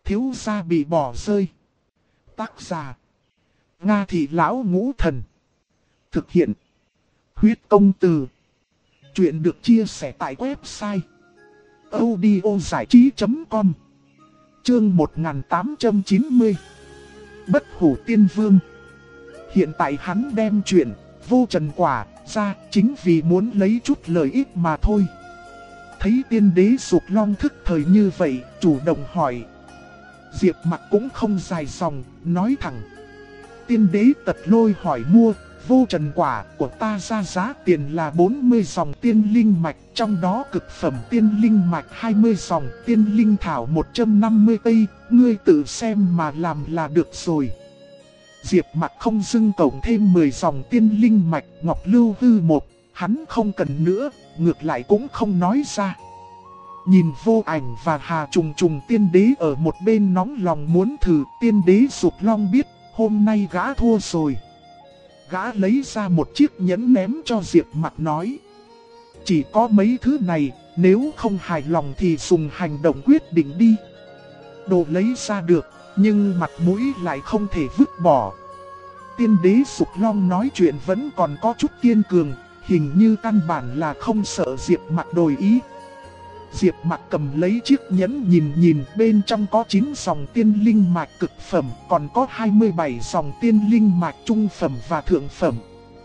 Thiếu gia bị bỏ rơi. Tác giả: Nga Thị Lão Ngũ Thần. Thực hiện: Huyết Công Từ. Chuyện được chia sẻ tại website audiozảichí.com. Chương 1890. Bất Hủ Tiên Vương. Hiện tại hắn đem chuyện vô trần quả ra chính vì muốn lấy chút lợi ích mà thôi. Thấy tiên đế Dục Long thức thời như vậy, chủ động hỏi. Diệp Mặc cũng không dài dòng, nói thẳng. Tiên đế Tật Lôi hỏi mua vô trần quả của ta ra giá tiền là 40 dòng tiên linh mạch, trong đó cực phẩm tiên linh mạch 20 dòng, tiên linh thảo 150 cây, ngươi tự xem mà làm là được rồi. Diệp Mặc không dưng cộng thêm 10 dòng tiên linh mạch ngọc lưu hư một, hắn không cần nữa, ngược lại cũng không nói ra. Nhìn Vô Ảnh và Hà Trùng Trùng tiên đế ở một bên nóng lòng muốn thử, tiên đế Dục Long biết hôm nay gã thua rồi. Gã lấy ra một chiếc nhẫn ném cho Diệp Mặc nói. Chỉ có mấy thứ này, nếu không hài lòng thì dùng hành động quyết định đi. Đồ lấy ra được, nhưng mặt mũi lại không thể vứt bỏ. Tiên đế Dục Long nói chuyện vẫn còn có chút kiên cường, hình như căn bản là không sợ Diệp Mặc đổi ý. Diệp Mặc cầm lấy chiếc nhẫn nhìn bên trong có 9 dòng tiên linh mạch cực phẩm, còn có 27 dòng tiên linh mạch trung phẩm và thượng phẩm.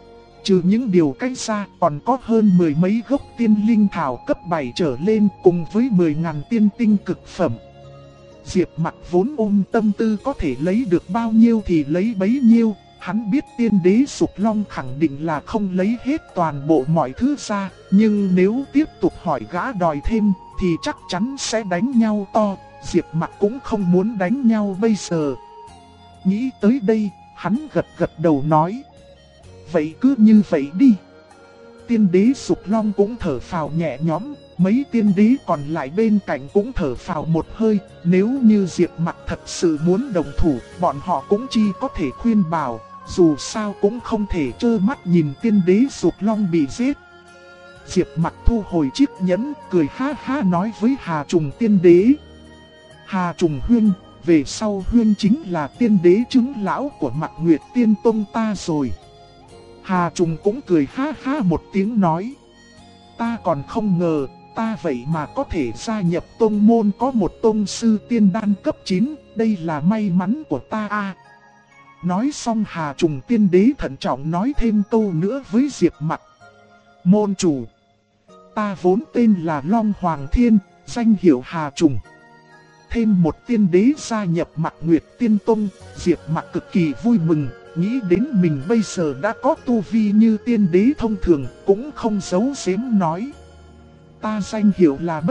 Trừ những điều cách ra, còn có hơn 10 mấy gốc tiên linh thảo cấp 7 trở lên cùng với 10.000 tiên tinh cực phẩm. Diệp Mặc vốn ôm tâm tư có thể lấy được bao nhiêu thì lấy bấy nhiêu. Hắn biết tiên đế Dục Long khẳng định là không lấy hết toàn bộ mọi thứ ra, nhưng nếu tiếp tục hỏi gã đòi thêm thì chắc chắn sẽ đánh nhau to. Diệp Mặc cũng không muốn đánh nhau bây giờ. Nghĩ tới đây, hắn gật đầu nói. Vậy cứ như vậy đi. Tiên đế Dục Long cũng thở phào nhẹ nhõm, mấy tiên đế còn lại bên cạnh cũng thở phào một hơi. Nếu như Diệp Mặc thật sự muốn đồng thủ, bọn họ cũng chỉ có thể khuyên bảo. Dù sao cũng không thể trơ mắt nhìn tiên đế Dục Long bị giết. Diệp Mặc thu hồi chiếc nhẫn, cười ha ha nói với Hà Trùng tiên đế. Hà Trùng huynh, về sau huynh chính là tiên đế chứng lão của Mạc Nguyệt Tiên Tông ta rồi. Hà Trùng cũng cười ha ha một tiếng nói. Ta còn không ngờ, ta vậy mà có thể gia nhập tông môn có một tông sư tiên đan cấp 9, đây là may mắn của ta a. Nói xong Hà Trùng tiên đế thận trọng nói thêm câu nữa với Diệp Mặc. Môn chủ, ta vốn tên là Long Hoàng Thiên, danh hiệu Hà Trùng. Thêm một tiên đế gia nhập Mạc Nguyệt Tiên Tông, Diệp Mặc cực kỳ vui mừng, nghĩ đến mình bây giờ đã có tu vi như tiên đế thông thường, cũng không giấu giếm nói. Ta danh hiệu là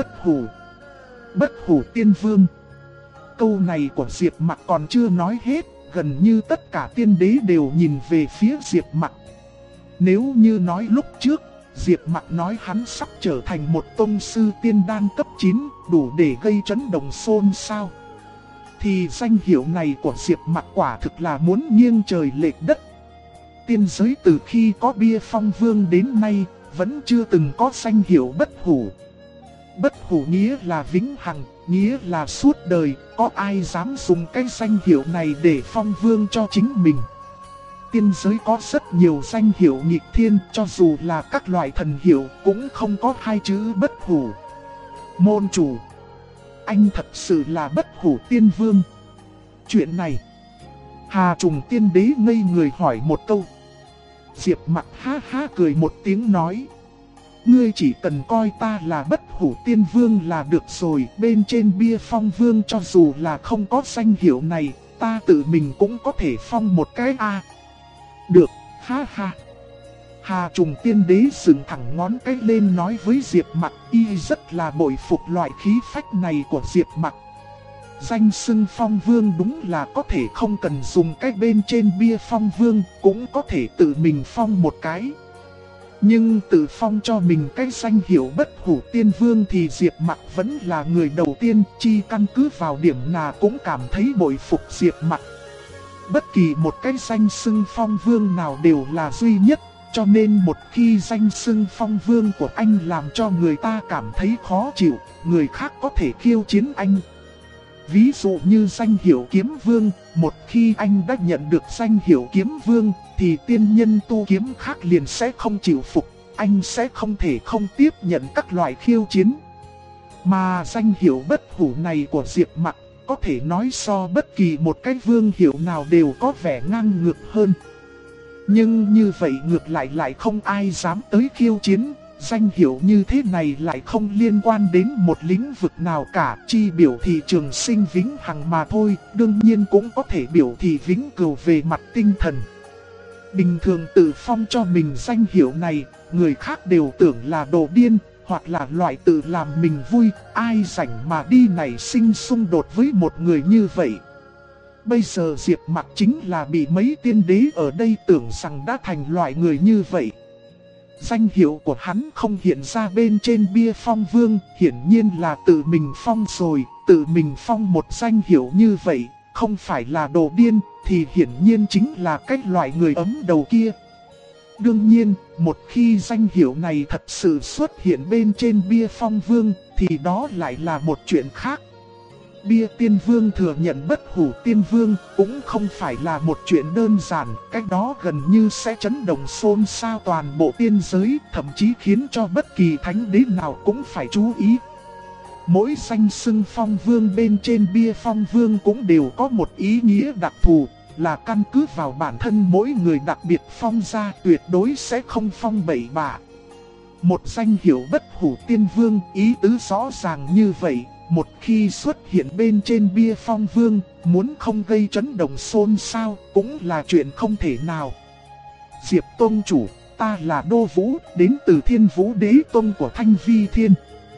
Bất Hủ Tiên Vương. Câu này của Diệp Mặc còn chưa nói hết, gần như tất cả tiên đế đều nhìn về phía Diệp Mặc. Nếu như nói lúc trước, Diệp Mặc nói hắn sắp trở thành một tông sư tiên đan cấp 9, đủ để gây chấn động xôn xao, thì danh hiệu này của Diệp Mặc quả thực là muốn nghiêng trời lệch đất. Tiên giới từ khi có bia phong vương đến nay, vẫn chưa từng có danh hiệu bất hủ. Bất hủ nghĩa là vĩnh hằng, nghĩa là suốt đời, có ai dám dùng cái danh hiệu này để phong vương cho chính mình. Tiên giới có rất nhiều danh hiệu nghịch thiên, cho dù là các loại thần hiệu cũng không có hai chữ bất hủ. Môn chủ, anh thật sự là Bất Hủ Tiên Vương. Chuyện này, Hà Trùng tiên đế ngây người hỏi một câu. Diệp Mặc ha ha cười một tiếng nói. Ngươi chỉ cần coi ta là Bất Hủ Tiên Vương là được rồi. Bên trên bia phong vương cho dù là không có danh hiệu này, ta tự mình cũng có thể phong một cái a. Được, ha ha. Hà Trùng tiên đế dựng thẳng ngón cái lên nói với Diệp Mặc, y rất là bội phục loại khí phách này của Diệp Mặc. Danh xưng phong vương đúng là có thể không cần dùng cái bên trên bia phong vương, cũng có thể tự mình phong một cái. Nhưng tự phong cho mình cái danh hiệu Bất Hủ Tiên Vương thì Diệp Mặc vẫn là người đầu tiên, chi căn cứ vào điểm nào cũng cảm thấy bội phục Diệp Mặc. Bất kỳ một cái danh xưng phong vương nào đều là duy nhất, cho nên một khi danh xưng phong vương của anh làm cho người ta cảm thấy khó chịu, người khác có thể khiêu chiến anh. Ví dụ như danh hiệu kiếm vương, một khi anh đã nhận được danh hiệu kiếm vương, thì tiên nhân tu kiếm khác liền sẽ không chịu phục, anh sẽ không thể không tiếp nhận các loại khiêu chiến. Mà danh hiệu bất hủ này của Diệp Mặc, có thể nói so bất kỳ một cái vương hiệu nào đều có vẻ ngang ngược hơn. Nhưng như vậy ngược lại không ai dám tới khiêu chiến. Danh hiệu như thế này lại không liên quan đến một lĩnh vực nào cả, chi biểu thị trường sinh vĩnh hằng mà thôi, đương nhiên cũng có thể biểu thị vĩnh cửu về mặt tinh thần. Bình thường tự phong cho mình danh hiệu này, người khác đều tưởng là đồ điên, hoặc là loại tự làm mình vui, ai rảnh mà đi nảy sinh xung đột với một người như vậy. Bây giờ Diệp Mặc chính là bị mấy tiên đế ở đây tưởng rằng đã thành loại người như vậy. Danh hiệu của hắn không hiện ra bên trên bia phong vương, hiển nhiên là tự mình phong rồi, tự mình phong một danh hiệu như vậy, không phải là đồ điên, thì hiển nhiên chính là cái loại người ấm đầu kia. Đương nhiên, một khi danh hiệu này thật sự xuất hiện bên trên bia phong vương, thì đó lại là một chuyện khác. Bia tiên vương thừa nhận bất hủ tiên vương cũng không phải là một chuyện đơn giản, cách đó gần như sẽ chấn động xôn xao toàn bộ tiên giới, thậm chí khiến cho bất kỳ thánh đế nào cũng phải chú ý. Mỗi danh xưng phong vương bên trên bia phong vương cũng đều có một ý nghĩa đặc thù, là căn cứ vào bản thân mỗi người đặc biệt phong ra, tuyệt đối sẽ không phong bậy bạ. Một danh hiệu bất hủ tiên vương, ý tứ rõ ràng như vậy. Một khi xuất hiện bên trên bia phong vương, muốn không gây chấn động xôn xao cũng là chuyện không thể nào. Diệp Tông chủ, ta là Đô Vũ, đến từ Thiên Vũ Đế Tông của Thanh Vi Thiên.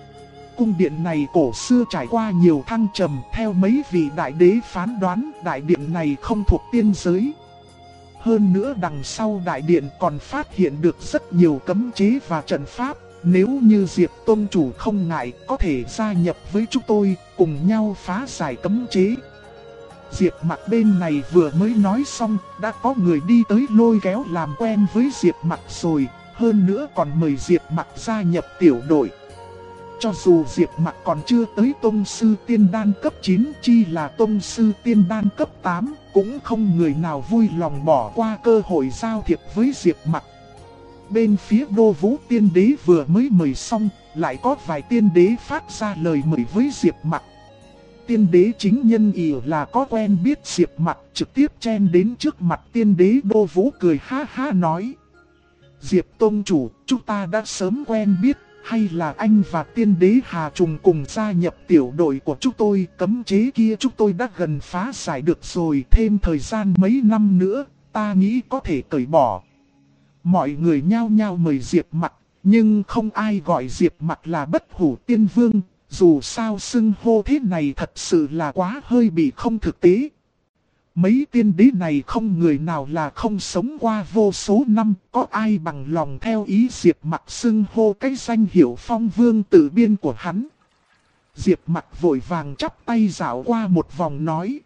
Cung điện này cổ xưa trải qua nhiều thăng trầm, theo mấy vị đại đế phán đoán, đại điện này không thuộc tiên giới. Hơn nữa đằng sau đại điện còn phát hiện được rất nhiều cấm chế và trận pháp. Nếu như Diệp Tông chủ không ngại, có thể gia nhập với chúng tôi, cùng nhau phá giải cấm chế. Diệp Mặc bên này vừa mới nói xong, đã có người đi tới lôi kéo làm quen với Diệp Mặc rồi, hơn nữa còn mời Diệp Mặc gia nhập tiểu đội. Cho dù Diệp Mặc còn chưa tới tông sư tiên đan cấp 9, chi là tông sư tiên đan cấp 8, cũng không người nào vui lòng bỏ qua cơ hội giao thiệp với Diệp Mặc. Bên phía Đô Vũ tiên đế vừa mới mời xong, lại có vài tiên đế phát ra lời mời với Diệp Mặc. Tiên đế chính nhân ý là có quen biết Diệp Mặc, trực tiếp chen đến trước mặt tiên đế Đô Vũ cười ha ha nói: Diệp Tông chủ, chúng ta đã sớm quen biết, hay là anh và tiên đế Hà Trùng cùng gia nhập tiểu đội của chúng tôi, cấm chế kia chúng tôi đã gần phá giải được rồi, thêm thời gian mấy năm nữa, ta nghĩ có thể cởi bỏ. Mọi người nhao nhao mời Diệp Mặc, nhưng không ai gọi Diệp Mặc là bất hủ tiên vương, dù sao xưng hô thế này thật sự là quá hơi bị không thực tế. Mấy tiên đế này không người nào là không sống qua vô số năm, có ai bằng lòng theo ý Diệp Mặc xưng hô cái danh hiệu phong vương tự biên của hắn. Diệp Mặc vội vàng chắp tay dạo qua một vòng nói: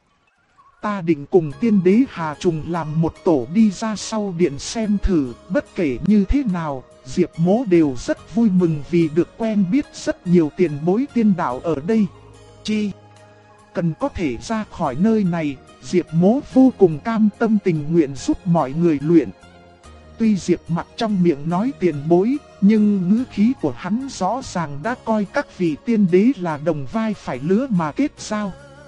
ta định cùng tiên đế Hà Trùng làm một tổ đi ra sau điện xem thử, bất kể như thế nào, Diệp Mỗ đều rất vui mừng vì được quen biết rất nhiều tiền bối tiên đạo ở đây. Chi cần có thể ra khỏi nơi này, Diệp Mỗ vô cùng cam tâm tình nguyện giúp mọi người luyện. Tuy Diệp Mặc trong miệng nói tiền bối, nhưng ngữ khí của hắn rõ ràng đã coi các vị tiên đế là đồng vai phải lứa mà kết giao.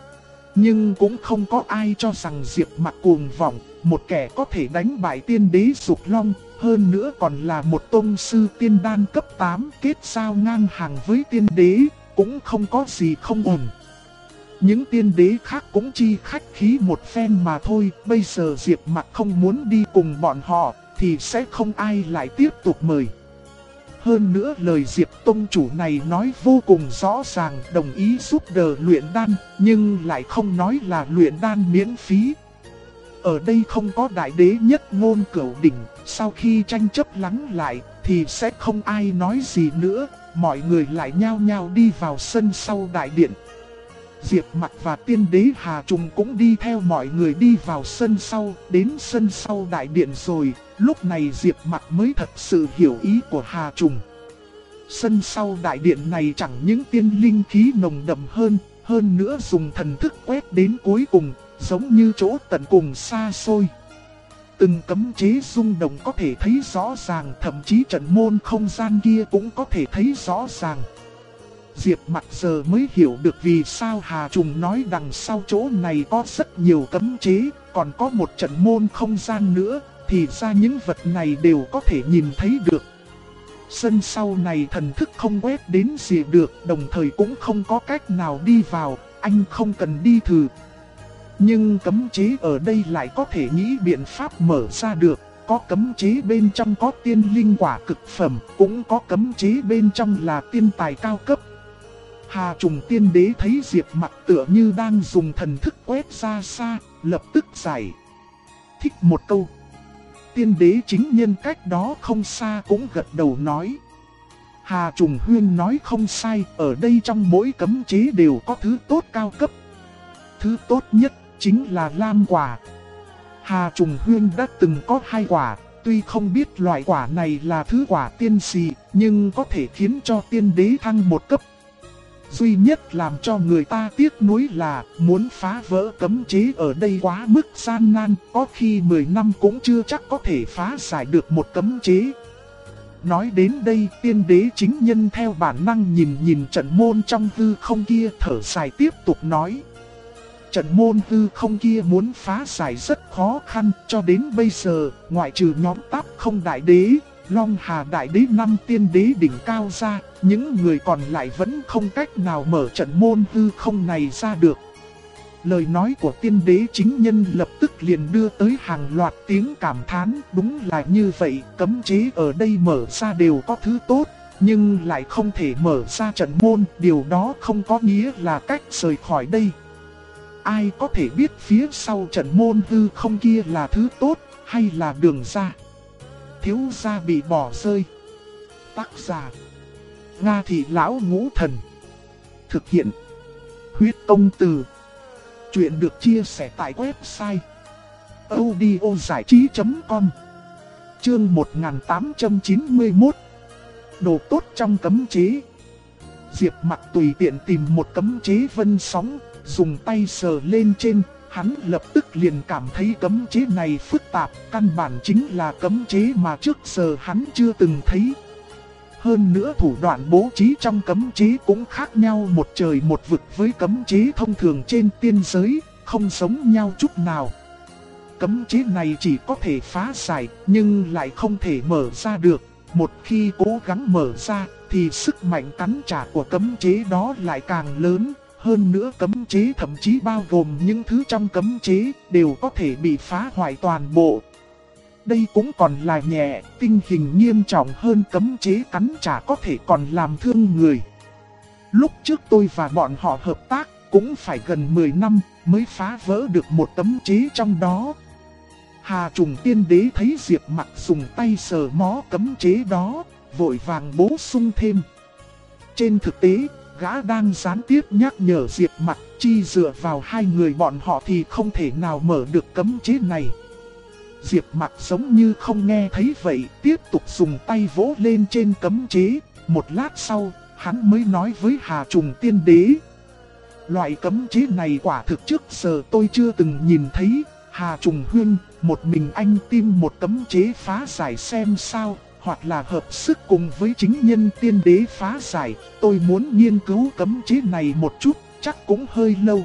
Nhưng cũng không có ai cho rằng Diệp Mặc cuồng vọng, một kẻ có thể đánh bại tiên đế Dục Long, hơn nữa còn là một tông sư tiên đan cấp 8 kết giao ngang hàng với tiên đế, cũng không có gì không ổn. Những tiên đế khác cũng chi khách khí một phen mà thôi, bây giờ Diệp Mặc không muốn đi cùng bọn họ, thì sẽ không ai lại tiếp tục mời. Hơn nữa lời Diệp Tông chủ này nói vô cùng rõ ràng, đồng ý giúp đỡ luyện đan, nhưng lại không nói là luyện đan miễn phí. Ở đây không có đại đế nhất ngôn cửu đỉnh, sau khi tranh chấp lắng lại thì sẽ không ai nói gì nữa, mọi người lại nhao nhao đi vào sân sau đại điện. Diệp Mặc và tiên đế Hà Trùng cũng đi theo mọi người đi vào sân sau, đến sân sau đại điện rồi, lúc này Diệp Mặc mới thật sự hiểu ý của Hà Trùng. Sân sau đại điện này chẳng những tiên linh khí nồng đậm hơn, hơn nữa dùng thần thức quét đến cuối cùng, giống như chỗ tận cùng xa xôi. Từng cấm chế rung động có thể thấy rõ ràng, thậm chí trận môn không gian kia cũng có thể thấy rõ ràng. Diệp Mặc giờ mới hiểu được vì sao Hà Trùng nói đằng sau chỗ này có rất nhiều cấm chế, còn có một trận môn không gian nữa, thì ra những vật này đều có thể nhìn thấy được. Sân sau này thần thức không quét đến gì được, đồng thời cũng không có cách nào đi vào, anh không cần đi thử. Nhưng cấm chế ở đây lại có thể nghĩ biện pháp mở ra được, có cấm chế bên trong có tiên linh quả cực phẩm, cũng có cấm chế bên trong là tiên tài cao cấp. Hà Trùng Tiên Đế thấy Diệp Mặc tựa như đang dùng thần thức quét ra xa, lập tức giải thích một câu. Tiên Đế chính nhân cách đó không xa cũng gật đầu nói. Hà Trùng Huyên nói không sai, ở đây trong mỗi cấm chế đều có thứ tốt cao cấp. Thứ tốt nhất chính là lam quả. Hà Trùng Huyên đã từng có 2 quả, tuy không biết loại quả này là thứ quả tiên xì, nhưng có thể khiến cho tiên đế thăng một cấp. Duy nhất làm cho người ta tiếc nuối là muốn phá vỡ cấm chế ở đây quá mức gian nan, có khi 10 năm cũng chưa chắc có thể phá giải được một cấm chế. Nói đến đây, tiên đế chính nhân theo bản năng nhìn trận môn trong hư không kia, thở dài tiếp tục nói. Trận môn hư không kia muốn phá giải rất khó khăn, cho đến bây giờ, ngoại trừ nhóm Táp Không Đại Đế, Long Hà Đại Đế 5 tiên đế đỉnh cao ra, những người còn lại vẫn không cách nào mở trận môn hư không này ra được. Lời nói của tiên đế chính nhân lập tức liền đưa tới hàng loạt tiếng cảm thán, đúng là như vậy, cấm chế ở đây mở ra đều có thứ tốt, nhưng lại không thể mở ra trận môn, điều đó không có nghĩa là cách rời khỏi đây. Ai có thể biết phía sau trận môn hư không kia là thứ tốt, hay là đường ra? Thiếu gia bị bỏ rơi. Tác giả: Nga Thị Lão Ngũ Thần. Thực hiện: Huyết Công Từ. Chuyện được chia sẻ tại website audiozảichí.com. Chương 1891. Đồ tốt trong cấm chế. Diệp Mặc tùy tiện tìm một cấm chế vân sóng, dùng tay sờ lên trên, hắn lập tức liền cảm thấy cấm chế này phức tạp, căn bản chính là cấm chế mà trước giờ hắn chưa từng thấy. Hơn nữa thủ đoạn bố trí trong cấm chế cũng khác nhau một trời một vực với cấm chế thông thường trên tiên giới, không giống nhau chút nào. Cấm chế này chỉ có thể phá giải, nhưng lại không thể mở ra được. Một khi cố gắng mở ra, thì sức mạnh cắn trả của cấm chế đó lại càng lớn. Hơn nữa cấm chế thậm chí bao gồm những thứ trong cấm chế đều có thể bị phá hoại toàn bộ. Đây cũng còn là nhẹ, tình hình nghiêm trọng hơn cấm chế cắn trả có thể còn làm thương người. Lúc trước tôi và bọn họ hợp tác cũng phải gần 10 năm mới phá vỡ được một cấm chế trong đó. Hà Trùng Tiên Đế thấy Diệp Mặc dùng tay sờ mó cấm chế đó, vội vàng bổ sung thêm. Trên thực tế, gã đang gián tiếp nhắc nhở Diệp Mặc, chi dựa vào 2 người bọn họ thì không thể nào mở được cấm chế này. Diệp Mặc giống như không nghe thấy vậy, tiếp tục dùng tay vỗ lên trên cấm chế. Một lát sau, hắn mới nói với Hà Trùng Tiên Đế. Loại cấm chế này quả thực trước giờ tôi chưa từng nhìn thấy. Hà Trùng Huyên, một mình anh tìm một cấm chế phá giải xem sao, hoặc là hợp sức cùng với chính nhân tiên đế phá giải. Tôi muốn nghiên cứu cấm chế này một chút, chắc cũng hơi lâu.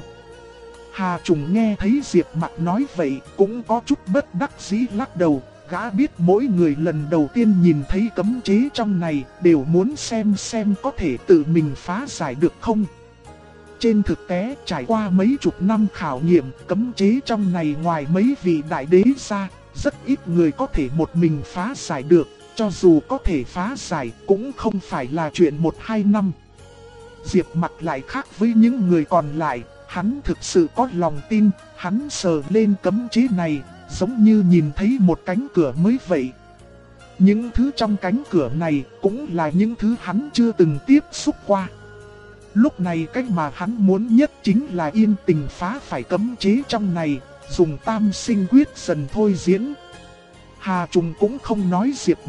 Hà Trùng nghe thấy Diệp Mặc nói vậy cũng có chút bất đắc dĩ lắc đầu. Gã biết mỗi người lần đầu tiên nhìn thấy cấm chế trong này đều muốn xem có thể tự mình phá giải được không. Trên thực tế, trải qua mấy chục năm khảo nghiệm, cấm chế trong này ngoài mấy vị đại đế ra, rất ít người có thể một mình phá giải được. Cho dù có thể phá giải, cũng không phải là chuyện 1-2 năm. Diệp Mặc lại khác với những người còn lại, hắn thực sự có lòng tin, hắn sờ lên cấm chế này, giống như nhìn thấy một cánh cửa mới vậy. Những thứ trong cánh cửa này cũng là những thứ hắn chưa từng tiếp xúc qua. Lúc này cách mà hắn muốn nhất chính là yên tình phá phải cấm chế trong này, dùng tam sinh quyết dần thôi diễn. Hà Trùng cũng không nói Diệp Mặc,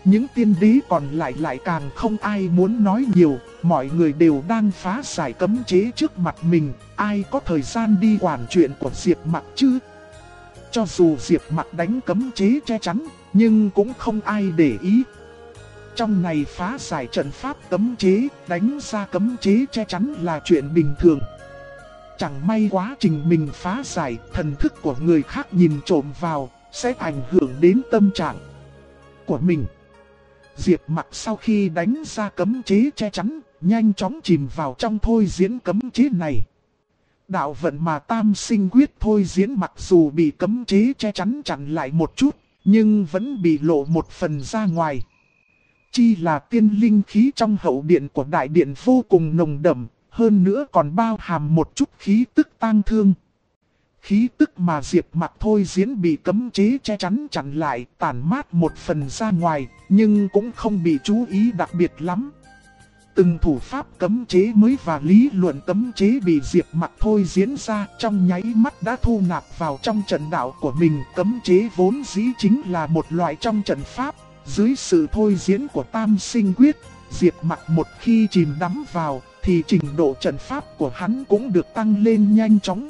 Những tiên đế còn lại lại càng không ai muốn nói nhiều, mọi người đều đang phá giải cấm chế trước mặt mình, ai có thời gian đi quản chuyện của Diệp Mặc chứ? Cho dù Diệp Mặc đánh cấm chế che chắn, nhưng cũng không ai để ý. Trong này phá giải trận pháp cấm chế, đánh ra cấm chế che chắn là chuyện bình thường. Chẳng may quá trình mình phá giải, thần thức của người khác nhìn trộm vào, sẽ ảnh hưởng đến tâm trạng của mình. Diệp Mặc sau khi đánh ra cấm chế che chắn, nhanh chóng chìm vào trong thôi diễn cấm chế này. Đạo vận mà Tam Sinh Quyết thôi diễn mặc dù bị cấm chế che chắn chặn lại một chút, nhưng vẫn bị lộ một phần ra ngoài. Chi là tiên linh khí trong hậu điện của đại điện vô cùng nồng đậm, hơn nữa còn bao hàm một chút khí tức tang thương. Khí tức mà Diệp Mặc thôi diễn bị cấm chế che chắn chặn lại, tản mát một phần ra ngoài, nhưng cũng không bị chú ý đặc biệt lắm. Từng thủ pháp cấm chế mới và lý luận cấm chế bị Diệp Mặc thôi diễn ra trong nháy mắt đã thu nạp vào trong trận đạo của mình. Cấm chế vốn dĩ chính là một loại trong trận pháp, dưới sự thôi diễn của Tam Sinh Quyết, Diệp Mặc một khi chìm đắm vào thì trình độ trận pháp của hắn cũng được tăng lên nhanh chóng.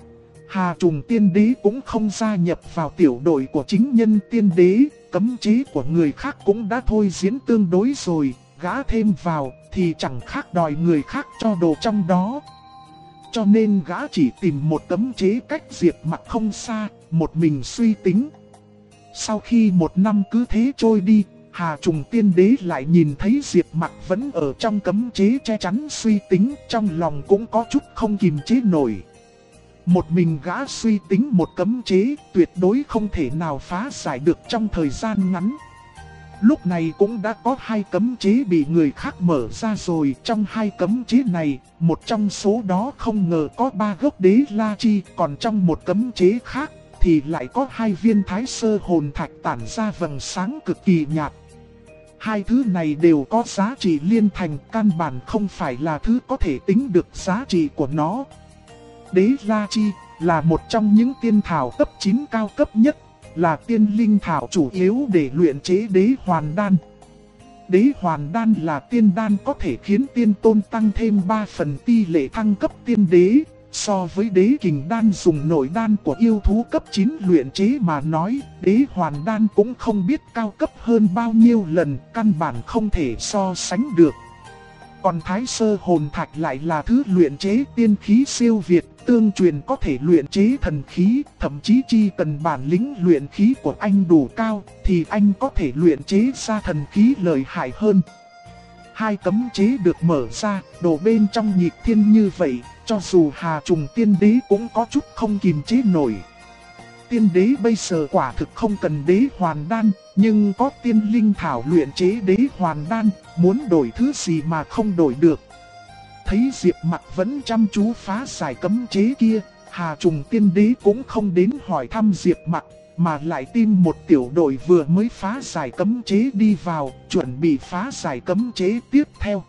Hà Trùng Tiên Đế cũng không gia nhập vào tiểu đội của chính nhân tiên đế, cấm chế của người khác cũng đã thôi diễn tương đối rồi, gã thêm vào thì chẳng khác đòi người khác cho đồ trong đó. Cho nên gã chỉ tìm một cấm chế cách Diệp Mặc không xa, một mình suy tính. Sau khi một năm cứ thế trôi đi, Hà Trùng Tiên Đế lại nhìn thấy Diệp Mặc vẫn ở trong cấm chế che chắn suy tính, trong lòng cũng có chút không kìm chế nổi. Một mình gã suy tính một cấm chế tuyệt đối không thể nào phá giải được trong thời gian ngắn. Lúc này cũng đã có 2 cấm chế bị người khác mở ra rồi. Trong 2 cấm chế này, một trong số đó không ngờ có 3 gốc đế la chi. Còn trong một cấm chế khác thì lại có 2 viên thái sơ hồn thạch tản ra vầng sáng cực kỳ nhạt. 2 thứ này đều có giá trị liên thành, căn bản không phải là thứ có thể tính được giá trị của nó. Đế la chi là một trong những tiên thảo cấp 9 cao cấp nhất, là tiên linh thảo chủ yếu để luyện chế đế hoàn đan. Đế hoàn đan là tiên đan có thể khiến tiên tôn tăng thêm 3 phần tỷ lệ thăng cấp tiên đế. So với đế kình đan dùng nội đan của yêu thú cấp 9 luyện chế mà nói, đế hoàn đan cũng không biết cao cấp hơn bao nhiêu lần, căn bản không thể so sánh được. Còn thái sơ hồn thạch lại là thứ luyện chế tiên khí siêu việt, tương truyền có thể luyện chế thần khí, thậm chí chỉ cần bản lĩnh luyện khí của anh đủ cao, thì anh có thể luyện chế ra thần khí lợi hại hơn. 2 cấm chế được mở ra, đồ bên trong nhịp thiên như vậy, cho dù Hà Trùng Tiên Đế cũng có chút không kìm chế nổi. Tiên đế bây giờ quả thực không cần đế hoàn đan, nhưng có tiên linh thảo luyện chế đế hoàn đan, muốn đổi thứ gì mà không đổi được. Thấy Diệp Mặc vẫn chăm chú phá giải cấm chế kia, Hà Trùng Tiên Đế cũng không đến hỏi thăm Diệp Mặc, mà lại tìm một tiểu đội vừa mới phá giải cấm chế đi vào, chuẩn bị phá giải cấm chế tiếp theo.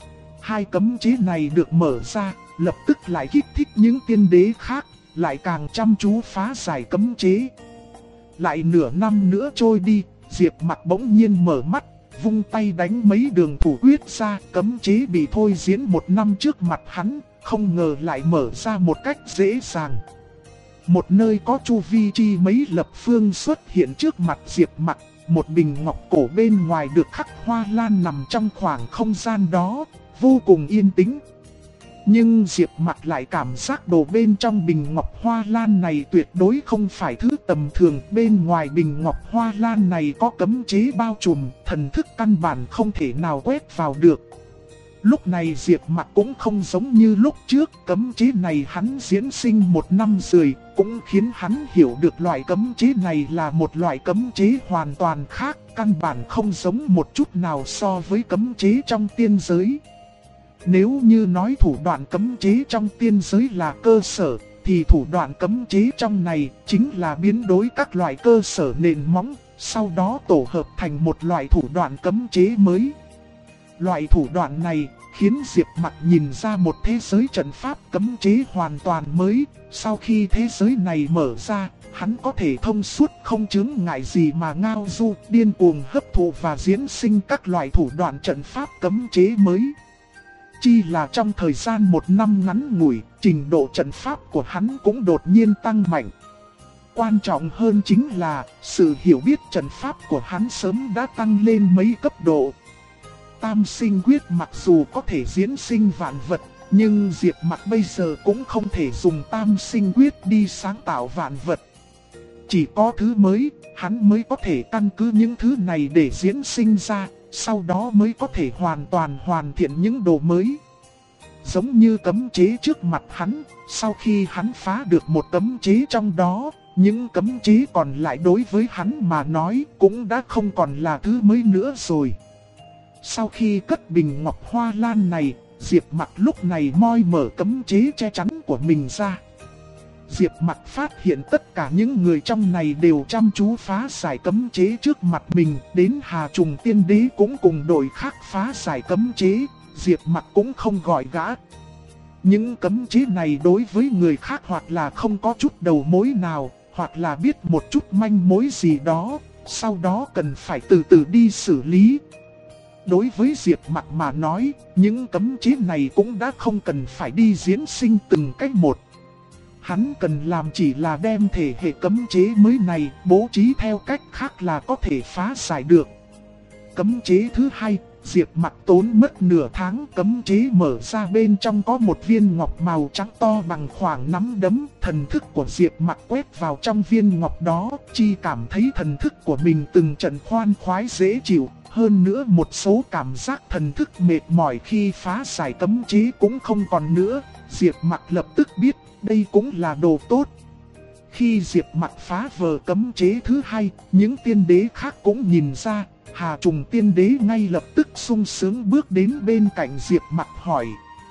2 cấm chế này được mở ra, lập tức lại kích thích những tiên đế khác, lại càng chăm chú phá giải cấm chế. Lại nửa năm nữa trôi đi, Diệp Mặc bỗng nhiên mở mắt, vung tay đánh mấy đường thủ quyết ra, cấm chế bị thôi diễn một năm trước mặt hắn, không ngờ lại mở ra một cách dễ dàng. Một nơi có chu vi chi mấy lập phương xuất hiện trước mặt Diệp Mặc, một bình ngọc cổ bên ngoài được khắc hoa lan nằm trong khoảng không gian đó, vô cùng yên tĩnh. Nhưng Diệp Mặc lại cảm giác đồ bên trong bình ngọc hoa lan này tuyệt đối không phải thứ tầm thường. Bên ngoài bình ngọc hoa lan này có cấm chế bao trùm, thần thức căn bản không thể nào quét vào được. Lúc này Diệp Mặc cũng không giống như lúc trước, cấm chế này hắn diễn sinh 1 năm rồi, cũng khiến hắn hiểu được loại cấm chế này là một loại cấm chế hoàn toàn khác, căn bản không giống một chút nào so với cấm chế trong tiên giới. Nếu như nói thủ đoạn cấm chế trong tiên giới là cơ sở, thì thủ đoạn cấm chế trong này chính là biến đổi các loại cơ sở nền móng, sau đó tổ hợp thành một loại thủ đoạn cấm chế mới. Loại thủ đoạn này khiến Diệp Mặc nhìn ra một thế giới trận pháp cấm chế hoàn toàn mới. Sau khi thế giới này mở ra, hắn có thể thông suốt không chướng ngại gì mà ngao du, điên cuồng hấp thụ và diễn sinh các loại thủ đoạn trận pháp cấm chế mới. Chỉ là trong thời gian 1 năm ngắn ngủi, trình độ trận pháp của hắn cũng đột nhiên tăng mạnh. Quan trọng hơn chính là, sự hiểu biết trận pháp của hắn sớm đã tăng lên mấy cấp độ. Tam sinh quyết mặc dù có thể diễn sinh vạn vật, nhưng Diệp Mặc bây giờ cũng không thể dùng tam sinh quyết đi sáng tạo vạn vật. Chỉ có thứ mới, hắn mới có thể căn cứ những thứ này để diễn sinh ra, sau đó mới có thể hoàn toàn hoàn thiện những đồ mới. Giống như cấm chế trước mặt hắn, sau khi hắn phá được một cấm chế trong đó, những cấm chế còn lại đối với hắn mà nói cũng đã không còn là thứ mới nữa rồi. Sau khi cất bình ngọc hoa lan này, Diệp Mặc lúc này moi mở cấm chế che chắn của mình ra. Diệp Mặc phát hiện tất cả những người trong này đều chăm chú phá giải cấm chế trước mặt mình, đến Hà Trùng Tiên Đế cũng cùng đội khác phá giải cấm chế, Diệp Mặc cũng không gọi gã. Những cấm chế này đối với người khác hoặc là không có chút đầu mối nào, hoặc là biết một chút manh mối gì đó, sau đó cần phải từ từ đi xử lý. Đối với Diệp Mặc mà nói, những cấm chế này cũng đã không cần phải đi diễn sinh từng cách một. Hắn cần làm chỉ là đem thể hệ cấm chế mới này bố trí theo cách khác là có thể phá giải được. Cấm chế thứ hai, Diệp Mặc tốn mất nửa tháng cấm chế mở ra, bên trong có một viên ngọc màu trắng to bằng khoảng nắm đấm. Thần thức của Diệp Mặc quét vào trong viên ngọc đó, chỉ cảm thấy thần thức của mình từng trận khoan khoái dễ chịu. Hơn nữa một số cảm giác thần thức mệt mỏi khi phá giải cấm chế cũng không còn nữa. Diệp Mặc lập tức biết đây cũng là đồ tốt. Khi Diệp Mặc phá vỡ cấm chế thứ hai, những tiên đế khác cũng nhìn ra. Hà Trùng Tiên Đế ngay lập tức sung sướng bước đến bên cạnh Diệp Mặc hỏi: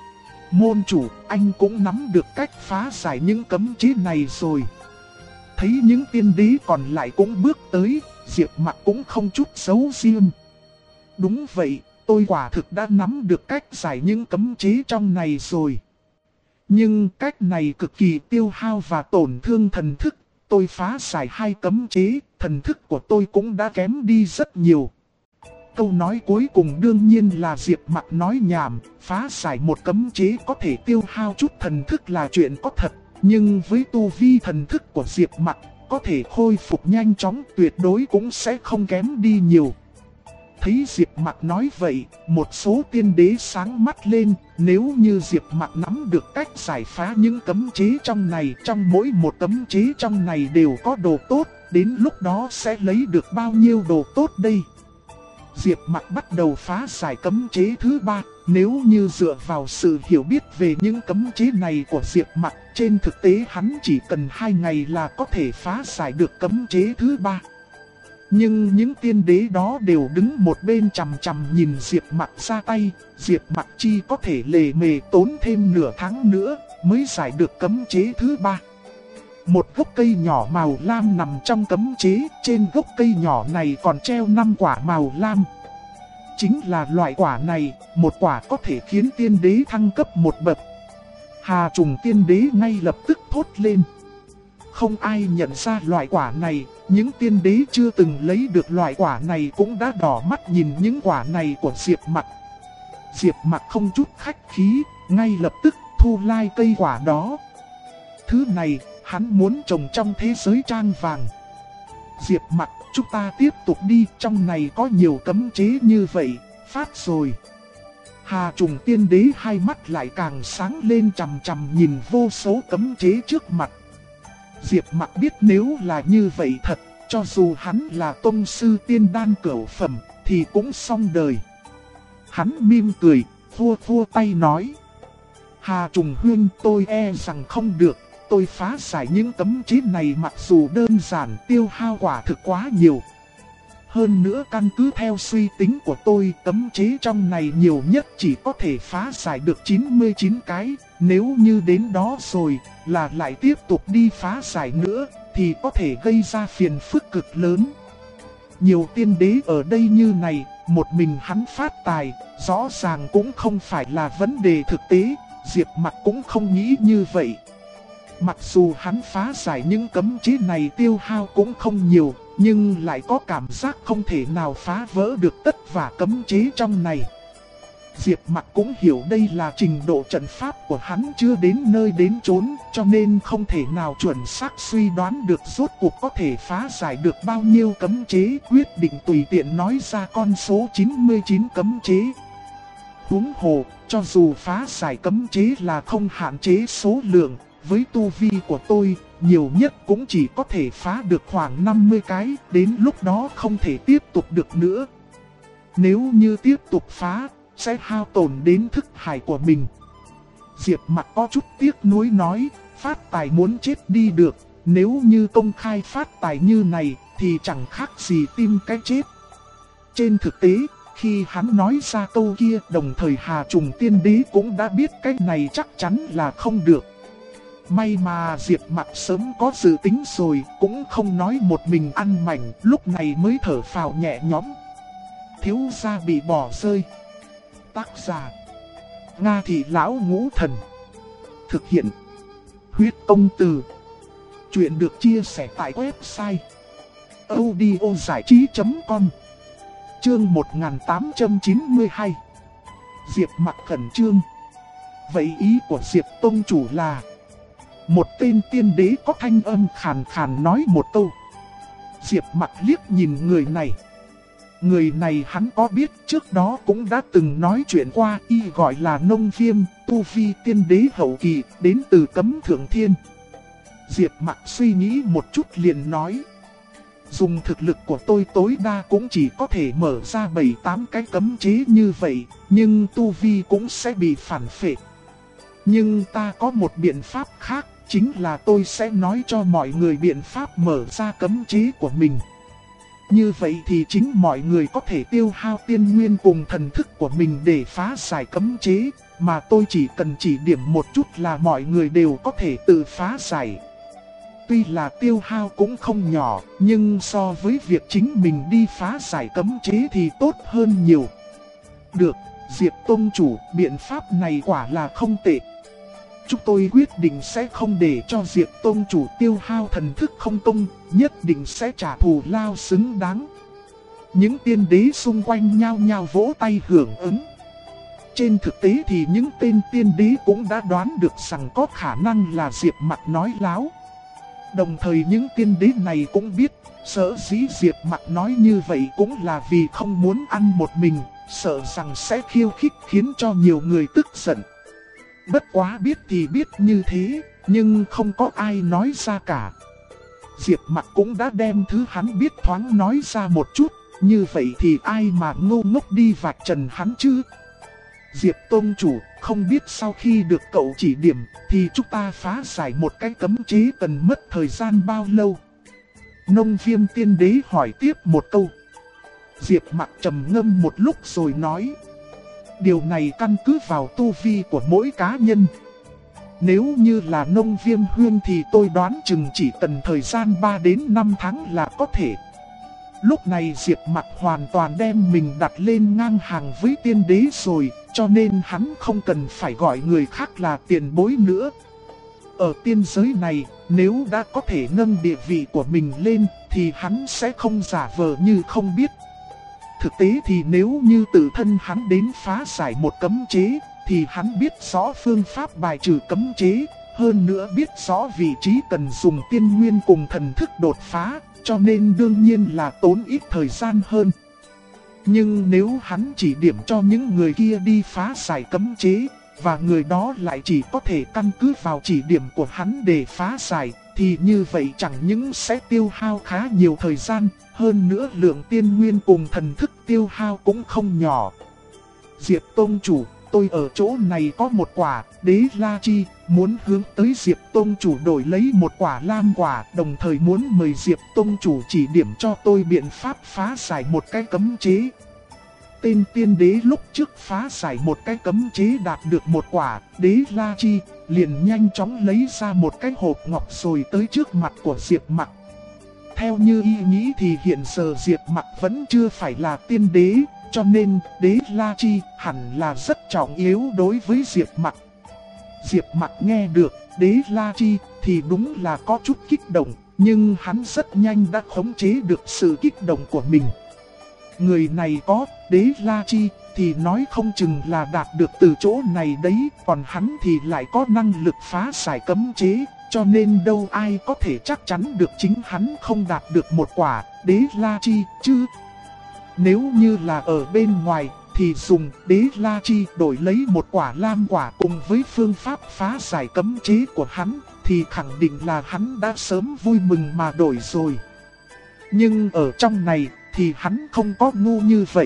môn chủ, anh cũng nắm được cách phá giải những cấm chế này rồi. Thấy những tiên đế còn lại cũng bước tới, Diệp Mặc cũng không chút giấu riêng. Đúng vậy, tôi quả thực đã nắm được cách giải những cấm chế trong này rồi. Nhưng cách này cực kỳ tiêu hao và tổn thương thần thức. Tôi phá giải 2 cấm chế, thần thức của tôi cũng đã kém đi rất nhiều. Câu nói cuối cùng đương nhiên là Diệp Mặc nói nhảm, phá giải một cấm chế có thể tiêu hao chút thần thức là chuyện có thật. Nhưng với tu vi thần thức của Diệp Mặc, có thể khôi phục nhanh chóng, tuyệt đối cũng sẽ không kém đi nhiều. Thấy Diệp Mặc nói vậy, một số tiên đế sáng mắt lên, nếu như Diệp Mặc nắm được cách giải phá những cấm chế trong này, trong mỗi một cấm chế trong này đều có đồ tốt, đến lúc đó sẽ lấy được bao nhiêu đồ tốt đây. Diệp Mặc bắt đầu phá giải cấm chế thứ 3, nếu như dựa vào sự hiểu biết về những cấm chế này của Diệp Mặc, trên thực tế hắn chỉ cần 2 ngày là có thể phá giải được cấm chế thứ 3. Nhưng những tiên đế đó đều đứng một bên chằm chằm nhìn Diệp Mặc ra tay, Diệp Mặc chi có thể lề mề tốn thêm nửa tháng nữa mới giải được cấm chế thứ 3. Một gốc cây nhỏ màu lam nằm trong cấm chế, trên gốc cây nhỏ này còn treo 5 quả màu lam. Chính là loại quả này, một quả có thể khiến tiên đế thăng cấp một bậc. Hà Trùng Tiên Đế ngay lập tức thốt lên. Không ai nhận ra loại quả này, những tiên đế chưa từng lấy được loại quả này cũng đã đỏ mắt nhìn những quả này của Diệp Mặc. Diệp Mặc không chút khách khí, ngay lập tức thu lai cây quả đó. Thứ này, hắn muốn trồng trong thế giới trang vàng. Diệp Mặc, chúng ta tiếp tục đi, trong này có nhiều cấm chế như vậy, phát rồi. Hà Trùng Tiên Đế hai mắt lại càng sáng lên chằm chằm nhìn vô số cấm chế trước mặt. Diệp Mặc biết nếu là như vậy thật, cho dù hắn là tông sư tiên đan cửu phẩm, thì cũng xong đời. Hắn mỉm cười, khua tay nói. Hà Trùng Huynh, tôi e rằng không được, tôi phá giải những cấm chế này mặc dù đơn giản, tiêu hao quả thực quá nhiều. Hơn nữa căn cứ theo suy tính của tôi, cấm chế trong này nhiều nhất chỉ có thể phá giải được 99 cái. Nếu như đến đó rồi, là lại tiếp tục đi phá giải nữa, thì có thể gây ra phiền phức cực lớn. Nhiều tiên đế ở đây như này, một mình hắn phát tài, rõ ràng cũng không phải là vấn đề thực tế, Diệp Mặc cũng không nghĩ như vậy. Mặc dù hắn phá giải những cấm chế này tiêu hao cũng không nhiều, nhưng lại có cảm giác không thể nào phá vỡ được tất cả cấm chế trong này. Diệp Mặc cũng hiểu đây là trình độ trận pháp của hắn chưa đến nơi đến chốn, cho nên không thể nào chuẩn xác suy đoán được rốt cuộc có thể phá giải được bao nhiêu cấm chế, quyết định tùy tiện nói ra con số 99 cấm chế. Huống hồ, cho dù phá giải cấm chế là không hạn chế số lượng, với tu vi của tôi, nhiều nhất cũng chỉ có thể phá được khoảng 50 cái, đến lúc đó không thể tiếp tục được nữa. Nếu như tiếp tục phá, sẽ hao tổn đến thức hải của mình. Diệp Mặc có chút tiếc nuối nói, phát tài muốn chết đi được, nếu như công khai phát tài như này thì chẳng khác gì tìm cái chết. Trên thực tế, khi hắn nói ra câu kia, đồng thời Hà Trùng Tiên Đế cũng đã biết cái này chắc chắn là không được. May mà Diệp Mặc sớm có dự tính rồi, cũng không nói một mình ăn mảnh, lúc này mới thở phào nhẹ nhõm. Thiếu gia bị bỏ rơi. Tác giả: Nga Thị Lão Ngũ Thần. Thực hiện: Huyết Công Từ. Chuyện được chia sẻ tại website audiozảichí.com. Chương 1892. Diệp Mặc khẩn trương. Vậy ý của Diệp Tông Chủ là? Một tên tiên đế có thanh âm khàn khàn nói một câu. Diệp Mặc liếc nhìn người này. Người này hắn có biết, trước đó cũng đã từng nói chuyện qua, y gọi là Nông Viêm, tu vi tiên đế hậu kỳ, đến từ Cấm Thượng Thiên. Diệp Mặc suy nghĩ một chút liền nói. Dùng thực lực của tôi tối đa cũng chỉ có thể mở ra 7-8 cái cấm chế như vậy, nhưng tu vi cũng sẽ bị phản phệ. Nhưng ta có một biện pháp khác, chính là tôi sẽ nói cho mọi người biện pháp mở ra cấm chế của mình. Như vậy thì chính mọi người có thể tiêu hao tiên nguyên cùng thần thức của mình để phá giải cấm chế, mà tôi chỉ cần chỉ điểm một chút là mọi người đều có thể tự phá giải. Tuy là tiêu hao cũng không nhỏ, nhưng so với việc chính mình đi phá giải cấm chế thì tốt hơn nhiều. Được, Diệp Tông Chủ, biện pháp này quả là không tệ. Chúng tôi quyết định sẽ không để cho Diệp Tông Chủ tiêu hao thần thức không công, nhất định sẽ trả thù lao xứng đáng. Những tiên đế xung quanh nhao nhao vỗ tay hưởng ứng. Trên thực tế thì những tên tiên đế cũng đã đoán được rằng có khả năng là Diệp Mặc nói láo. Đồng thời những tiên đế này cũng biết, sở dĩ Diệp Mặc nói như vậy cũng là vì không muốn ăn một mình, sợ rằng sẽ khiêu khích khiến cho nhiều người tức giận. Bất quá biết thì biết như thế, nhưng không có ai nói ra cả. Diệp Mặc cũng đã đem thứ hắn biết thoáng nói ra một chút, như vậy thì ai mà ngu ngốc đi vạch trần hắn chứ? Diệp Tông Chủ, không biết sau khi được cậu chỉ điểm thì chúng ta phá giải một cái cấm chế cần mất thời gian bao lâu? Nông Viêm Tiên Đế hỏi tiếp một câu. Diệp Mặc trầm ngâm một lúc rồi nói. Điều này căn cứ vào tu vi của mỗi cá nhân. Nếu như là Nông Viêm Huyên thì tôi đoán chừng chỉ cần thời gian 3 đến 5 tháng là có thể. Lúc này Diệp Mặc hoàn toàn đem mình đặt lên ngang hàng với tiên đế rồi, cho nên hắn không cần phải gọi người khác là tiền bối nữa. Ở tiên giới này, nếu đã có thể nâng địa vị của mình lên, thì hắn sẽ không giả vờ như không biết. Thực tế thì nếu như tự thân hắn đến phá giải một cấm chế, thì hắn biết rõ phương pháp bài trừ cấm chế, hơn nữa biết rõ vị trí cần dùng tiên nguyên cùng thần thức đột phá, cho nên đương nhiên là tốn ít thời gian hơn. Nhưng nếu hắn chỉ điểm cho những người kia đi phá giải cấm chế, và người đó lại chỉ có thể căn cứ vào chỉ điểm của hắn để phá giải, thì như vậy chẳng những sẽ tiêu hao khá nhiều thời gian, hơn nữa lượng tiên nguyên cùng thần thức tiêu hao cũng không nhỏ. Diệp Tông Chủ, tôi ở chỗ này có một quả Đế La Chi, muốn hướng tới Diệp Tông Chủ đổi lấy một quả Lam Quả, đồng thời muốn mời Diệp Tông Chủ chỉ điểm cho tôi biện pháp phá giải một cái cấm chế. Tên tiên đế lúc trước phá giải một cái cấm chế đạt được một quả Đế La Chi, liền nhanh chóng lấy ra một cái hộp ngọc rồi tới trước mặt của Diệp Mặc. Theo như y nghĩ thì hiện giờ Diệp Mặc vẫn chưa phải là tiên đế, cho nên Đế La Chi hẳn là rất trọng yếu đối với Diệp Mặc. Diệp Mặc nghe được Đế La Chi thì đúng là có chút kích động, nhưng hắn rất nhanh đã khống chế được sự kích động của mình. Người này có Đế La Chi thì nói không chừng là đạt được từ chỗ này đấy, còn hắn thì lại có năng lực phá giải cấm chế, cho nên đâu ai có thể chắc chắn được chính hắn không đạt được một quả Đế La Chi chứ. Nếu như là ở bên ngoài thì dùng Đế La Chi đổi lấy một quả lam quả cùng với phương pháp phá giải cấm chế của hắn, thì khẳng định là hắn đã sớm vui mừng mà đổi rồi. Nhưng ở trong này thì hắn không có ngu như vậy.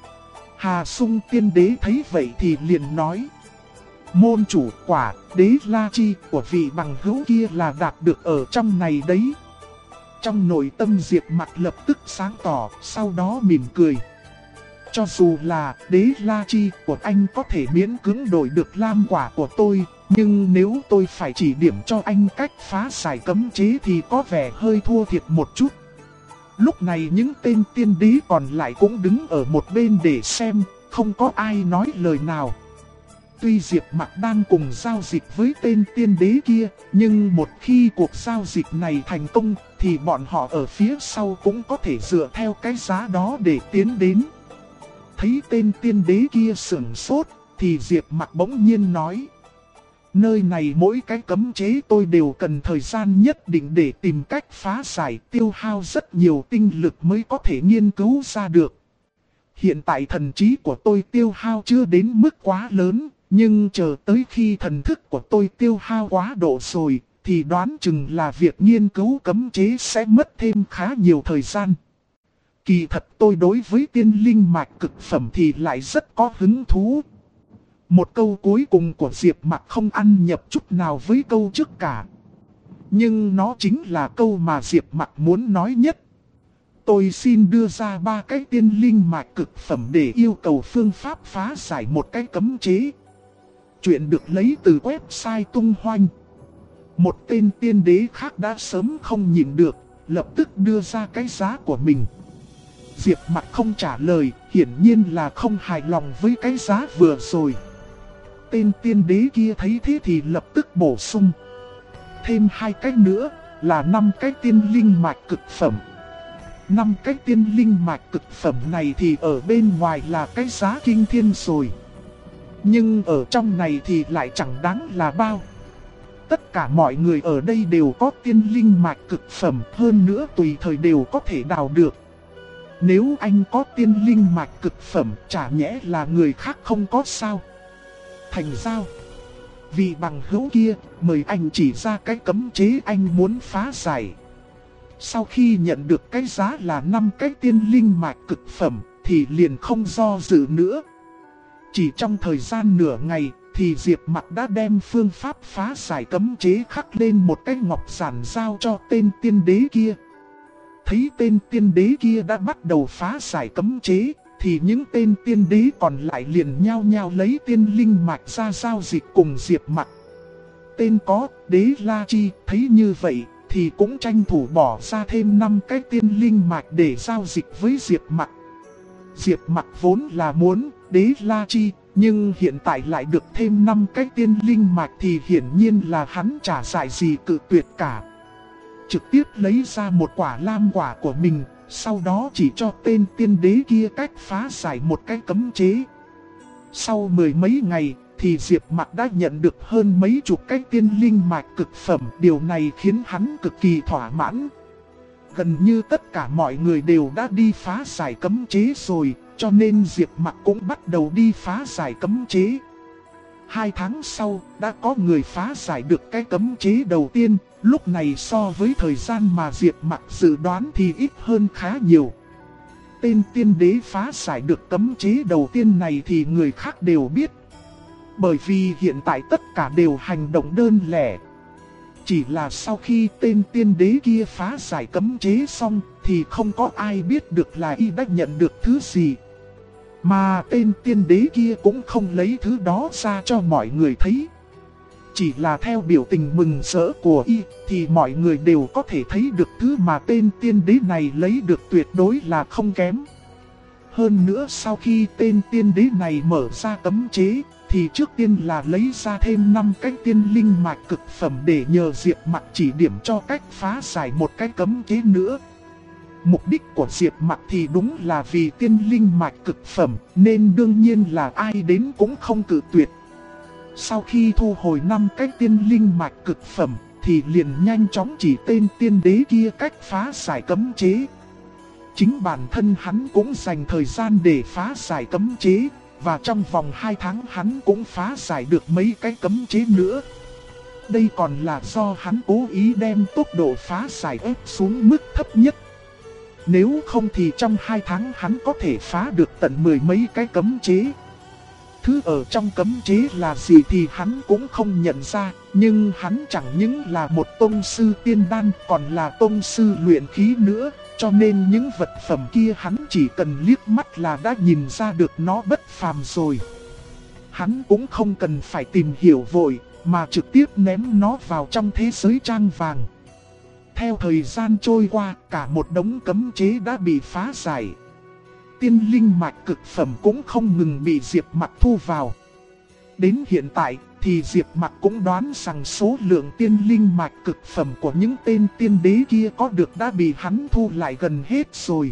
Hà Sung Tiên Đế thấy vậy thì liền nói: môn chủ, quả Đế La Chi của vị bằng hữu kia là đạt được ở trong này đấy. Trong nội tâm Diệp Mặc lập tức sáng tỏ, sau đó mỉm cười. Cho dù là Đế La Chi của anh có thể miễn cưỡng đổi được lam quả của tôi, nhưng nếu tôi phải chỉ điểm cho anh cách phá giải cấm chế thì có vẻ hơi thua thiệt một chút. Lúc này những tên tiên đế còn lại cũng đứng ở một bên để xem, không có ai nói lời nào. Tuy Diệp Mặc đang cùng giao dịch với tên tiên đế kia, nhưng một khi cuộc giao dịch này thành công thì bọn họ ở phía sau cũng có thể dựa theo cái giá đó để tiến đến. Thấy tên tiên đế kia sửng sốt thì Diệp Mặc bỗng nhiên nói: nơi này mỗi cái cấm chế tôi đều cần thời gian nhất định để tìm cách phá giải, tiêu hao rất nhiều tinh lực mới có thể nghiên cứu ra được. Hiện tại thần trí của tôi tiêu hao chưa đến mức quá lớn, nhưng chờ tới khi thần thức của tôi tiêu hao quá độ rồi, thì đoán chừng là việc nghiên cứu cấm chế sẽ mất thêm khá nhiều thời gian. Kỳ thật tôi đối với tiên linh mạch cực phẩm thì lại rất có hứng thú. Một câu cuối cùng của Diệp Mặc không ăn nhập chút nào với câu trước cả. Nhưng nó chính là câu mà Diệp Mặc muốn nói nhất. Tôi xin đưa ra 3 cái tiên linh mạch cực phẩm để yêu cầu phương pháp phá giải một cái cấm chế. Chuyện được lấy từ website tung hoành. Một tên tiên đế khác đã sớm không nhịn được, lập tức đưa ra cái giá của mình. Diệp Mặc không trả lời, hiển nhiên là không hài lòng với cái giá vừa rồi. Tên tiên đế kia thấy thế thì lập tức bổ sung: thêm 2 cái nữa là 5 cái tiên linh mạch cực phẩm. 5 cái tiên linh mạch cực phẩm này thì ở bên ngoài là cái giá kinh thiên rồi, nhưng ở trong này thì lại chẳng đáng là bao. Tất cả mọi người ở đây đều có tiên linh mạch cực phẩm, hơn nữa tùy thời đều có thể đào được. Nếu anh có tiên linh mạch cực phẩm, chả nhẽ là người khác không có sao? Thành giao, vị bằng hữu kia, mời anh chỉ ra cái cấm chế anh muốn phá giải. Sau khi nhận được cái giá là 5 cái tiên linh mạch cực phẩm, thì liền không do dự nữa. Chỉ trong thời gian nửa ngày, thì Diệp Mặc đã đem phương pháp phá giải cấm chế khắc lên một cái ngọc giản giao cho tên tiên đế kia. Thấy tên tiên đế kia đã bắt đầu phá giải cấm chế, thì những tên tiên đế còn lại liền nhao nhao lấy tiên linh mạch ra giao dịch cùng Diệp Mặc. Tên có Đế La Chi thấy như vậy thì cũng tranh thủ bỏ ra thêm 5 cái tiên linh mạch để giao dịch với Diệp Mặc. Diệp Mặc vốn là muốn Đế La Chi, nhưng hiện tại lại được thêm 5 cái tiên linh mạch thì hiển nhiên là hắn chả dại gì cự tuyệt cả. Trực tiếp lấy ra một quả lam quả của mình, sau đó chỉ cho tên tiên đế kia cách phá giải một cái cấm chế. Sau 10 mấy ngày thì Diệp Mặc đã nhận được hơn mấy chục cái tiên linh mạch cực phẩm, điều này khiến hắn cực kỳ thỏa mãn. Gần như tất cả mọi người đều đã đi phá giải cấm chế rồi, cho nên Diệp Mặc cũng bắt đầu đi phá giải cấm chế. 2 tháng sau, đã có người phá giải được cái cấm chế đầu tiên, lúc này so với thời gian mà Diệp Mặc dự đoán thì ít hơn khá nhiều. Tên tiên đế phá giải được cấm chế đầu tiên này thì người khác đều biết. Bởi vì hiện tại tất cả đều hành động đơn lẻ. Chỉ là sau khi tên tiên đế kia phá giải cấm chế xong thì không có ai biết được là y đã nhận được thứ gì. Mà tên tiên đế kia cũng không lấy thứ đó ra cho mọi người thấy. Chỉ là theo biểu tình mừng rỡ của y thì mọi người đều có thể thấy được thứ mà tên tiên đế này lấy được tuyệt đối là không kém. Hơn nữa sau khi tên tiên đế này mở ra cấm chế thì trước tiên là lấy ra thêm 5 cái tiên linh mạch cực phẩm để nhờ Diệp Mặc chỉ điểm cho cách phá giải một cái cấm chế nữa. Mục đích của Diệp Mặc thì đúng là vì tiên linh mạch cực phẩm, nên đương nhiên là ai đến cũng không cự tuyệt. Sau khi thu hồi 5 cái tiên linh mạch cực phẩm, thì liền nhanh chóng chỉ tên tiên đế kia cách phá giải cấm chế. Chính bản thân hắn cũng dành thời gian để phá giải cấm chế, và trong vòng 2 tháng hắn cũng phá giải được mấy cái cấm chế nữa. Đây còn là do hắn cố ý đem tốc độ phá giải ép xuống mức thấp nhất. Nếu không thì trong 2 tháng hắn có thể phá được tận 10 mấy cái cấm chế. Thứ ở trong cấm chế là gì thì hắn cũng không nhận ra, nhưng hắn chẳng những là một tông sư tiên đan còn là tông sư luyện khí nữa, cho nên những vật phẩm kia hắn chỉ cần liếc mắt là đã nhìn ra được nó bất phàm rồi. Hắn cũng không cần phải tìm hiểu vội, mà trực tiếp ném nó vào trong thế giới trang vàng. Theo thời gian trôi qua, cả một đống cấm chế đã bị phá giải. Tiên linh mạch cực phẩm cũng không ngừng bị Diệp Mặc thu vào. Đến hiện tại thì Diệp Mặc cũng đoán rằng số lượng tiên linh mạch cực phẩm của những tên tiên đế kia có được đã bị hắn thu lại gần hết rồi.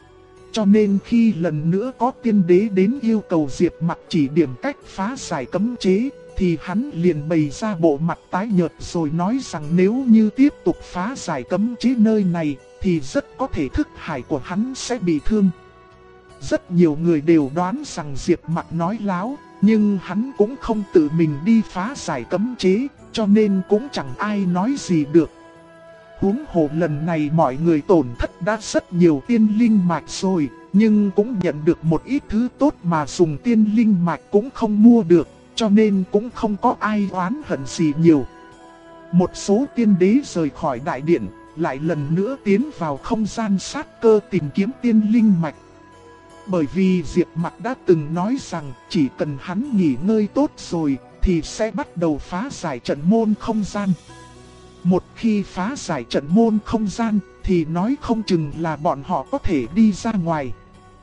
Cho nên khi lần nữa có tiên đế đến yêu cầu Diệp Mặc chỉ điểm cách phá giải cấm chế, thì hắn liền bày ra bộ mặt tái nhợt rồi nói rằng nếu như tiếp tục phá giải cấm chế nơi này, thì rất có thể thức hải của hắn sẽ bị thương. Rất nhiều người đều đoán rằng Diệp Mặc nói láo, nhưng hắn cũng không tự mình đi phá giải cấm chế, cho nên cũng chẳng ai nói gì được. Huống hồ lần này mọi người tổn thất đã rất nhiều tiên linh mạch rồi, nhưng cũng nhận được một ít thứ tốt mà dùng tiên linh mạch cũng không mua được, cho nên cũng không có ai oán hận gì nhiều. Một số tiên đế rời khỏi đại điện, lại lần nữa tiến vào không gian sát cơ tìm kiếm tiên linh mạch. Bởi vì Diệp Mặc đã từng nói rằng chỉ cần hắn nghỉ ngơi tốt rồi thì sẽ bắt đầu phá giải trận môn không gian. Một khi phá giải trận môn không gian thì nói không chừng là bọn họ có thể đi ra ngoài.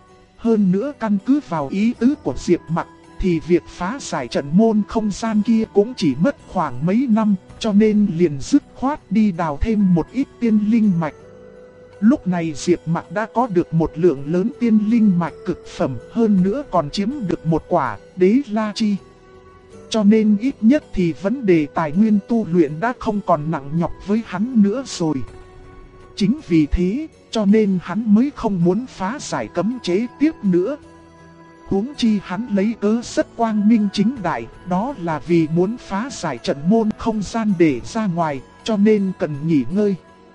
Hơn nữa căn cứ vào ý tứ của Diệp Mặc thì việc phá giải trận môn không gian kia cũng chỉ mất khoảng mấy năm, cho nên liền dứt khoát đi đào thêm một ít tiên linh mạch. Lúc này Diệp Mặc đã có được một lượng lớn tiên linh mạch cực phẩm, hơn nữa còn chiếm được một quả đế la chi. Cho nên ít nhất thì vấn đề tài nguyên tu luyện đã không còn nặng nhọc với hắn nữa rồi. Chính vì thế, cho nên hắn mới không muốn phá giải cấm chế tiếp nữa. Huống chi hắn lấy cớ rất quang minh chính đại, đó là vì muốn phá giải trận môn không gian để ra ngoài, cho nên cần nghỉ ngơi.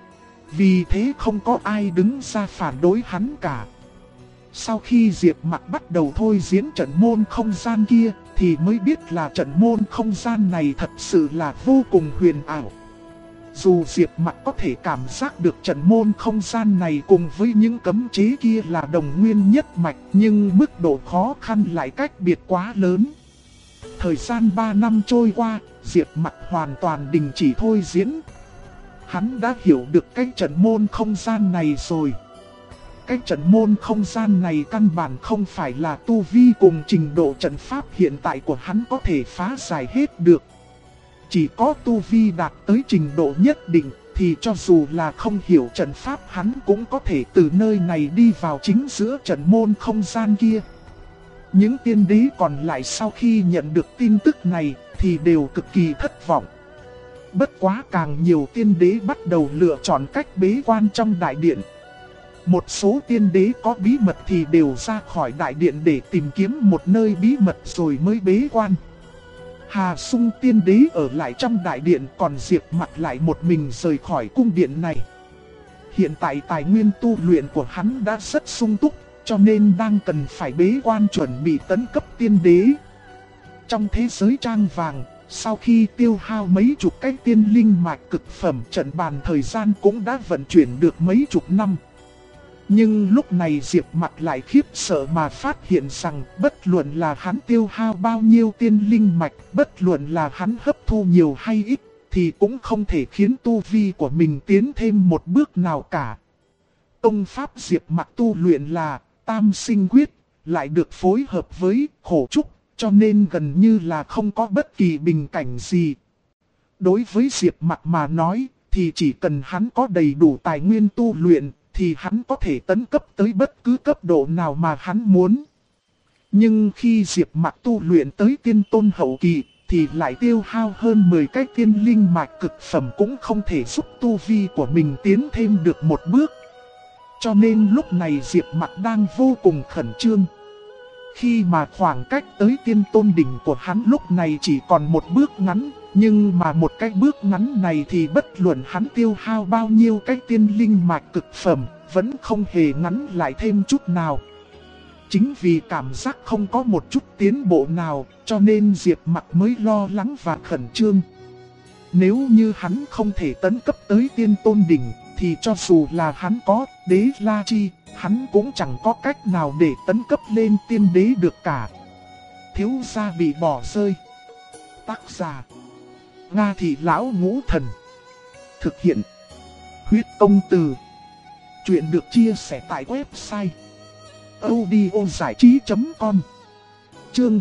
Vì thế không có ai đứng ra phản đối hắn cả. Sau khi Diệp Mặc bắt đầu thôi diễn trận môn không gian kia, thì mới biết là trận môn không gian này thật sự là vô cùng huyền ảo. Dù Diệp Mặc có thể cảm giác được trận môn không gian này cùng với những cấm chế kia là đồng nguyên nhất mạch, nhưng mức độ khó khăn lại cách biệt quá lớn. Thời gian 3 năm trôi qua, Diệp Mặc hoàn toàn đình chỉ thôi diễn. Hắn đã hiểu được cái trận môn không gian này rồi. Cái trận môn không gian này căn bản không phải là tu vi cùng trình độ trận pháp hiện tại của hắn có thể phá giải hết được. Chỉ có tu vi đạt tới trình độ nhất định thì cho dù là không hiểu trận pháp hắn cũng có thể từ nơi này đi vào chính giữa trận môn không gian kia. Những tiên đế còn lại sau khi nhận được tin tức này thì đều cực kỳ thất vọng. Bất quá càng nhiều tiên đế bắt đầu lựa chọn cách bế quan trong đại điện. Một số tiên đế có bí mật thì đều ra khỏi đại điện để tìm kiếm một nơi bí mật rồi mới bế quan. Hà Sung tiên đế ở lại trong đại điện, còn Diệp Mặc lại một mình rời khỏi cung điện này. Hiện tại tài nguyên tu luyện của hắn đã rất sung túc, cho nên đang cần phải bế quan chuẩn bị tấn cấp tiên đế. Trong thế giới trang vàng, sau khi tiêu hao mấy chục cái tiên linh mạch cực phẩm, trận bàn thời gian cũng đã vận chuyển được mấy chục năm. Nhưng lúc này Diệp Mặc lại khiếp sợ mà phát hiện rằng bất luận là hắn tiêu hao bao nhiêu tiên linh mạch, bất luận là hắn hấp thu nhiều hay ít, thì cũng không thể khiến tu vi của mình tiến thêm một bước nào cả. Công pháp Diệp Mặc tu luyện là Tam Sinh Quyết, lại được phối hợp với Khổ Trúc, cho nên gần như là không có bất kỳ bình cảnh gì. Đối với Diệp Mặc mà nói, thì chỉ cần hắn có đầy đủ tài nguyên tu luyện, thì hắn có thể tấn cấp tới bất cứ cấp độ nào mà hắn muốn. Nhưng khi Diệp Mặc tu luyện tới tiên tôn hậu kỳ, thì lại tiêu hao hơn 10 cái tiên linh mạch cực phẩm cũng không thể giúp tu vi của mình tiến thêm được một bước. Cho nên lúc này Diệp Mặc đang vô cùng khẩn trương. Khi mà khoảng cách tới tiên tôn đỉnh của hắn lúc này chỉ còn một bước ngắn, nhưng mà một cái bước ngắn này thì bất luận hắn tiêu hao bao nhiêu cái tiên linh mạch cực phẩm, vẫn không hề ngắn lại thêm chút nào. Chính vì cảm giác không có một chút tiến bộ nào, cho nên Diệp Mặc mới lo lắng và khẩn trương. Nếu như hắn không thể tấn cấp tới tiên tôn đỉnh, thì cho dù là hắn có đế la chi, hắn cũng chẳng có cách nào để tấn cấp lên tiên đế được cả. Thiếu gia bị bỏ rơi. Tác giả: Nga Thị Lão Ngũ Thần. Thực hiện: Huyết Công Từ. Chuyện được chia sẻ tại website audiozảichí.com. Chương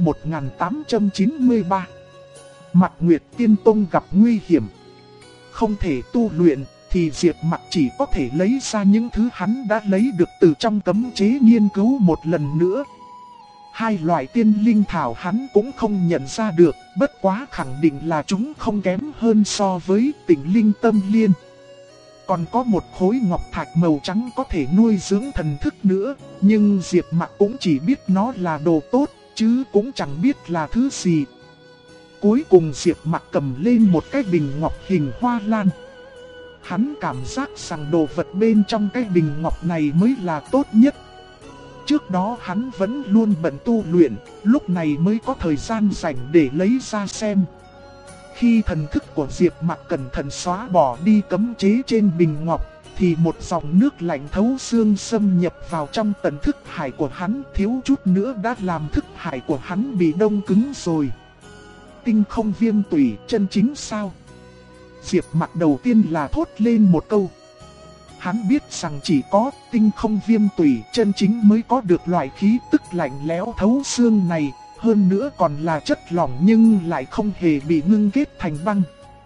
1893. Mạc Nguyệt Tiên Tông gặp nguy hiểm. Không thể tu luyện, thì Diệp Mặc chỉ có thể lấy ra những thứ hắn đã lấy được từ trong cấm chế nghiên cứu một lần nữa. Hai loại tiên linh thảo hắn cũng không nhận ra được, bất quá khẳng định là chúng không kém hơn so với Tịnh Linh Tâm Liên. Còn có một khối ngọc thạch màu trắng có thể nuôi dưỡng thần thức nữa, nhưng Diệp Mặc cũng chỉ biết nó là đồ tốt, chứ cũng chẳng biết là thứ gì. Cuối cùng Diệp Mặc cầm lên một cái bình ngọc hình hoa lan. Hắn cảm giác rằng đồ vật bên trong cái bình ngọc này mới là tốt nhất. Trước đó hắn vẫn luôn bận tu luyện, lúc này mới có thời gian rảnh để lấy ra xem. Khi thần thức của Diệp Mặc cẩn thận xóa bỏ đi cấm chế trên bình ngọc, thì một dòng nước lạnh thấu xương xâm nhập vào trong tần thức hải của hắn, thiếu chút nữa đã làm thức hải của hắn bị đông cứng rồi. Tinh không viêm tủy chân chính sao? Diệp Mặc đầu tiên là thốt lên một câu. Hắn biết rằng chỉ có tinh không viêm tủy chân chính mới có được loại khí tức lạnh lẽo thấu xương này, hơn nữa còn là chất lỏng nhưng lại không hề bị ngưng kết thành băng.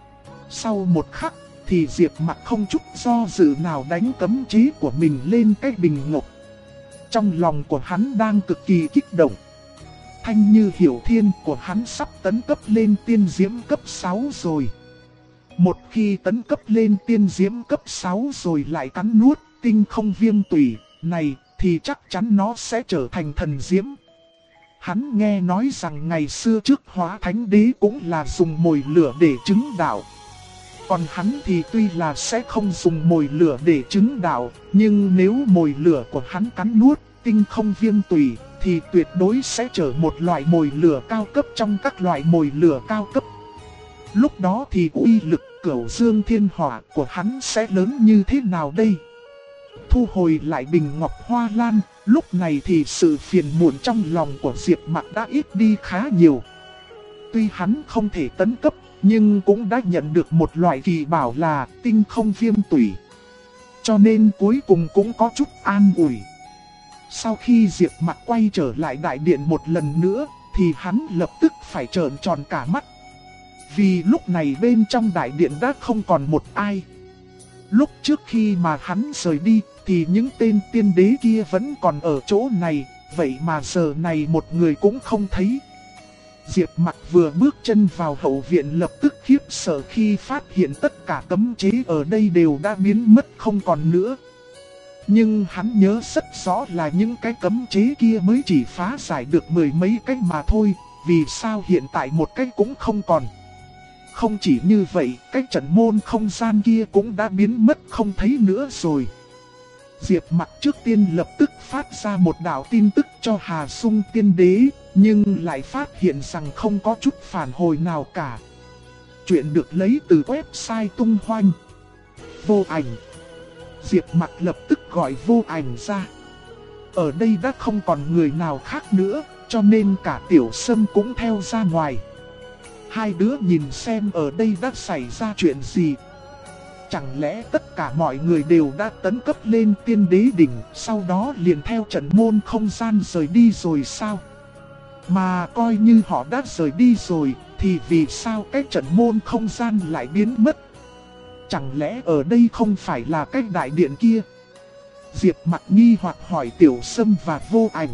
Sau một khắc thì Diệp Mặc không chút do dự nào đánh cấm chế của mình lên cái bình ngọc. Trong lòng của hắn đang cực kỳ kích động. Thanh Như Hiểu Thiên của hắn sắp tấn cấp lên tiên diễm cấp 6 rồi. Một khi tấn cấp lên tiên diễm cấp 6 rồi lại cắn nuốt tinh không viêm tủy này thì chắc chắn nó sẽ trở thành thần diễm. Hắn nghe nói rằng ngày xưa trước Hóa Thánh Đế cũng là dùng mồi lửa để chứng đạo. Còn hắn thì tuy là sẽ không dùng mồi lửa để chứng đạo, nhưng nếu mồi lửa của hắn cắn nuốt tinh không viêm tủy thì tuyệt đối sẽ trở một loại mồi lửa cao cấp trong các loại mồi lửa cao cấp. Lúc đó thì uy lực Cửu Dương Thiên Hỏa của hắn sẽ lớn như thế nào đây? Thu hồi lại bình ngọc hoa lan, lúc này thì sự phiền muộn trong lòng của Diệp Mặc đã ít đi khá nhiều. Tuy hắn không thể tấn cấp, nhưng cũng đã nhận được một loại kỳ bảo là tinh không viêm tủy. Cho nên cuối cùng cũng có chút an ủi. Sau khi Diệp Mặc quay trở lại đại điện một lần nữa, thì hắn lập tức phải trợn tròn cả mắt. Vì lúc này bên trong đại điện đã không còn một ai. Lúc trước khi mà hắn rời đi, thì những tên tiên đế kia vẫn còn ở chỗ này, vậy mà giờ này một người cũng không thấy. Diệp Mặc vừa bước chân vào hậu viện lập tức khiếp sợ khi phát hiện tất cả cấm chế ở đây đều đã biến mất không còn nữa. Nhưng hắn nhớ rất rõ là những cái cấm chế kia mới chỉ phá giải được mười mấy cái mà thôi, vì sao hiện tại một cái cũng không còn. Không chỉ như vậy, cái trận môn không gian kia cũng đã biến mất không thấy nữa rồi. Diệp Mặc trước tiên lập tức phát ra một đạo tin tức cho Hà Sung Tiên Đế, nhưng lại phát hiện rằng không có chút phản hồi nào cả. Chuyện được lấy từ website tung hoành. Vô Ảnh. Diệp Mặc lập tức gọi Vô Ảnh ra. Ở đây đã không còn người nào khác nữa, cho nên cả Tiểu Sâm cũng theo ra ngoài. Hai đứa nhìn xem ở đây đã xảy ra chuyện gì. Chẳng lẽ tất cả mọi người đều đã tấn cấp lên tiên đế đỉnh, sau đó liền theo trận môn không gian rời đi rồi sao? Mà coi như họ đã rời đi rồi, thì vì sao cái trận môn không gian lại biến mất? Chẳng lẽ ở đây không phải là cái đại điện kia? Diệp Mặc nghi hoặc hỏi Tiểu Sâm và Vô Ảnh.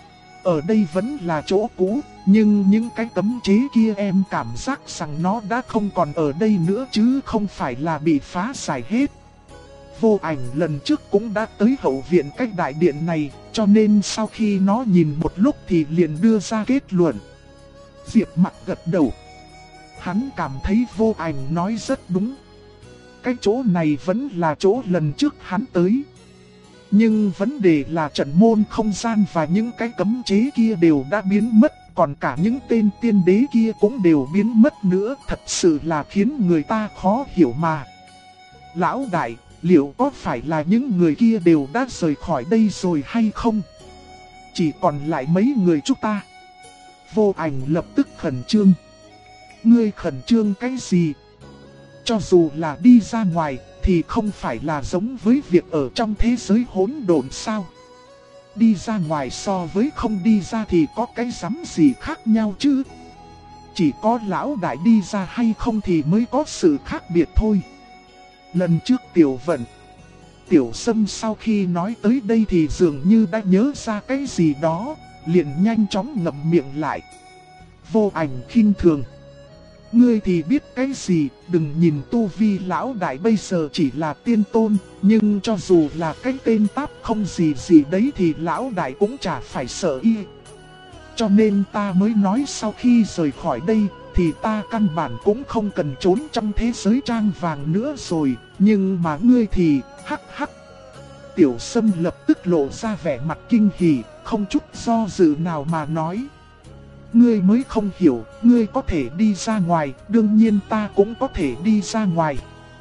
Ở đây vẫn là chỗ cũ, nhưng những cái cấm chế kia em cảm giác rằng nó đã không còn ở đây nữa chứ không phải là bị phá giải hết. Vô Ảnh lần trước cũng đã tới hậu viện cách đại điện này, cho nên sau khi nó nhìn một lúc thì liền đưa ra kết luận. Diệp Mặc gật đầu. Hắn cảm thấy Vô Ảnh nói rất đúng. Cái chỗ này vẫn là chỗ lần trước hắn tới. Nhưng vấn đề là trận môn không gian và những cái cấm chế kia đều đã biến mất, còn cả những tên tiên đế kia cũng đều biến mất nữa, thật sự là khiến người ta khó hiểu mà. Lão đại, liệu có phải là những người kia đều đã rời khỏi đây rồi hay không? Chỉ còn lại mấy người chúng ta. Vô Ảnh lập tức khẩn trương. Ngươi khẩn trương cái gì? Cho dù là đi ra ngoài thì không phải là giống với việc ở trong thế giới hỗn độn sao? Đi ra ngoài so với không đi ra thì có cái rắm gì khác nhau chứ? Chỉ có lão đại đi ra hay không thì mới có sự khác biệt thôi. Lần trước Tiểu Vận, Tiểu Sâm sau khi nói tới đây thì dường như đã nhớ ra cái gì đó, liền nhanh chóng ngậm miệng lại. Vô Ảnh khinh thường. Ngươi thì biết cái gì, đừng nhìn tu vi lão đại bây giờ chỉ là tiên tôn, nhưng cho dù là cái tên táp không gì gì đấy thì lão đại cũng chả phải sợ y. Cho nên ta mới nói sau khi rời khỏi đây thì ta căn bản cũng không cần trốn trong thế giới trang vàng nữa rồi, nhưng mà ngươi thì hắc hắc. Tiểu Sâm lập tức lộ ra vẻ mặt kinh hỉ, không chút do dự nào mà nói. Ngươi mới không hiểu, ngươi có thể đi ra ngoài, đương nhiên ta cũng có thể đi ra ngoài.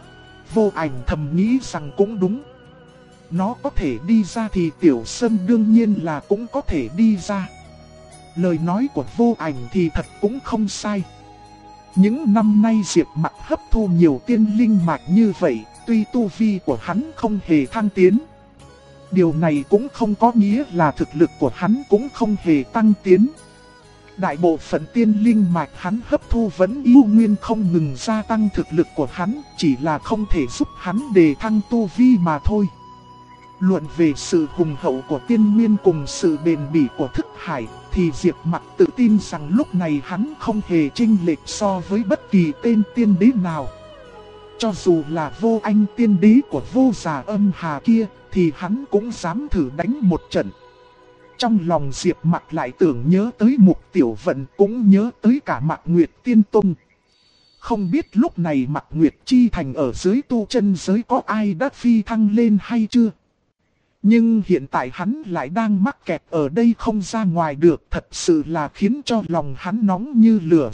Vô Ảnh thầm nghĩ rằng cũng đúng. Nó có thể đi ra thì Tiểu Sâm đương nhiên là cũng có thể đi ra. Lời nói của Vô Ảnh thì thật cũng không sai. Những năm nay Diệp Mặc hấp thu nhiều tiên linh mạch như vậy, tuy tu vi của hắn không hề thăng tiến. Điều này cũng không có nghĩa là thực lực của hắn cũng không hề tăng tiến. Đại bộ phận tiên linh mạch hắn hấp thu vẫn yêu nguyên không ngừng gia tăng thực lực của hắn, chỉ là không thể giúp hắn đề thăng tu vi mà thôi. Luận về sự hùng hậu của tiên nguyên cùng sự bền bỉ của thức hải, thì Diệp Mặc tự tin rằng lúc này hắn không hề chênh lệch so với bất kỳ tên tiên đế nào. Cho dù là Vô Anh tiên đế của Vô Già Âm Hà kia, thì hắn cũng dám thử đánh một trận. Trong lòng Diệp Mặc lại tưởng nhớ tới Mục Tiểu Vận, cũng nhớ tới cả Mạc Nguyệt Tiên Tông. Không biết lúc này Mạc Nguyệt Chi Thành ở dưới tu chân giới có ai đã phi thăng lên hay chưa? Nhưng hiện tại hắn lại đang mắc kẹt ở đây không ra ngoài được, thật sự là khiến cho lòng hắn nóng như lửa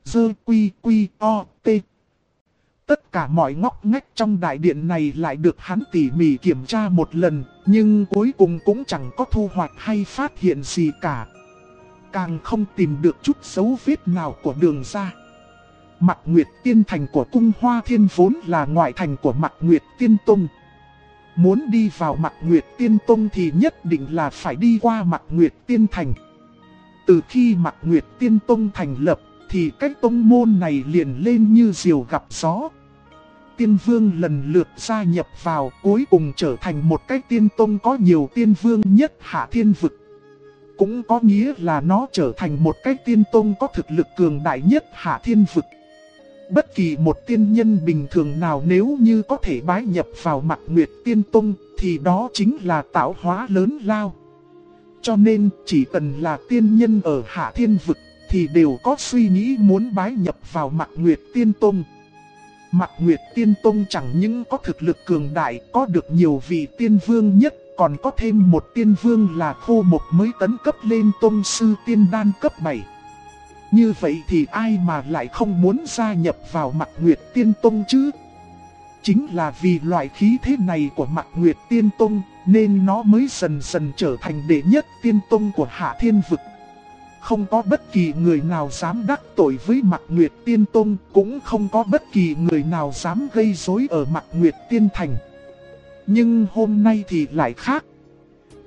o tê. Tất cả mọi ngóc ngách trong đại điện này lại được hắn tỉ mỉ kiểm tra một lần, nhưng cuối cùng cũng chẳng có thu hoạch hay phát hiện gì cả. Càng không tìm được chút dấu vết nào của đường ra. Mạc Nguyệt Tiên Thành của Cung Hoa Thiên vốn là ngoại thành của Mạc Nguyệt Tiên Tông. Muốn đi vào Mạc Nguyệt Tiên Tông thì nhất định là phải đi qua Mạc Nguyệt Tiên Thành. Từ khi Mạc Nguyệt Tiên Tông thành lập thì cái tông môn này liền lên như diều gặp gió. Tiên vương lần lượt gia nhập vào, cuối cùng trở thành một cái tiên tông có nhiều tiên vương nhất Hạ Thiên Vực. Cũng có nghĩa là nó trở thành một cái tiên tông có thực lực cường đại nhất Hạ Thiên Vực. Bất kỳ một tiên nhân bình thường nào nếu như có thể bái nhập vào Mạc Nguyệt Tiên Tông thì đó chính là tạo hóa lớn lao. Cho nên chỉ cần là tiên nhân ở Hạ Thiên Vực thì đều có suy nghĩ muốn bái nhập vào Mạc Nguyệt Tiên Tông. Mạc Nguyệt Tiên Tông chẳng những có thực lực cường đại, có được nhiều vị tiên vương nhất, còn có thêm một tiên vương là Khô Mộc mới tấn cấp lên tông sư tiên đan cấp 7. Như vậy thì ai mà lại không muốn gia nhập vào Mạc Nguyệt Tiên Tông chứ? Chính là vì loại khí thế này của Mạc Nguyệt Tiên Tông nên nó mới dần dần trở thành đệ nhất tiên tông của Hạ Thiên Vực. Không có bất kỳ người nào dám đắc tội với Mạc Nguyệt Tiên Tông, cũng không có bất kỳ người nào dám gây rối ở Mạc Nguyệt Tiên Thành. Nhưng hôm nay thì lại khác.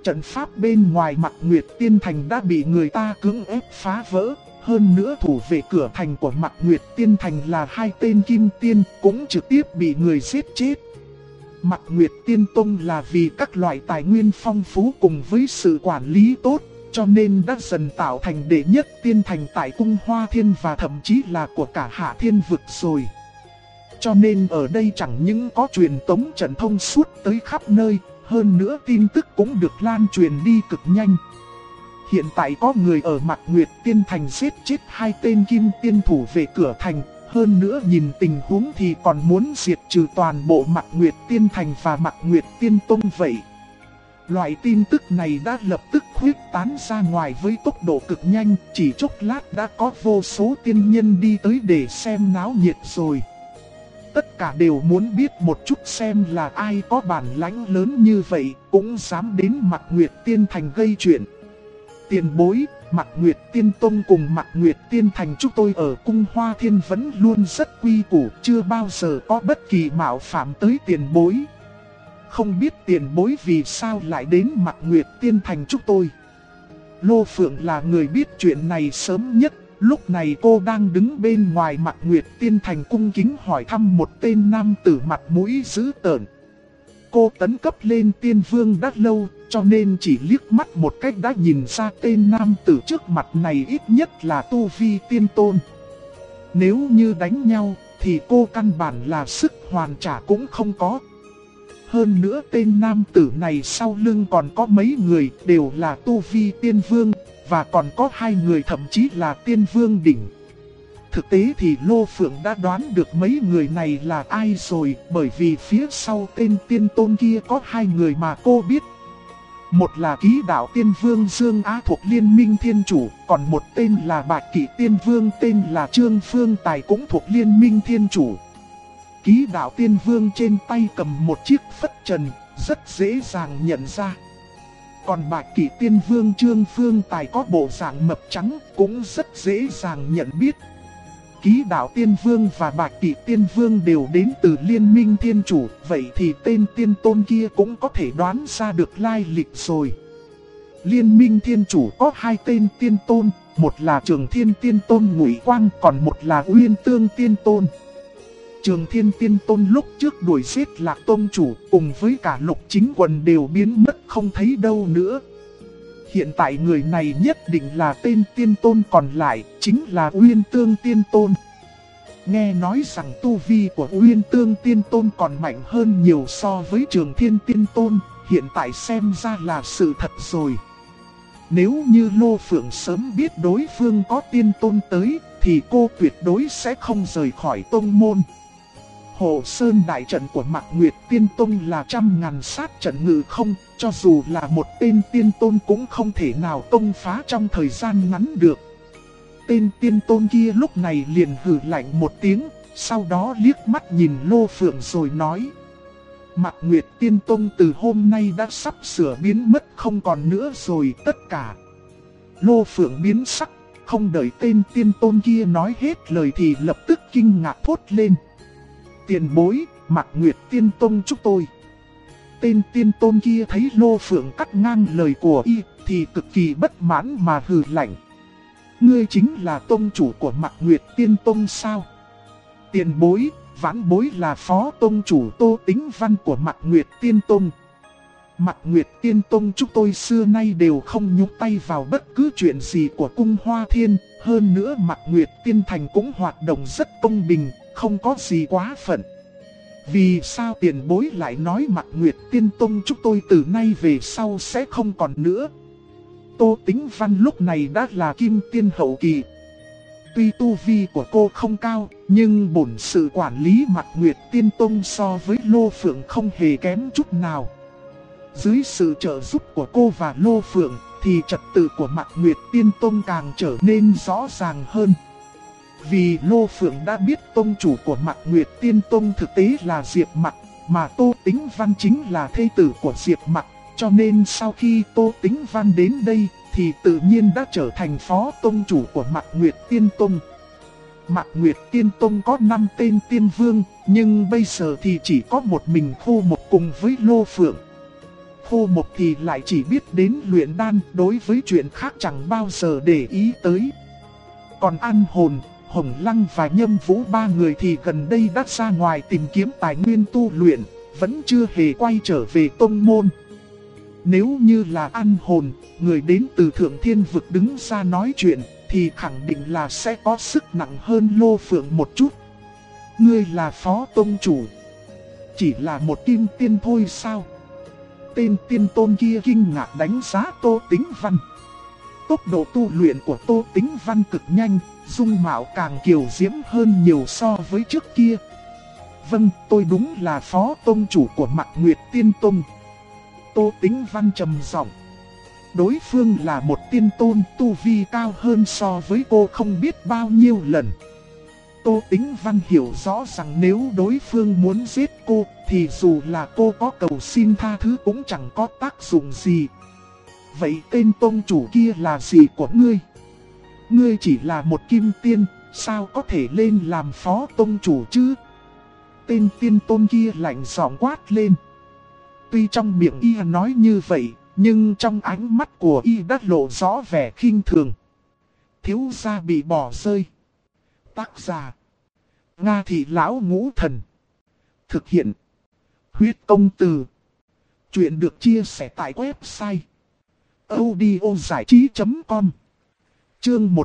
trận pháp bên ngoài Mạc Nguyệt Tiên Thành đã bị người ta cưỡng ép phá vỡ. Hơn nữa thủ vệ cửa thành của Mạc Nguyệt Tiên Thành là 2 tên kim tiên cũng trực tiếp bị người giết chết. Mạc Nguyệt Tiên Tông là vì các loại tài nguyên phong phú cùng với sự quản lý tốt, cho nên đã dần tạo thành đệ nhất tiên thành tại Cung Hoa Thiên và thậm chí là của cả Hạ Thiên Vực rồi. Cho nên ở đây chẳng những có truyền tống trận thông suốt tới khắp nơi, hơn nữa tin tức cũng được lan truyền đi cực nhanh. Hiện tại có người ở Mạc Nguyệt Tiên Thành giết chết 2 tên kim tiên thủ vệ cửa thành, hơn nữa nhìn tình huống thì còn muốn diệt trừ toàn bộ Mạc Nguyệt Tiên Thành và Mạc Nguyệt Tiên Tông vậy. Loại tin tức này đã lập tức khuyết tán ra ngoài với tốc độ cực nhanh, chỉ chốc lát đã có vô số tiên nhân đi tới để xem náo nhiệt rồi. Tất cả đều muốn biết một chút xem là ai có bản lãnh lớn như vậy, cũng dám đến Mạc Nguyệt Tiên Thành gây chuyện. Tiền bối, Mạc Nguyệt Tiên Tông cùng Mạc Nguyệt Tiên Thành chúng tôi ở Cung Hoa Thiên vẫn luôn rất quy củ, chưa bao giờ có bất kỳ mạo phạm tới tiền bối. Không biết tiền bối vì sao lại đến Mạc Nguyệt Tiên Thành chúng tôi. Lô Phượng là người biết chuyện này sớm nhất, lúc này cô đang đứng bên ngoài Mạc Nguyệt Tiên Thành cung kính hỏi thăm một tên nam tử mặt mũi dữ tợn. Cô tấn cấp lên tiên vương đã lâu, cho nên chỉ liếc mắt một cách đã nhìn ra tên nam tử trước mặt này ít nhất là tu vi tiên tôn. Nếu như đánh nhau, thì cô căn bản là sức hoàn trả cũng không có. Hơn nữa tên nam tử này sau lưng còn có mấy người đều là tu vi tiên vương, và còn có 2 người thậm chí là tiên vương đỉnh. Thực tế thì Lô Phượng đã đoán được mấy người này là ai rồi, bởi vì phía sau tên tiên tôn kia có 2 người mà cô biết. Một là Ký Đạo Tiên Vương Dương Á thuộc Liên Minh Thiên Chủ, còn một tên là Bạch Kỵ Tiên Vương tên là Trương Phương Tài cũng thuộc Liên Minh Thiên Chủ. Ký Đạo Tiên Vương trên tay cầm một chiếc phất trần, rất dễ dàng nhận ra. Còn Bạch Kỵ Tiên Vương Trương Phương Tài có bộ dạng mập trắng, cũng rất dễ dàng nhận biết. Ký Đạo Tiên Vương và Bạch Kỵ Tiên Vương đều đến từ Liên Minh Thiên Chủ, vậy thì tên tiên tôn kia cũng có thể đoán ra được lai lịch rồi. Liên Minh Thiên Chủ có 2 tên tiên tôn, một là Trường Thiên Tiên Tôn Ngụy Quang, còn một là Uyên Tương Tiên Tôn. Trường Thiên Tiên Tôn lúc trước đuổi giết Lạc Tông Chủ cùng với cả Lục Chính Quần đều biến mất không thấy đâu nữa. Hiện tại người này nhất định là tên tiên tôn còn lại, chính là Uyên Tương Tiên Tôn. Nghe nói rằng tu vi của Uyên Tương Tiên Tôn còn mạnh hơn nhiều so với Trường Thiên Tiên Tôn, hiện tại xem ra là sự thật rồi. Nếu như Lô Phượng sớm biết đối phương có tiên tôn tới, thì cô tuyệt đối sẽ không rời khỏi tông môn. Hộ Sơn đại trận của Mạc Nguyệt Tiên Tông là 100.000 sát trận ngự không, cho dù là một tên tiên tôn cũng không thể nào công phá trong thời gian ngắn được. Tên tiên tôn kia lúc này liền hừ lạnh một tiếng, sau đó liếc mắt nhìn Lô Phượng rồi nói: Mạc Nguyệt Tiên Tông từ hôm nay đã sắp sửa biến mất không còn nữa rồi tất cả. Lô Phượng biến sắc, không đợi tên tiên tôn kia nói hết lời thì lập tức kinh ngạc thốt lên: Tiền bối, Mạc Nguyệt Tiên Tông chúng tôi. Tên tiên tôn kia thấy Lô Phượng cắt ngang lời của y thì cực kỳ bất mãn mà hừ lạnh: Ngươi chính là tông chủ của Mạc Nguyệt Tiên Tông sao? Tiền bối, vãn bối là phó tông chủ Tô Tính Văn của Mạc Nguyệt Tiên Tông. Mạc Nguyệt Tiên Tông chúng tôi xưa nay đều không nhúc tay vào bất cứ chuyện gì của Cung Hoa Thiên. Hơn nữa Mạc Nguyệt Tiên Thành cũng hoạt động rất công bình, không có gì quá phận. Vì sao tiền bối lại nói Mạc Nguyệt Tiên Tông chúng tôi từ nay về sau sẽ không còn nữa? Tô Tính Văn lúc này đã là kim tiên hậu kỳ. Tuy tu vi của cô không cao, nhưng bổn sự quản lý Mạc Nguyệt Tiên Tông so với Lô Phượng không hề kém chút nào. Dưới sự trợ giúp của cô và Lô Phượng, thì trật tự của Mạc Nguyệt Tiên Tông càng trở nên rõ ràng hơn. Vì Lô Phượng đã biết tông chủ của Mạc Nguyệt Tiên Tông thực tế là Diệp Mặc, mà Tô Tính Văn chính là thê tử của Diệp Mặc, cho nên sau khi Tô Tính Văn đến đây, thì tự nhiên đã trở thành phó tông chủ của Mạc Nguyệt Tiên Tông. Mạc Nguyệt Tiên Tông có 5 tên tiên vương, nhưng bây giờ thì chỉ có một mình Khô Một cùng với Lô Phượng. Khô Mộc thì lại chỉ biết đến luyện đan, đối với chuyện khác chẳng bao giờ để ý tới. Còn An Hồn, Hồng Lăng và Nhâm Vũ ba người thì gần đây đã ra ngoài tìm kiếm tài nguyên tu luyện, vẫn chưa hề quay trở về tông môn. Nếu như là An Hồn, người đến từ Thượng Thiên Vực đứng ra nói chuyện, thì khẳng định là sẽ có sức nặng hơn Lô Phượng một chút. Ngươi là phó tông chủ, chỉ là một kim tiên thôi sao? Tên tiên tôn kia kinh ngạc đánh giá Tô Tĩnh Văn. Tốc độ tu luyện của Tô Tĩnh Văn cực nhanh, dung mạo càng kiều diễm hơn nhiều so với trước kia. Vâng, tôi đúng là phó tông chủ của Mạc Nguyệt Tiên Tông. Tô Tĩnh Văn trầm giọng. Đối phương là một tiên tôn, tu vi cao hơn so với cô không biết bao nhiêu lần. Tô Tĩnh Văn hiểu rõ rằng nếu đối phương muốn giết cô, thì dù là cô có cầu xin tha thứ cũng chẳng có tác dụng gì. Vậy tên tông chủ kia là gì của ngươi? Ngươi chỉ là một kim tiên, sao có thể lên làm phó tông chủ chứ? Tên tiên tôn kia lạnh giọng quát lên. Tuy trong miệng y nói như vậy, nhưng trong ánh mắt của y đã lộ rõ vẻ khinh thường. Thiếu gia bị bỏ rơi. Tác giả: Nga Thị Lão Ngũ Thần. Thực hiện: Huyết Công Từ. Chuyện được chia sẻ tại website audiozảichí.com. Chương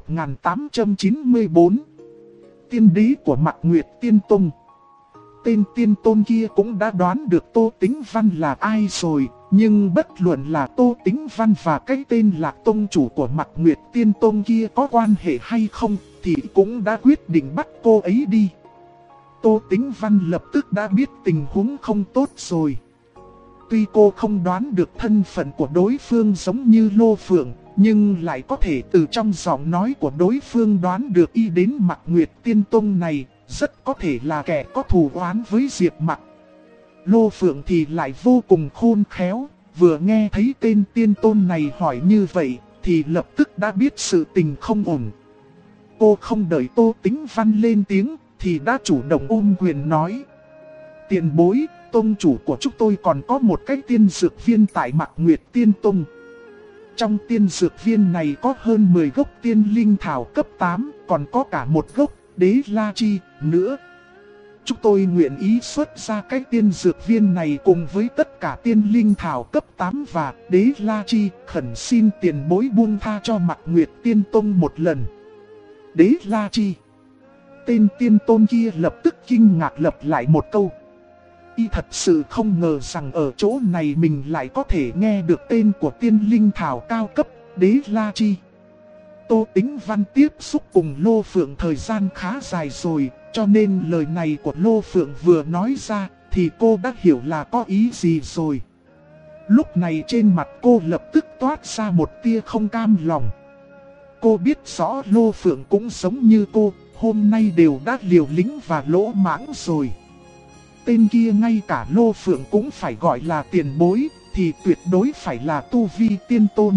1894. Tiên đế của Mạc Nguyệt Tiên Tông. Tên tiên tôn kia cũng đã đoán được Tô Tĩnh Văn là ai rồi, nhưng bất luận là Tô Tĩnh Văn và cái tên Lạc Tông chủ của Mạc Nguyệt Tiên Tông kia có quan hệ hay không, thì cũng đã quyết định bắt cô ấy đi. Tô Tĩnh Văn lập tức đã biết tình huống không tốt rồi. Tuy cô không đoán được thân phận của đối phương giống như Lô Phượng, nhưng lại có thể từ trong giọng nói của đối phương đoán được y đến Mạc Nguyệt Tiên Tông này, rất có thể là kẻ có thù oán với Diệp Mặc. Lô Phượng thì lại vô cùng khôn khéo, vừa nghe thấy tên tiên tôn này hỏi như vậy, thì lập tức đã biết sự tình không ổn. Cô không đợi Tô Tĩnh Văn lên tiếng, thì đã chủ động ôm quyền nói. Tiền bối, tông chủ của chúng tôi còn có một cái tiên dược viên tại Mạc Nguyệt Tiên Tông. Trong tiên dược viên này có hơn 10 gốc tiên linh thảo cấp 8, còn có cả một gốc Đế La Chi nữa. Chúng tôi nguyện ý xuất ra cái tiên dược viên này cùng với tất cả tiên linh thảo cấp 8 và Đế La Chi, khẩn xin tiền bối buông tha cho Mạc Nguyệt Tiên Tông một lần. Đế La Chi. Tên tiên tôn kia lập tức kinh ngạc lặp lại một câu. Y thật sự không ngờ rằng ở chỗ này mình lại có thể nghe được tên của tiên linh thảo cao cấp, Đế La Chi. Tô Tĩnh Văn tiếp xúc cùng Lô Phượng thời gian khá dài rồi, cho nên lời này của Lô Phượng vừa nói ra, thì cô đã hiểu là có ý gì rồi. Lúc này trên mặt cô lập tức toát ra một tia không cam lòng. Cô biết rõ Lô Phượng cũng giống như cô, hôm nay đều đã liều lĩnh và lỗ mãng rồi. Tên kia ngay cả Lô Phượng cũng phải gọi là tiền bối, thì tuyệt đối phải là tu vi tiên tôn.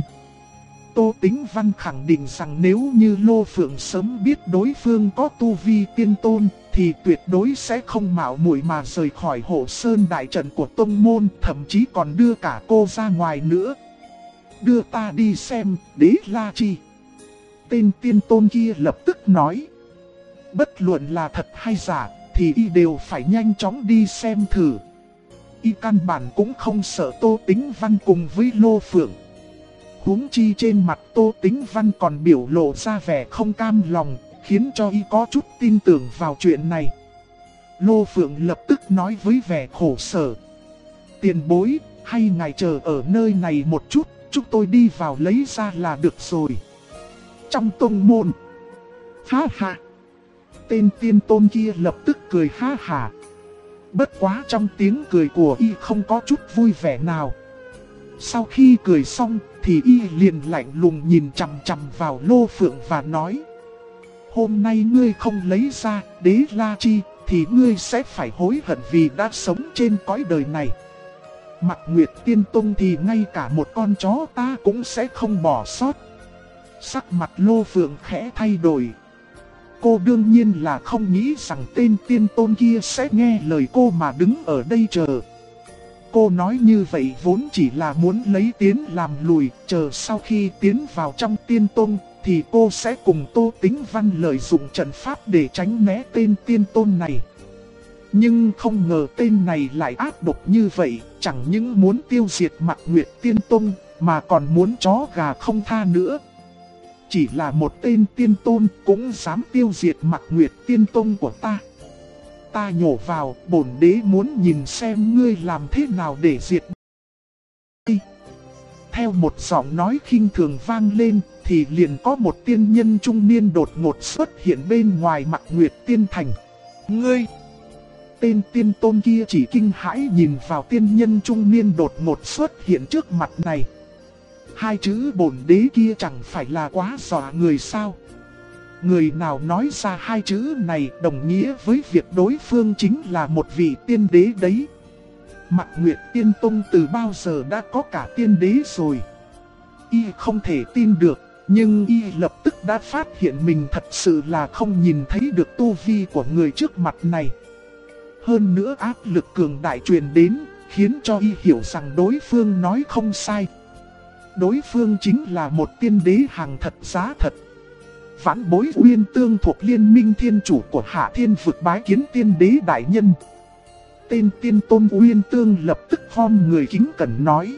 Tô Tĩnh Văn khẳng định rằng nếu như Lô Phượng sớm biết đối phương có tu vi tiên tôn, thì tuyệt đối sẽ không mạo muội mà rời khỏi Hộ Sơn đại trận của tông môn, thậm chí còn đưa cả cô ra ngoài nữa. Đưa ta đi xem, Đế La Chi. Tên tiên tôn kia lập tức nói. Bất luận là thật hay giả, thì y đều phải nhanh chóng đi xem thử. Y căn bản cũng không sợ Tô Tĩnh Văn cùng với Lô Phượng. Huống chi trên mặt Tô Tĩnh Văn còn biểu lộ ra vẻ không cam lòng, khiến cho y có chút tin tưởng vào chuyện này. Lô Phượng lập tức nói với vẻ khổ sở. Tiền bối, hay ngài chờ ở nơi này một chút, chúng tôi đi vào lấy ra là được rồi. Trong tông môn. Ha ha. Tên tiên tôn kia lập tức cười ha ha. Bất quá trong tiếng cười của y không có chút vui vẻ nào. Sau khi cười xong thì y liền lạnh lùng nhìn chằm chằm vào Lô Phượng và nói. Hôm nay ngươi không lấy ra Đế La Chi thì ngươi sẽ phải hối hận vì đã sống trên cõi đời này. Mạc Nguyệt Tiên Tông thì ngay cả một con chó ta cũng sẽ không bỏ sót. Sắc mặt Lô Phượng khẽ thay đổi. Cô đương nhiên là không nghĩ rằng tên tiên tôn kia sẽ nghe lời cô mà đứng ở đây chờ. cô nói như vậy vốn chỉ là muốn lấy Tiến làm lùi, chờ sau khi tiến vào trong tiên tôn, thì cô sẽ cùng Tô Tĩnh Văn lợi dụng trận pháp để tránh né tên tiên tôn này. Nhưng không ngờ tên này lại ác độc như vậy, chẳng những muốn tiêu diệt Mạc Nguyệt Tiên Tôn, mà còn muốn chó gà không tha nữa. Chỉ là một tên tiên tôn cũng dám tiêu diệt Mạc Nguyệt Tiên Tôn của ta. Ta nhổ vào, bổn đế muốn nhìn xem ngươi làm thế nào để diệt. Theo một giọng nói khinh thường vang lên, thì liền có một tiên nhân trung niên đột ngột xuất hiện bên ngoài Mạc Nguyệt Tiên Thành. Ngươi! Tên tiên tôn kia chỉ kinh hãi nhìn vào tiên nhân trung niên đột ngột xuất hiện trước mặt này. Hai chữ bổn đế kia chẳng phải là quá dọa người sao? Người nào nói ra hai chữ này đồng nghĩa với việc đối phương chính là một vị tiên đế đấy. Mạc Nguyệt Tiên Tôn từ bao giờ đã có cả tiên đế rồi. Y không thể tin được, nhưng Y lập tức đã phát hiện mình thật sự là không nhìn thấy được tu vi của người trước mặt này. Hơn nữa áp lực cường đại truyền đến, khiến cho Y hiểu rằng đối phương nói không sai. Đối phương chính là một tiên đế hàng thật giá thật. Vãn Bối Uyên Tương thuộc Liên Minh Thiên Chủ của Hạ Thiên Vực bái kiến tiên đế đại nhân. Tên tiên tôn Uyên Tương lập tức khom người kính cẩn nói.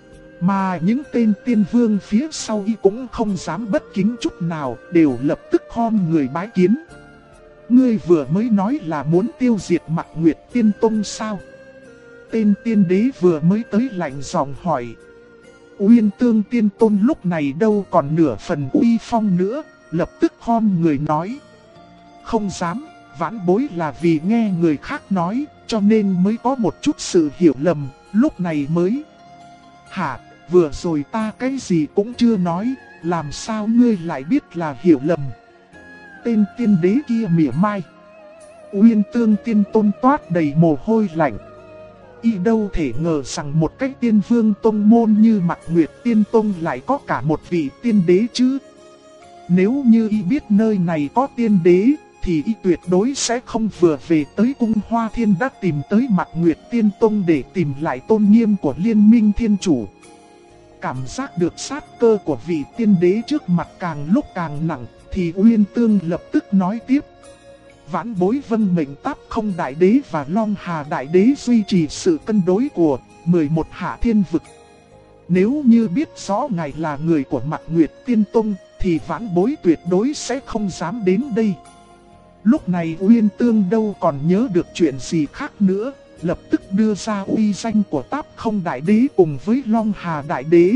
Mà những tên tiên vương phía sau Y cũng không dám bất kính chút nào, đều lập tức khom người bái kiến. Ngươi vừa mới nói là muốn tiêu diệt Mạc Nguyệt Tiên Tôn sao? Tên tiên đế vừa mới tới lạnh giọng hỏi. Uyên Tương Tiên Tôn lúc này đâu còn nửa phần uy phong nữa, lập tức khom người nói. Không dám, vãn bối là vì nghe người khác nói, cho nên mới có một chút sự hiểu lầm, lúc này mới. Hả, vừa rồi ta cái gì cũng chưa nói, làm sao ngươi lại biết là hiểu lầm? Tên tiên đế kia mỉa mai. Uyên Tương Tiên Tôn toát đầy mồ hôi lạnh. Y đâu thể ngờ rằng một cách tiên vương tông môn như Mạc Nguyệt Tiên Tôn lại có cả một vị tiên đế chứ. Nếu như Y biết nơi này có tiên đế, thì Y tuyệt đối sẽ không vừa về tới cung Hoa Thiên đã tìm tới Mạc Nguyệt Tiên Tôn để tìm lại tôn nghiêm của Liên Minh Thiên Chủ. Cảm giác được sát cơ của vị tiên đế trước mặt càng lúc càng nặng, thì Uyên Tương lập tức nói tiếp. Vãn Bối vâng mệnh Táp Không Đại Đế và Long Hà Đại Đế duy trì sự cân đối của 11 Hạ Thiên Vực. Nếu như biết rõ ngài là người của Mạc Nguyệt Tiên Tôn, thì Vãn Bối tuyệt đối sẽ không dám đến đây. Lúc này Uyên Tương đâu còn nhớ được chuyện gì khác nữa, lập tức đưa ra uy danh của Táp Không Đại Đế cùng với Long Hà Đại Đế.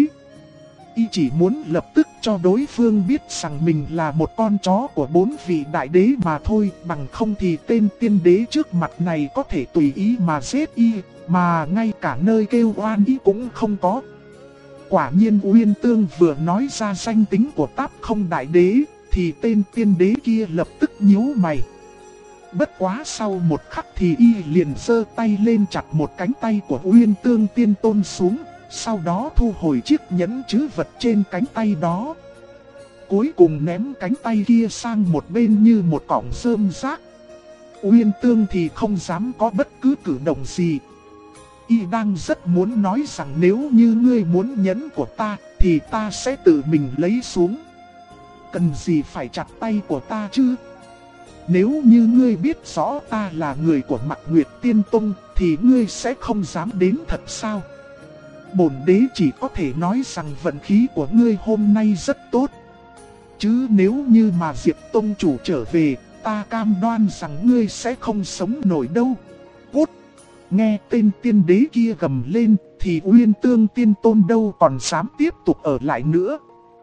Y chỉ muốn lập tức cho đối phương biết rằng mình là một con chó của 4 vị đại đế mà thôi, bằng không thì tên tiên đế trước mặt này có thể tùy ý mà giết Y, mà ngay cả nơi kêu oan Y cũng không có. Quả nhiên Uyên Tương vừa nói ra danh tính của Táp Không Đại Đế, thì tên tiên đế kia lập tức nhíu mày. Bất quá sau một khắc thì Y liền giơ tay lên chặt một cánh tay của Uyên Tương Tiên Tôn xuống, sau đó thu hồi chiếc nhẫn trữ vật trên cánh tay đó. Cuối cùng ném cánh tay kia sang một bên như một cọng rơm rác. Uyên Tương thì không dám có bất cứ cử động gì. Y đang rất muốn nói rằng nếu như ngươi muốn nhẫn của ta, thì ta sẽ tự mình lấy xuống. Cần gì phải chặt tay của ta chứ? Nếu như ngươi biết rõ ta là người của Mạc Nguyệt Tiên Tôn, thì ngươi sẽ không dám đến thật sao? Bổn đế chỉ có thể nói rằng vận khí của ngươi hôm nay rất tốt. Chứ nếu như mà Diệp Tông chủ trở về, ta cam đoan rằng ngươi sẽ không sống nổi đâu. Cút! Nghe tên tiên đế kia gầm lên, thì Uyên Tương Tiên Tôn đâu còn dám tiếp tục ở lại nữa.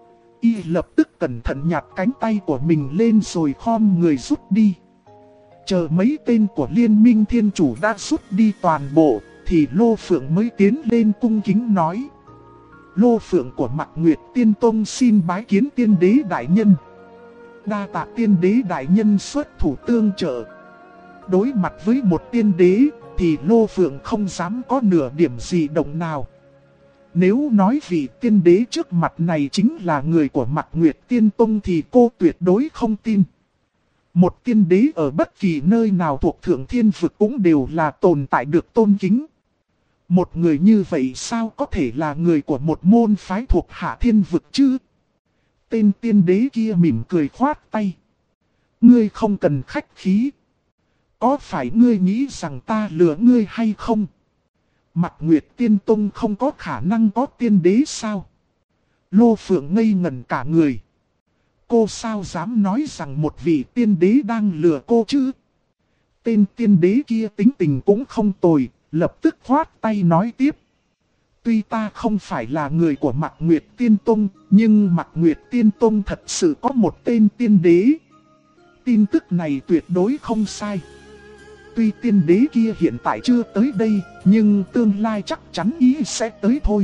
Y lập tức cẩn thận nhặt cánh tay của mình lên rồi khom người rút đi. Chờ mấy tên của Liên Minh Thiên Chủ đã rút đi toàn bộ, thì Lô Phượng mới tiến lên cung kính nói. Lô Phượng của Mạc Nguyệt Tiên Tôn xin bái kiến tiên đế đại nhân. Đa tạ tiên đế đại nhân xuất thủ tương trợ. Đối mặt với một tiên đế, thì Lô Phượng không dám có nửa điểm gì động nào. Nếu nói vị tiên đế trước mặt này chính là người của Mạc Nguyệt Tiên Tôn thì cô tuyệt đối không tin. Một tiên đế ở bất kỳ nơi nào thuộc Thượng Thiên Vực cũng đều là tồn tại được tôn kính. Một người như vậy sao có thể là người của một môn phái thuộc Hạ Thiên Vực chứ? Tên tiên đế kia mỉm cười khoát tay. Ngươi không cần khách khí. Có phải ngươi nghĩ rằng ta lừa ngươi hay không? Mạc Nguyệt Tiên Tông không có khả năng có tiên đế sao? Lô Phượng ngây ngẩn cả người. Cô sao dám nói rằng một vị tiên đế đang lừa cô chứ? Tên tiên đế kia tính tình cũng không tồi, lập tức khoát tay nói tiếp. Tuy ta không phải là người của Mạc Nguyệt Tiên Tông, nhưng Mạc Nguyệt Tiên Tông thật sự có một tên tiên đế. Tin tức này tuyệt đối không sai. Tuy tiên đế kia hiện tại chưa tới đây, nhưng tương lai chắc chắn ý sẽ tới thôi.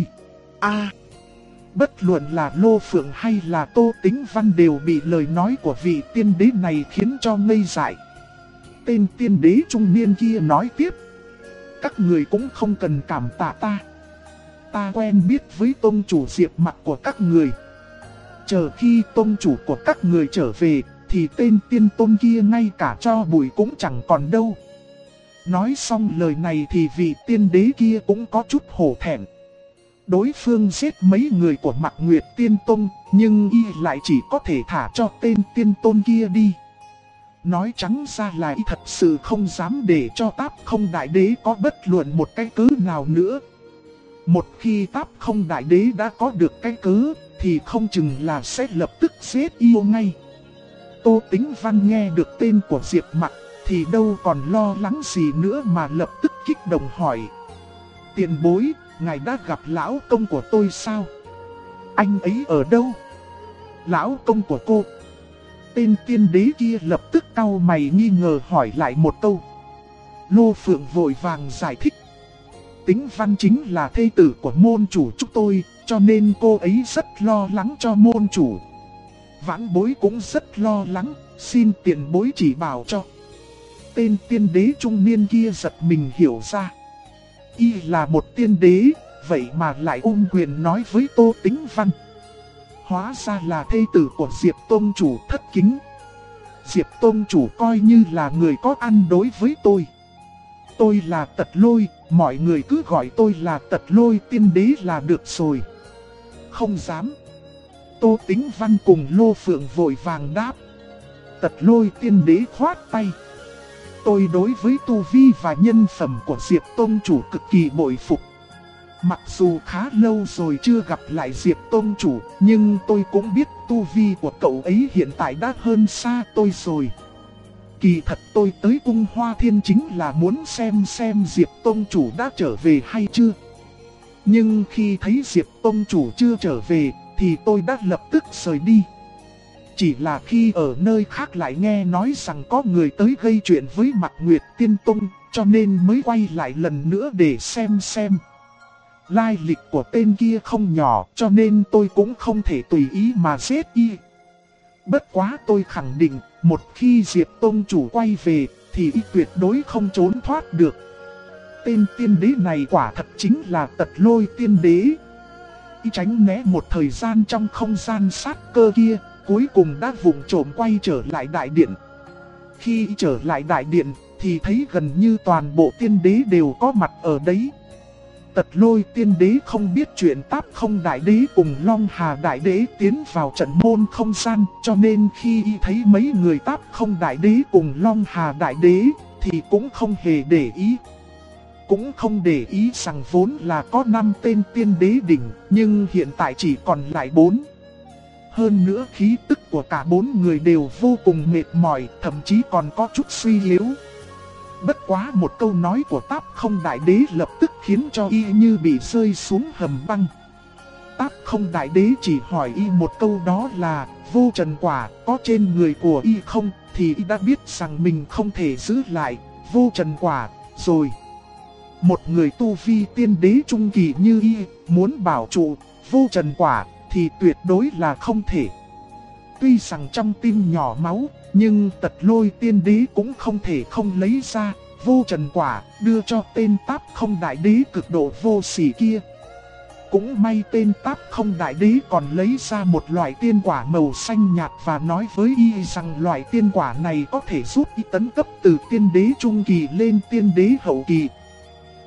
Bất luận là Lô Phượng hay là Tô Tĩnh Văn đều bị lời nói của vị tiên đế này khiến cho ngây dại. Tên tiên đế trung niên kia nói tiếp. Các người cũng không cần cảm tạ ta. Ta quen biết với tông chủ Diệp Mặc của các người. Chờ khi tông chủ của các người trở về, thì tên tiên tôn kia ngay cả cho bụi cũng chẳng còn đâu. Nói xong lời này thì vị tiên đế kia cũng có chút hổ thẹn. Đối phương giết mấy người của Mạc Nguyệt Tiên Tông, nhưng y lại chỉ có thể thả cho tên tiên tôn kia đi. Nói trắng ra là y thật sự không dám để cho Táp Không Đại Đế có bất luận một cái cớ nào nữa. Một khi Táp Không Đại Đế đã có được cái cớ, thì không chừng là sẽ lập tức giết y ngay. Tô Tĩnh Văn nghe được tên của Diệp Mặc, thì đâu còn lo lắng gì nữa mà lập tức kích động hỏi. Tiền bối, ngài đã gặp lão công của tôi sao? Anh ấy ở đâu? Lão công của cô? Tên tiên đế kia lập tức cau mày nghi ngờ hỏi lại một câu. Lô Phượng vội vàng giải thích. Tĩnh Văn chính là thê tử của môn chủ chúng tôi, cho nên cô ấy rất lo lắng cho môn chủ. Vãn bối cũng rất lo lắng, xin tiền bối chỉ bảo cho. Tên tiên đế trung niên kia giật mình hiểu ra. Y là một tiên đế, vậy mà lại ôm quyền nói với Tô Tĩnh Văn. Hóa ra là thê tử của Diệp Tông Chủ, thất kính. Diệp Tông Chủ coi như là người có ăn đối với tôi. Tôi là Tật Lôi, mọi người cứ gọi tôi là Tật Lôi tiên đế là được rồi. Không dám. Tô Tĩnh Văn cùng Lô Phượng vội vàng đáp. Tật Lôi tiên đế khoát tay. Tôi đối với tu vi và nhân phẩm của Diệp Tông Chủ cực kỳ bội phục. Mặc dù khá lâu rồi chưa gặp lại Diệp Tông Chủ, nhưng tôi cũng biết tu vi của cậu ấy hiện tại đã hơn xa tôi rồi. Kỳ thật tôi tới Cung Hoa Thiên chính là muốn xem Diệp Tông Chủ đã trở về hay chưa. Nhưng khi thấy Diệp Tông Chủ chưa trở về, thì tôi đã lập tức rời đi. Chỉ là khi ở nơi khác lại nghe nói rằng có người tới gây chuyện với Mạc Nguyệt Tiên Tông, cho nên mới quay lại lần nữa để xem. Lai lịch của tên kia không nhỏ, cho nên tôi cũng không thể tùy ý mà giết y. Bất quá tôi khẳng định, một khi Diệp Tông Chủ quay về, thì y tuyệt đối không trốn thoát được. Tên tiên đế này quả thật chính là Tật Lôi tiên đế. Y tránh né một thời gian trong không gian sát cơ kia, cuối cùng đã vụng trộm quay trở lại đại điện. Khi trở lại đại điện, thì thấy gần như toàn bộ tiên đế đều có mặt ở đấy. Tật Lôi tiên đế không biết chuyện Táp Không Đại Đế cùng Long Hà Đại Đế tiến vào trận môn không gian, cho nên khi y thấy mấy người Táp Không Đại Đế cùng Long Hà Đại Đế, thì cũng không hề để ý. Cũng không để ý rằng vốn là có 5 tên tiên đế đỉnh, nhưng hiện tại chỉ còn lại 4. Hơn nữa khí tức của cả 4 người đều vô cùng mệt mỏi, thậm chí còn có chút suy yếu. Bất quá một câu nói của Táp Không Đại Đế lập tức khiến cho y như bị rơi xuống hầm băng. Táp Không Đại Đế chỉ hỏi y một câu, đó là vô trần quả có trên người của y không, thì y đã biết rằng mình không thể giữ lại vô trần quả rồi. Một người tu vi tiên đế trung kỳ như y muốn bảo trụ vô trần quả thì tuyệt đối là không thể. Tuy rằng trong tim nhỏ máu, nhưng Tật Lôi tiên đế cũng không thể không lấy ra vô trần quả đưa cho tên Táp Không Đại Đế cực độ vô sỉ kia. Cũng may tên Táp Không Đại Đế còn lấy ra một loại tiên quả màu xanh nhạt và nói với y rằng loại tiên quả này có thể giúp y tấn cấp từ tiên đế trung kỳ lên tiên đế hậu kỳ.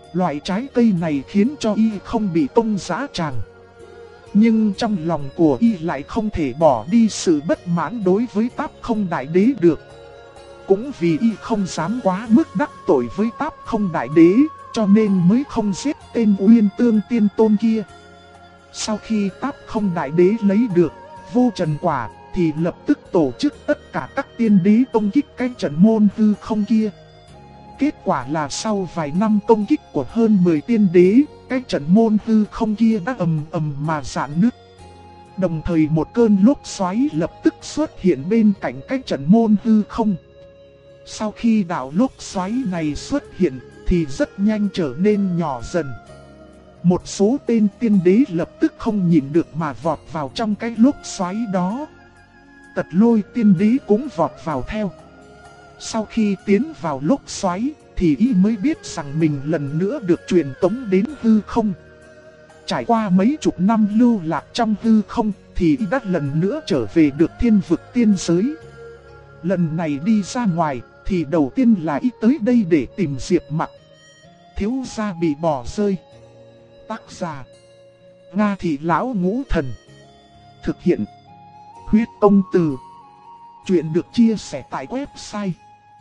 Loại trái cây này khiến cho y không bị tung dã tràng. Nhưng trong lòng của y lại không thể bỏ đi sự bất mãn đối với Táp Không Đại Đế được. Cũng vì y không dám quá mức đắc tội với Táp Không Đại Đế, cho nên mới không giết tên Uyên Tương Tiên Tôn kia. Sau khi Táp Không Đại Đế lấy được vô trần quả, thì lập tức tổ chức tất cả các tiên đế công kích cái trận môn hư không kia. Kết quả là sau vài năm công kích của hơn 10 tiên đế, cái trận môn hư không kia đã ầm ầm mà rạn nứt. Đồng thời một cơn lốc xoáy lập tức xuất hiện bên cạnh cái trận môn hư không. Sau khi đạo lốc xoáy này xuất hiện thì rất nhanh trở nên nhỏ dần. Một số tên tiên đế lập tức không nhịn được mà vọt vào trong cái lốc xoáy đó. Tật Lôi tiên đế cũng vọt vào theo. Sau khi tiến vào lốc xoáy thì y mới biết rằng mình lần nữa được truyền tống đến hư không. Trải qua mấy chục năm lưu lạc trong hư không thì y đã lần nữa trở về được thiên vực tiên giới. Lần này đi ra ngoài thì đầu tiên là y tới đây để tìm Diệp Mặc. Thiếu gia bị bỏ rơi. Tác giả Nga Thị Lão Ngũ Thần. Thực hiện Huyết Công Từ. Chuyện được chia sẻ tại website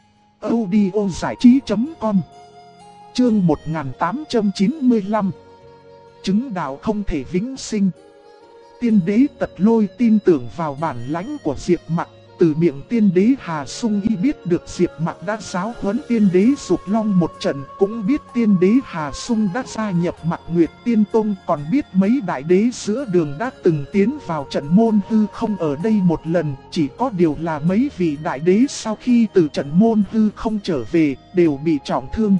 audiozảichí.com. Chương 1895. Chứng đạo không thể vĩnh sinh. Tiên đế Tật Lôi tin tưởng vào bản lãnh của Diệp Mặc. Từ miệng tiên đế Hà Sung y biết được Diệp Mặc đã giáo huấn tiên đế Dục Long một trận, cũng biết tiên đế Hà Sung đã gia nhập Mặc Nguyệt Tiên Tông, còn biết mấy đại đế giữa đường đã từng tiến vào trận môn hư không ở đây một lần. Chỉ có điều là mấy vị đại đế sau khi từ trận môn hư không trở về đều bị trọng thương.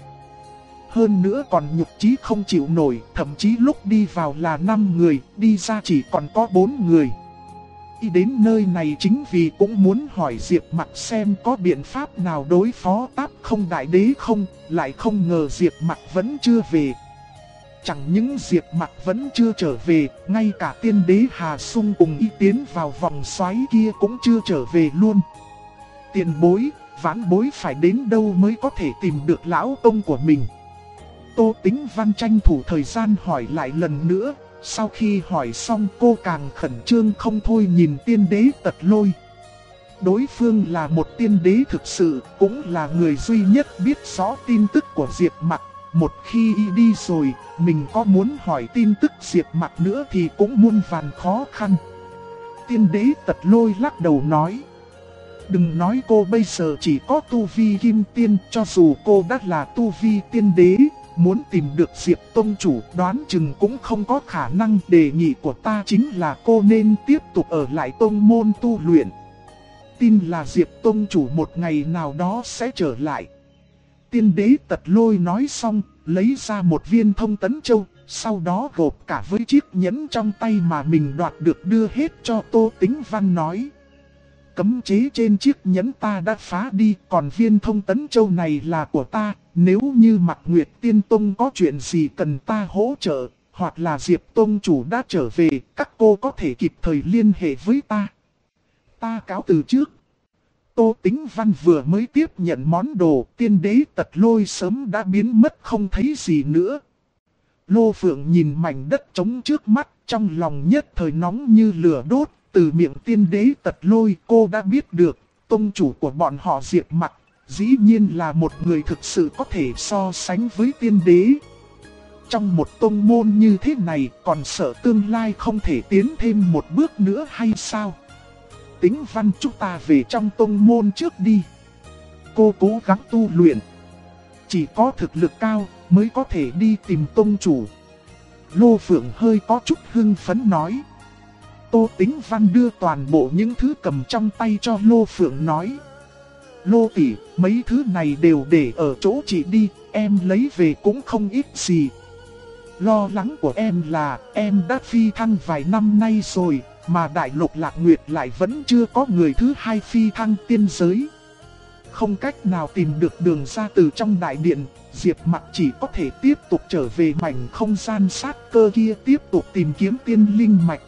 Hơn nữa còn nhục chí không chịu nổi, thậm chí lúc đi vào là 5 người, đi ra chỉ còn có 4 người. Y đến nơi này chính vì cũng muốn hỏi Diệp Mặc xem có biện pháp nào đối phó Táp Không Đại Đế không, lại không ngờ Diệp Mặc vẫn chưa về. Chẳng những Diệp Mặc vẫn chưa trở về, ngay cả tiên đế Hà Sung cùng y tiến vào vòng xoáy kia cũng chưa trở về luôn. Tiền bối, vãn bối phải đến đâu mới có thể tìm được lão tông của mình? Tô Tĩnh Văn tranh thủ thời gian hỏi lại lần nữa. Sau khi hỏi xong cô càng khẩn trương không thôi nhìn tiên đế Tật Lôi. Đối phương là một tiên đế thực sự, cũng là người duy nhất biết rõ tin tức của Diệp Mặc. Một khi y đi rồi, mình có muốn hỏi tin tức Diệp Mặc nữa thì cũng muôn vàn khó khăn. Tiên đế Tật Lôi lắc đầu nói: đừng nói cô bây giờ chỉ có tu vi kim tiên, cho dù cô đã là tu vi tiên đế, muốn tìm được Diệp Tông Chủ đoán chừng cũng không có khả năng. Đề nghị của ta chính là cô nên tiếp tục ở lại tông môn tu luyện. Tin là Diệp Tông Chủ một ngày nào đó sẽ trở lại. Tiên đế Tật Lôi nói xong, lấy ra một viên Thông Tấn Châu, sau đó gộp cả với chiếc nhẫn trong tay mà mình đoạt được đưa hết cho Tô Tĩnh Văn nói: cấm chế trên chiếc nhẫn ta đã phá đi, còn viên Thông Tấn Châu này là của ta. Nếu như Mặc Nguyệt Tiên Tông có chuyện gì cần ta hỗ trợ, hoặc là Diệp Tông Chủ đã trở về, các cô có thể kịp thời liên hệ với ta. Ta cáo từ trước. Tô Tĩnh Văn vừa mới tiếp nhận món đồ, tiên đế Tật Lôi sớm đã biến mất không thấy gì nữa. Lô Phượng nhìn mảnh đất trống trước mắt, trong lòng nhất thời nóng như lửa đốt. Từ miệng tiên đế Tật Lôi cô đã biết được, tông chủ của bọn họ Diệp Mặc dĩ nhiên là một người thực sự có thể so sánh với tiên đế. Trong một tông môn như thế này còn sợ tương lai không thể tiến thêm một bước nữa hay sao? Tĩnh Văn, chúng ta về trong tông môn trước đi. Cô cố gắng tu luyện. Chỉ có thực lực cao mới có thể đi tìm tông chủ. Lô Phượng hơi có chút hưng phấn nói. Tô Tĩnh Văn đưa toàn bộ những thứ cầm trong tay cho Lô Phượng nói: Lô tỷ, mấy thứ này đều để ở chỗ chị đi, em lấy về cũng không ít gì. Lo lắng của em là em đã phi thăng vài năm nay rồi, mà Đại Lục Lạc Nguyệt lại vẫn chưa có người thứ hai phi thăng tiên giới. Không cách nào tìm được đường ra từ trong đại điện, Diệp Mặc chỉ có thể tiếp tục trở về mảnh không gian sát cơ kia tiếp tục tìm kiếm tiên linh mạch.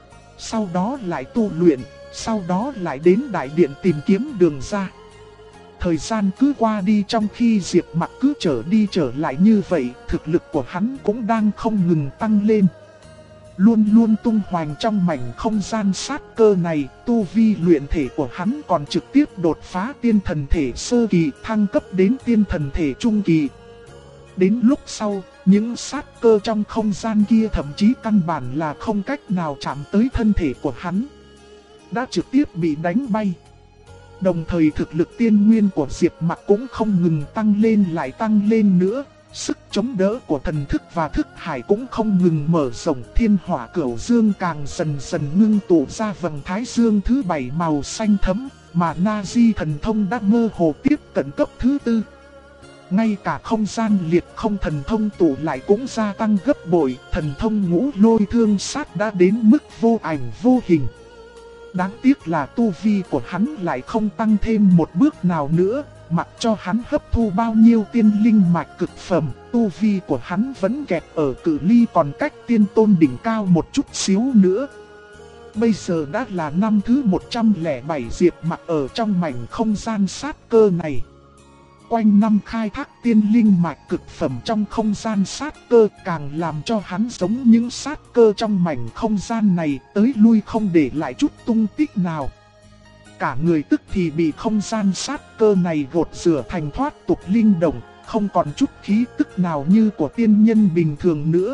Sau đó lại tu luyện, sau đó lại đến đại điện tìm kiếm đường ra. Thời gian cứ qua đi trong khi Diệp Mặc cứ trở đi trở lại như vậy, thực lực của hắn cũng đang không ngừng tăng lên. Luôn luôn tung hoành trong mảnh không gian sát cơ này, tu vi luyện thể của hắn còn trực tiếp đột phá tiên thần thể sơ kỳ, thăng cấp đến tiên thần thể trung kỳ. Đến lúc sau, những sát cơ trong không gian kia thậm chí căn bản là không cách nào chạm tới thân thể của hắn, đã trực tiếp bị đánh bay. Đồng thời thực lực tiên nguyên của Diệp Mặc cũng không ngừng tăng lên lại tăng lên nữa. Sức chống đỡ của thần thức và thức hải cũng không ngừng mở rộng, thiên hỏa cửu dương càng dần dần ngưng tụ ra vầng thái dương thứ 7 màu xanh thẫm, mà Na-di thần thông đã mơ hồ tiếp cận cấp thứ 4. Ngay cả không gian liệt không thần thông tụ lại cũng gia tăng gấp bội, thần thông ngũ lôi thương sát đã đến mức vô ảnh vô hình. Đáng tiếc là tu vi của hắn lại không tăng thêm một bước nào nữa. Mặc cho hắn hấp thu bao nhiêu tiên linh mạch cực phẩm, tu vi của hắn vẫn kẹt ở cự ly còn cách tiên tôn đỉnh cao một chút xíu nữa. Bây giờ đã là năm thứ 107 Diệp Mặc ở trong mảnh không gian sát cơ này. Quanh năm khai thác tiên linh mạch cực phẩm trong không gian sát cơ càng làm cho hắn giống những sát cơ trong mảnh không gian này, tới lui không để lại chút tung tích nào. Cả người tức thì bị không gian sát cơ này gột rửa thành thoát tục linh động, không còn chút khí tức nào như của tiên nhân bình thường nữa.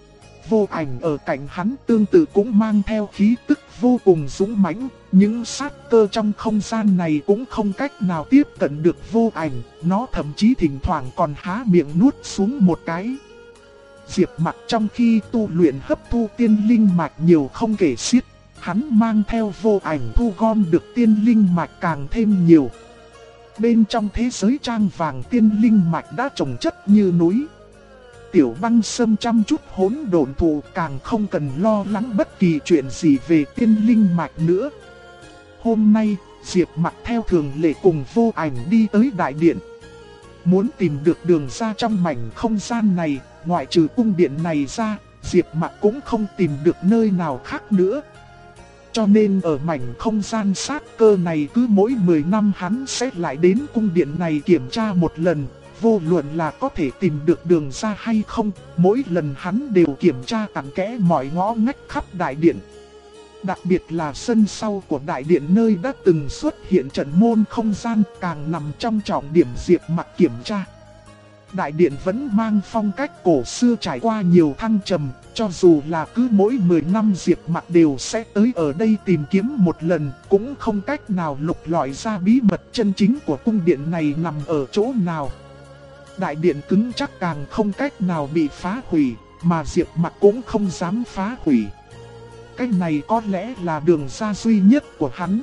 Vô ảnh ở cạnh hắn tương tự cũng mang theo khí tức vô cùng dũng mãnh, những sát cơ trong không gian này cũng không cách nào tiếp cận được vô ảnh, nó thậm chí thỉnh thoảng còn há miệng nuốt xuống một cái. Diệp Mặc trong khi tu luyện hấp thu tiên linh mạch nhiều không kể xiết. Hắn mang theo vô ảnh thu gom được tiên linh mạch càng thêm nhiều. Bên trong thế giới trang vàng tiên linh mạch đã trồng chất như núi. Tiểu Băng Sâm chăm chút hỗn độn thụ càng không cần lo lắng bất kỳ chuyện gì về tiên linh mạch nữa. Hôm nay, Diệp Mặc theo thường lệ cùng vô ảnh đi tới đại điện. Muốn tìm được đường ra trong mảnh không gian này, ngoại trừ cung điện này ra, Diệp Mặc cũng không tìm được nơi nào khác nữa. Cho nên ở mảnh không gian sát cơ này cứ mỗi 10 năm hắn sẽ lại đến cung điện này kiểm tra một lần. Vô luận là có thể tìm được đường ra hay không, mỗi lần hắn đều kiểm tra cặn kẽ mọi ngõ ngách khắp đại điện. Đặc biệt là sân sau của đại điện nơi đã từng xuất hiện trận môn không gian càng nằm trong trọng điểm Diệp Mặc kiểm tra. Đại điện vẫn mang phong cách cổ xưa trải qua nhiều thăng trầm, cho dù là cứ mỗi 10 năm Diệp Mặc đều sẽ tới ở đây tìm kiếm một lần, cũng không cách nào lục lọi ra bí mật chân chính của cung điện này nằm ở chỗ nào. Đại điện cứng chắc càng không cách nào bị phá hủy, mà Diệp Mặc cũng không dám phá hủy. Cái này có lẽ là đường ra duy nhất của hắn.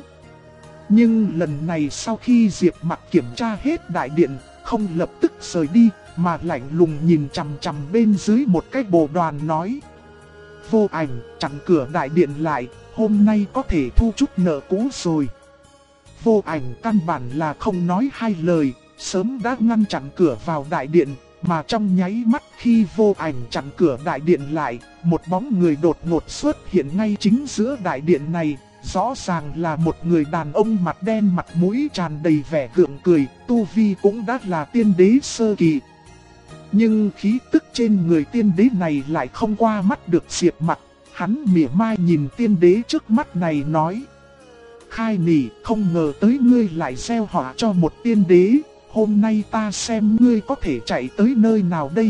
Nhưng lần này sau khi Diệp Mặc kiểm tra hết đại điện, không lập tức rời đi, mà lạnh lùng nhìn chằm chằm bên dưới một cái bộ đoàn nói: Vô ảnh, chặn cửa đại điện lại, hôm nay có thể thu chút nợ cũ rồi. Vô ảnh căn bản là không nói hai lời, sớm đã ngăn chặn cửa vào đại điện, mà trong nháy mắt khi vô ảnh chặn cửa đại điện lại, một bóng người đột ngột xuất hiện ngay chính giữa đại điện này. Rõ ràng là một người đàn ông mặt đen, mặt mũi tràn đầy vẻ gượng cười, tu vi cũng đã là tiên đế sơ kỳ. Nhưng khí tức trên người tiên đế này lại không qua mắt được Diệp Mặc. Hắn mỉa mai nhìn tiên đế trước mắt này nói: Khai nỉ, không ngờ tới ngươi lại gieo họa cho một tiên đế, hôm nay ta xem ngươi có thể chạy tới nơi nào đây.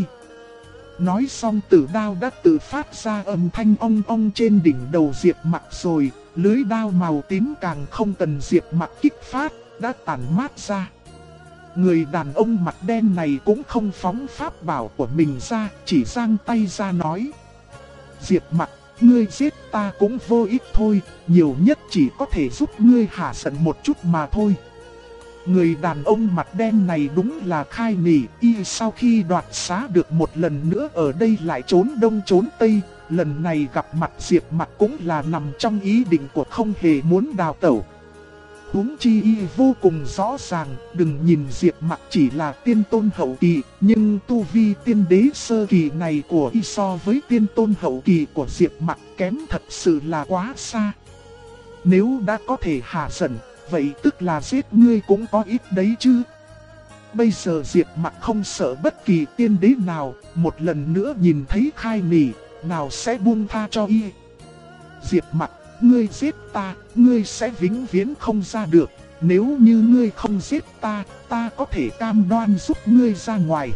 Nói xong tử đao đã tự phát ra âm thanh ong ong trên đỉnh đầu Diệp Mặc rồi, lưới đao màu tím càng không cần Diệp Mặc kích phát, đã tản mát ra. Người đàn ông mặt đen này cũng không phóng pháp bảo của mình ra, chỉ giang tay ra nói: Diệp Mặc, ngươi giết ta cũng vô ích thôi, nhiều nhất chỉ có thể giúp ngươi hạ giận một chút mà thôi. Người đàn ông mặt đen này đúng là Khai Nỉ, y sau khi đoạt xá được một lần nữa ở đây lại trốn đông trốn tây, lần này gặp mặt Diệp Mặc cũng là nằm trong ý định của không hề muốn đào tẩu. Huống chi y vô cùng rõ ràng, đừng nhìn Diệp Mặc chỉ là tiên tôn hậu kỳ, nhưng tu vi tiên đế sơ kỳ này của y so với tiên tôn hậu kỳ của Diệp Mặc kém thật sự là quá xa. Nếu đã có thể hạ giận, vậy tức là giết ngươi cũng có ít đấy chứ. Bây giờ Diệp Mặc không sợ bất kỳ tiên đế nào, một lần nữa nhìn thấy Khai Nỉ, nào sẽ buông tha cho y. Diệp Mặc, ngươi giết ta, ngươi sẽ vĩnh viễn không ra được. Nếu như ngươi không giết ta, ta có thể cam đoan giúp ngươi ra ngoài.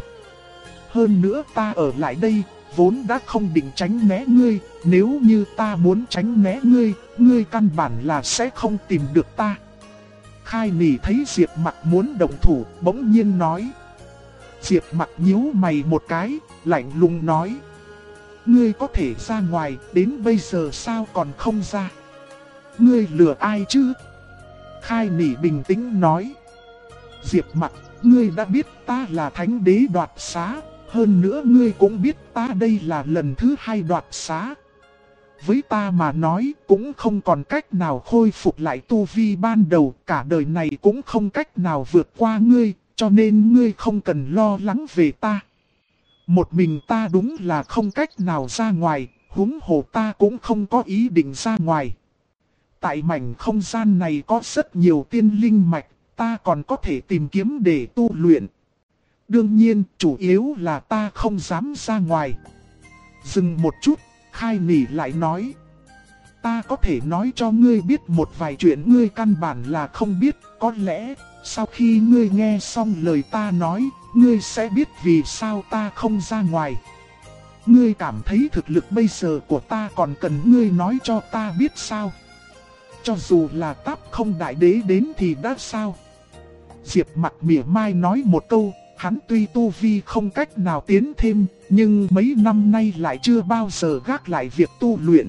Hơn nữa ta ở lại đây, vốn đã không định tránh né ngươi. Nếu như ta muốn tránh né ngươi, ngươi căn bản là sẽ không tìm được ta. Khai Nỉ thấy Diệp Mặc muốn động thủ, bỗng nhiên nói. Diệp Mặc nhíu mày một cái, lạnh lùng nói. Ngươi có thể ra ngoài, đến bây giờ sao còn không ra? Ngươi lừa ai chứ? Khai Nỉ bình tĩnh nói. Diệp Mặc, ngươi đã biết ta là thánh đế đoạt xá, hơn nữa ngươi cũng biết ta đây là lần thứ 2 đoạt xá. Với ta mà nói cũng không còn cách nào khôi phục lại tu vi ban đầu, cả đời này cũng không cách nào vượt qua ngươi, cho nên ngươi không cần lo lắng về ta. Một mình ta đúng là không cách nào ra ngoài, huống hồ ta cũng không có ý định ra ngoài. Tại mảnh không gian này có rất nhiều tiên linh mạch, ta còn có thể tìm kiếm để tu luyện. Đương nhiên, chủ yếu là ta không dám ra ngoài. Dừng một chút, Khai Nỉ lại nói. Ta có thể nói cho ngươi biết một vài chuyện ngươi căn bản là không biết, có lẽ, sau khi ngươi nghe xong lời ta nói, ngươi sẽ biết vì sao ta không ra ngoài. Ngươi cảm thấy thực lực bây giờ của ta còn cần ngươi nói cho ta biết sao? Cho dù là Táp Không Đại Đế đến thì đã sao? Diệp Mặc mỉa mai nói một câu, hắn tuy tu vi không cách nào tiến thêm, nhưng mấy năm nay lại chưa bao giờ gác lại việc tu luyện.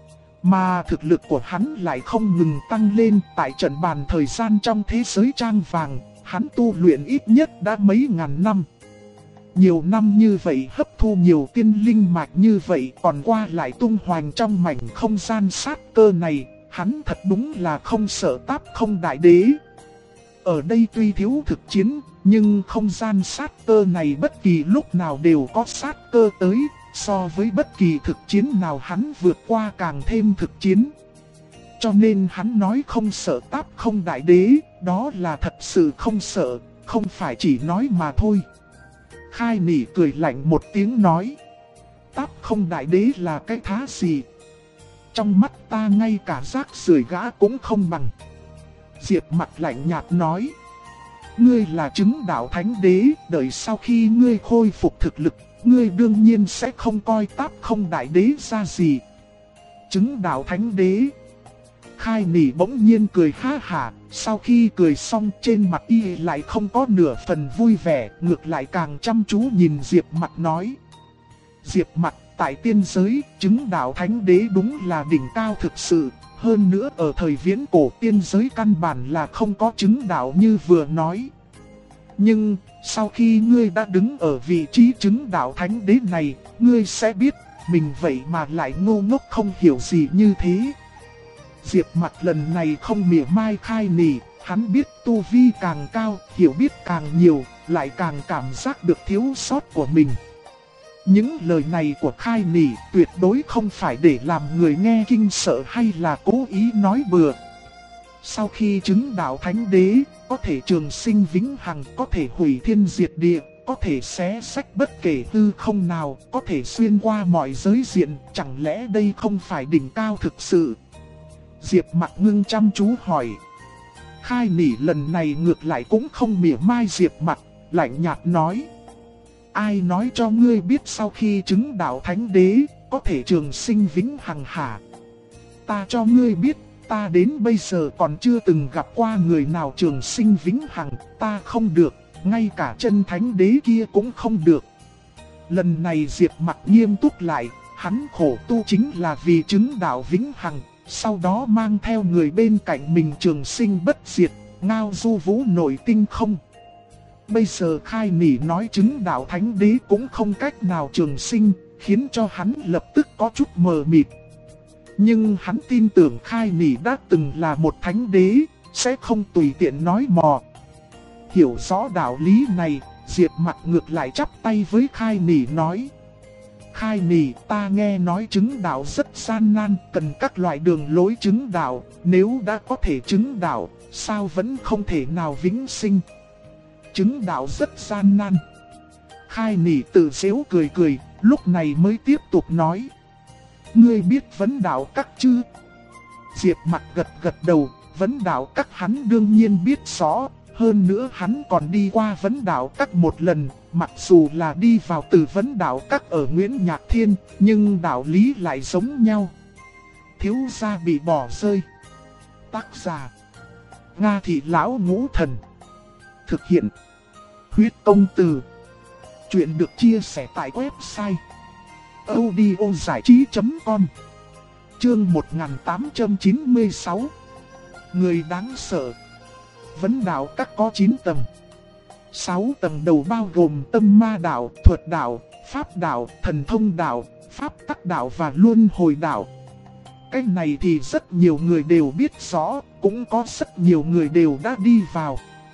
Mà thực lực của hắn lại không ngừng tăng lên. Tại trận bàn thời gian trong thế giới trang vàng, hắn tu luyện ít nhất đã mấy ngàn năm. Nhiều năm như vậy hấp thu nhiều tiên linh mạch như vậy, còn qua lại tung hoành trong mảnh không gian sát cơ này, hắn thật đúng là không sợ Táp Không Đại Đế. Ở đây tuy thiếu thực chiến, nhưng không gian sát cơ này bất kỳ lúc nào đều có sát cơ tới. So với bất kỳ thực chiến nào hắn vượt qua càng thêm thực chiến. Cho nên hắn nói không sợ Táp Không Đại Đế, đó là thật sự không sợ, không phải chỉ nói mà thôi. Khai Nỉ cười lạnh một tiếng nói. Táp Không Đại Đế là cái thá gì? Trong mắt ta ngay cả rác rưởi gã cũng không bằng. Diệp Mặc lạnh nhạt nói. Ngươi là chứng đạo thánh đế, đợi sau khi ngươi khôi phục thực lực, ngươi đương nhiên sẽ không coi Táp Không Đại Đế ra gì. Chứng đạo thánh đế. Khai Nỉ bỗng nhiên cười ha hả, sau khi cười xong trên mặt y lại không có nửa phần vui vẻ, ngược lại càng chăm chú nhìn Diệp Mặc nói. Diệp Mặc, tại tiên giới, chứng đạo thánh đế đúng là đỉnh cao thực sự, hơn nữa ở thời viễn cổ tiên giới căn bản là không có chứng đạo như vừa nói. Nhưng, sau khi ngươi đã đứng ở vị trí chứng đạo thánh đế này, ngươi sẽ biết, mình vậy mà lại ngu ngốc không hiểu gì như thế. Diệp Mặc lần này không mỉa mai Khai Nỉ, hắn biết tu vi càng cao, hiểu biết càng nhiều, lại càng cảm giác được thiếu sót của mình. Những lời này của Khai Nỉ tuyệt đối không phải để làm người nghe kinh sợ hay là cố ý nói bừa. Sau khi chứng đạo thánh đế, có thể trường sinh vĩnh hằng, có thể hủy thiên diệt địa, có thể xé sách bất kể hư không nào, có thể xuyên qua mọi giới diện, chẳng lẽ đây không phải đỉnh cao thực sự? Diệp Mặc ngưng chăm chú hỏi. Khai Nỉ lần này ngược lại cũng không mỉa mai Diệp Mặc, lạnh nhạt nói. Ai nói cho ngươi biết sau khi chứng đạo thánh đế, có thể trường sinh vĩnh hằng hả? Ta cho ngươi biết, ta đến bây giờ còn chưa từng gặp qua người nào trường sinh vĩnh hằng, ta không được, ngay cả chân thánh đế kia cũng không được. Lần này Diệp Mặc nghiêm túc lại, hắn khổ tu chính là vì chứng đạo vĩnh hằng, sau đó mang theo người bên cạnh mình trường sinh bất diệt, ngao du vũ nổi tinh không. Bây giờ Khai Nỉ nói chứng đạo thánh đế cũng không cách nào trường sinh, khiến cho hắn lập tức có chút mờ mịt. Nhưng hắn tin tưởng Khai Nỉ đã từng là một thánh đế, sẽ không tùy tiện nói mò. Hiểu rõ đạo lý này, Diệp Mặc ngược lại chắp tay với Khai Nỉ nói. Khai Nỉ, ta nghe nói chứng đạo rất gian nan, cần các loại đường lối chứng đạo, nếu đã có thể chứng đạo, sao vẫn không thể nào vĩnh sinh? Chứng đạo rất gian nan. Khai Nỉ tự giễu cười cười, lúc này mới tiếp tục nói. Ngươi biết vấn đạo các chứ? Diệp Mặc gật gật đầu, vấn đạo các hắn đương nhiên biết rõ. Hơn nữa hắn còn đi qua vấn đạo các một lần, mặc dù là đi vào từ vấn đạo các ở Nguyễn Nhạc Thiên, nhưng đạo lý lại giống nhau. Thiếu gia bị bỏ rơi. Tác giả: Nga Thị Lão Ngũ Thần. Thực hiện: Huyết Công Từ. Chuyện được chia sẻ tại website audiozảichí.com. Chương 1896. Người đáng sợ. Vấn đạo các có 9 tầng. 6 tầng đầu bao gồm tâm ma đạo, thuật đạo, pháp đạo, thần thông đạo, pháp tắc đạo và luân hồi đạo. Cái này thì rất nhiều người đều biết rõ, cũng có rất nhiều người đều đã đi vào.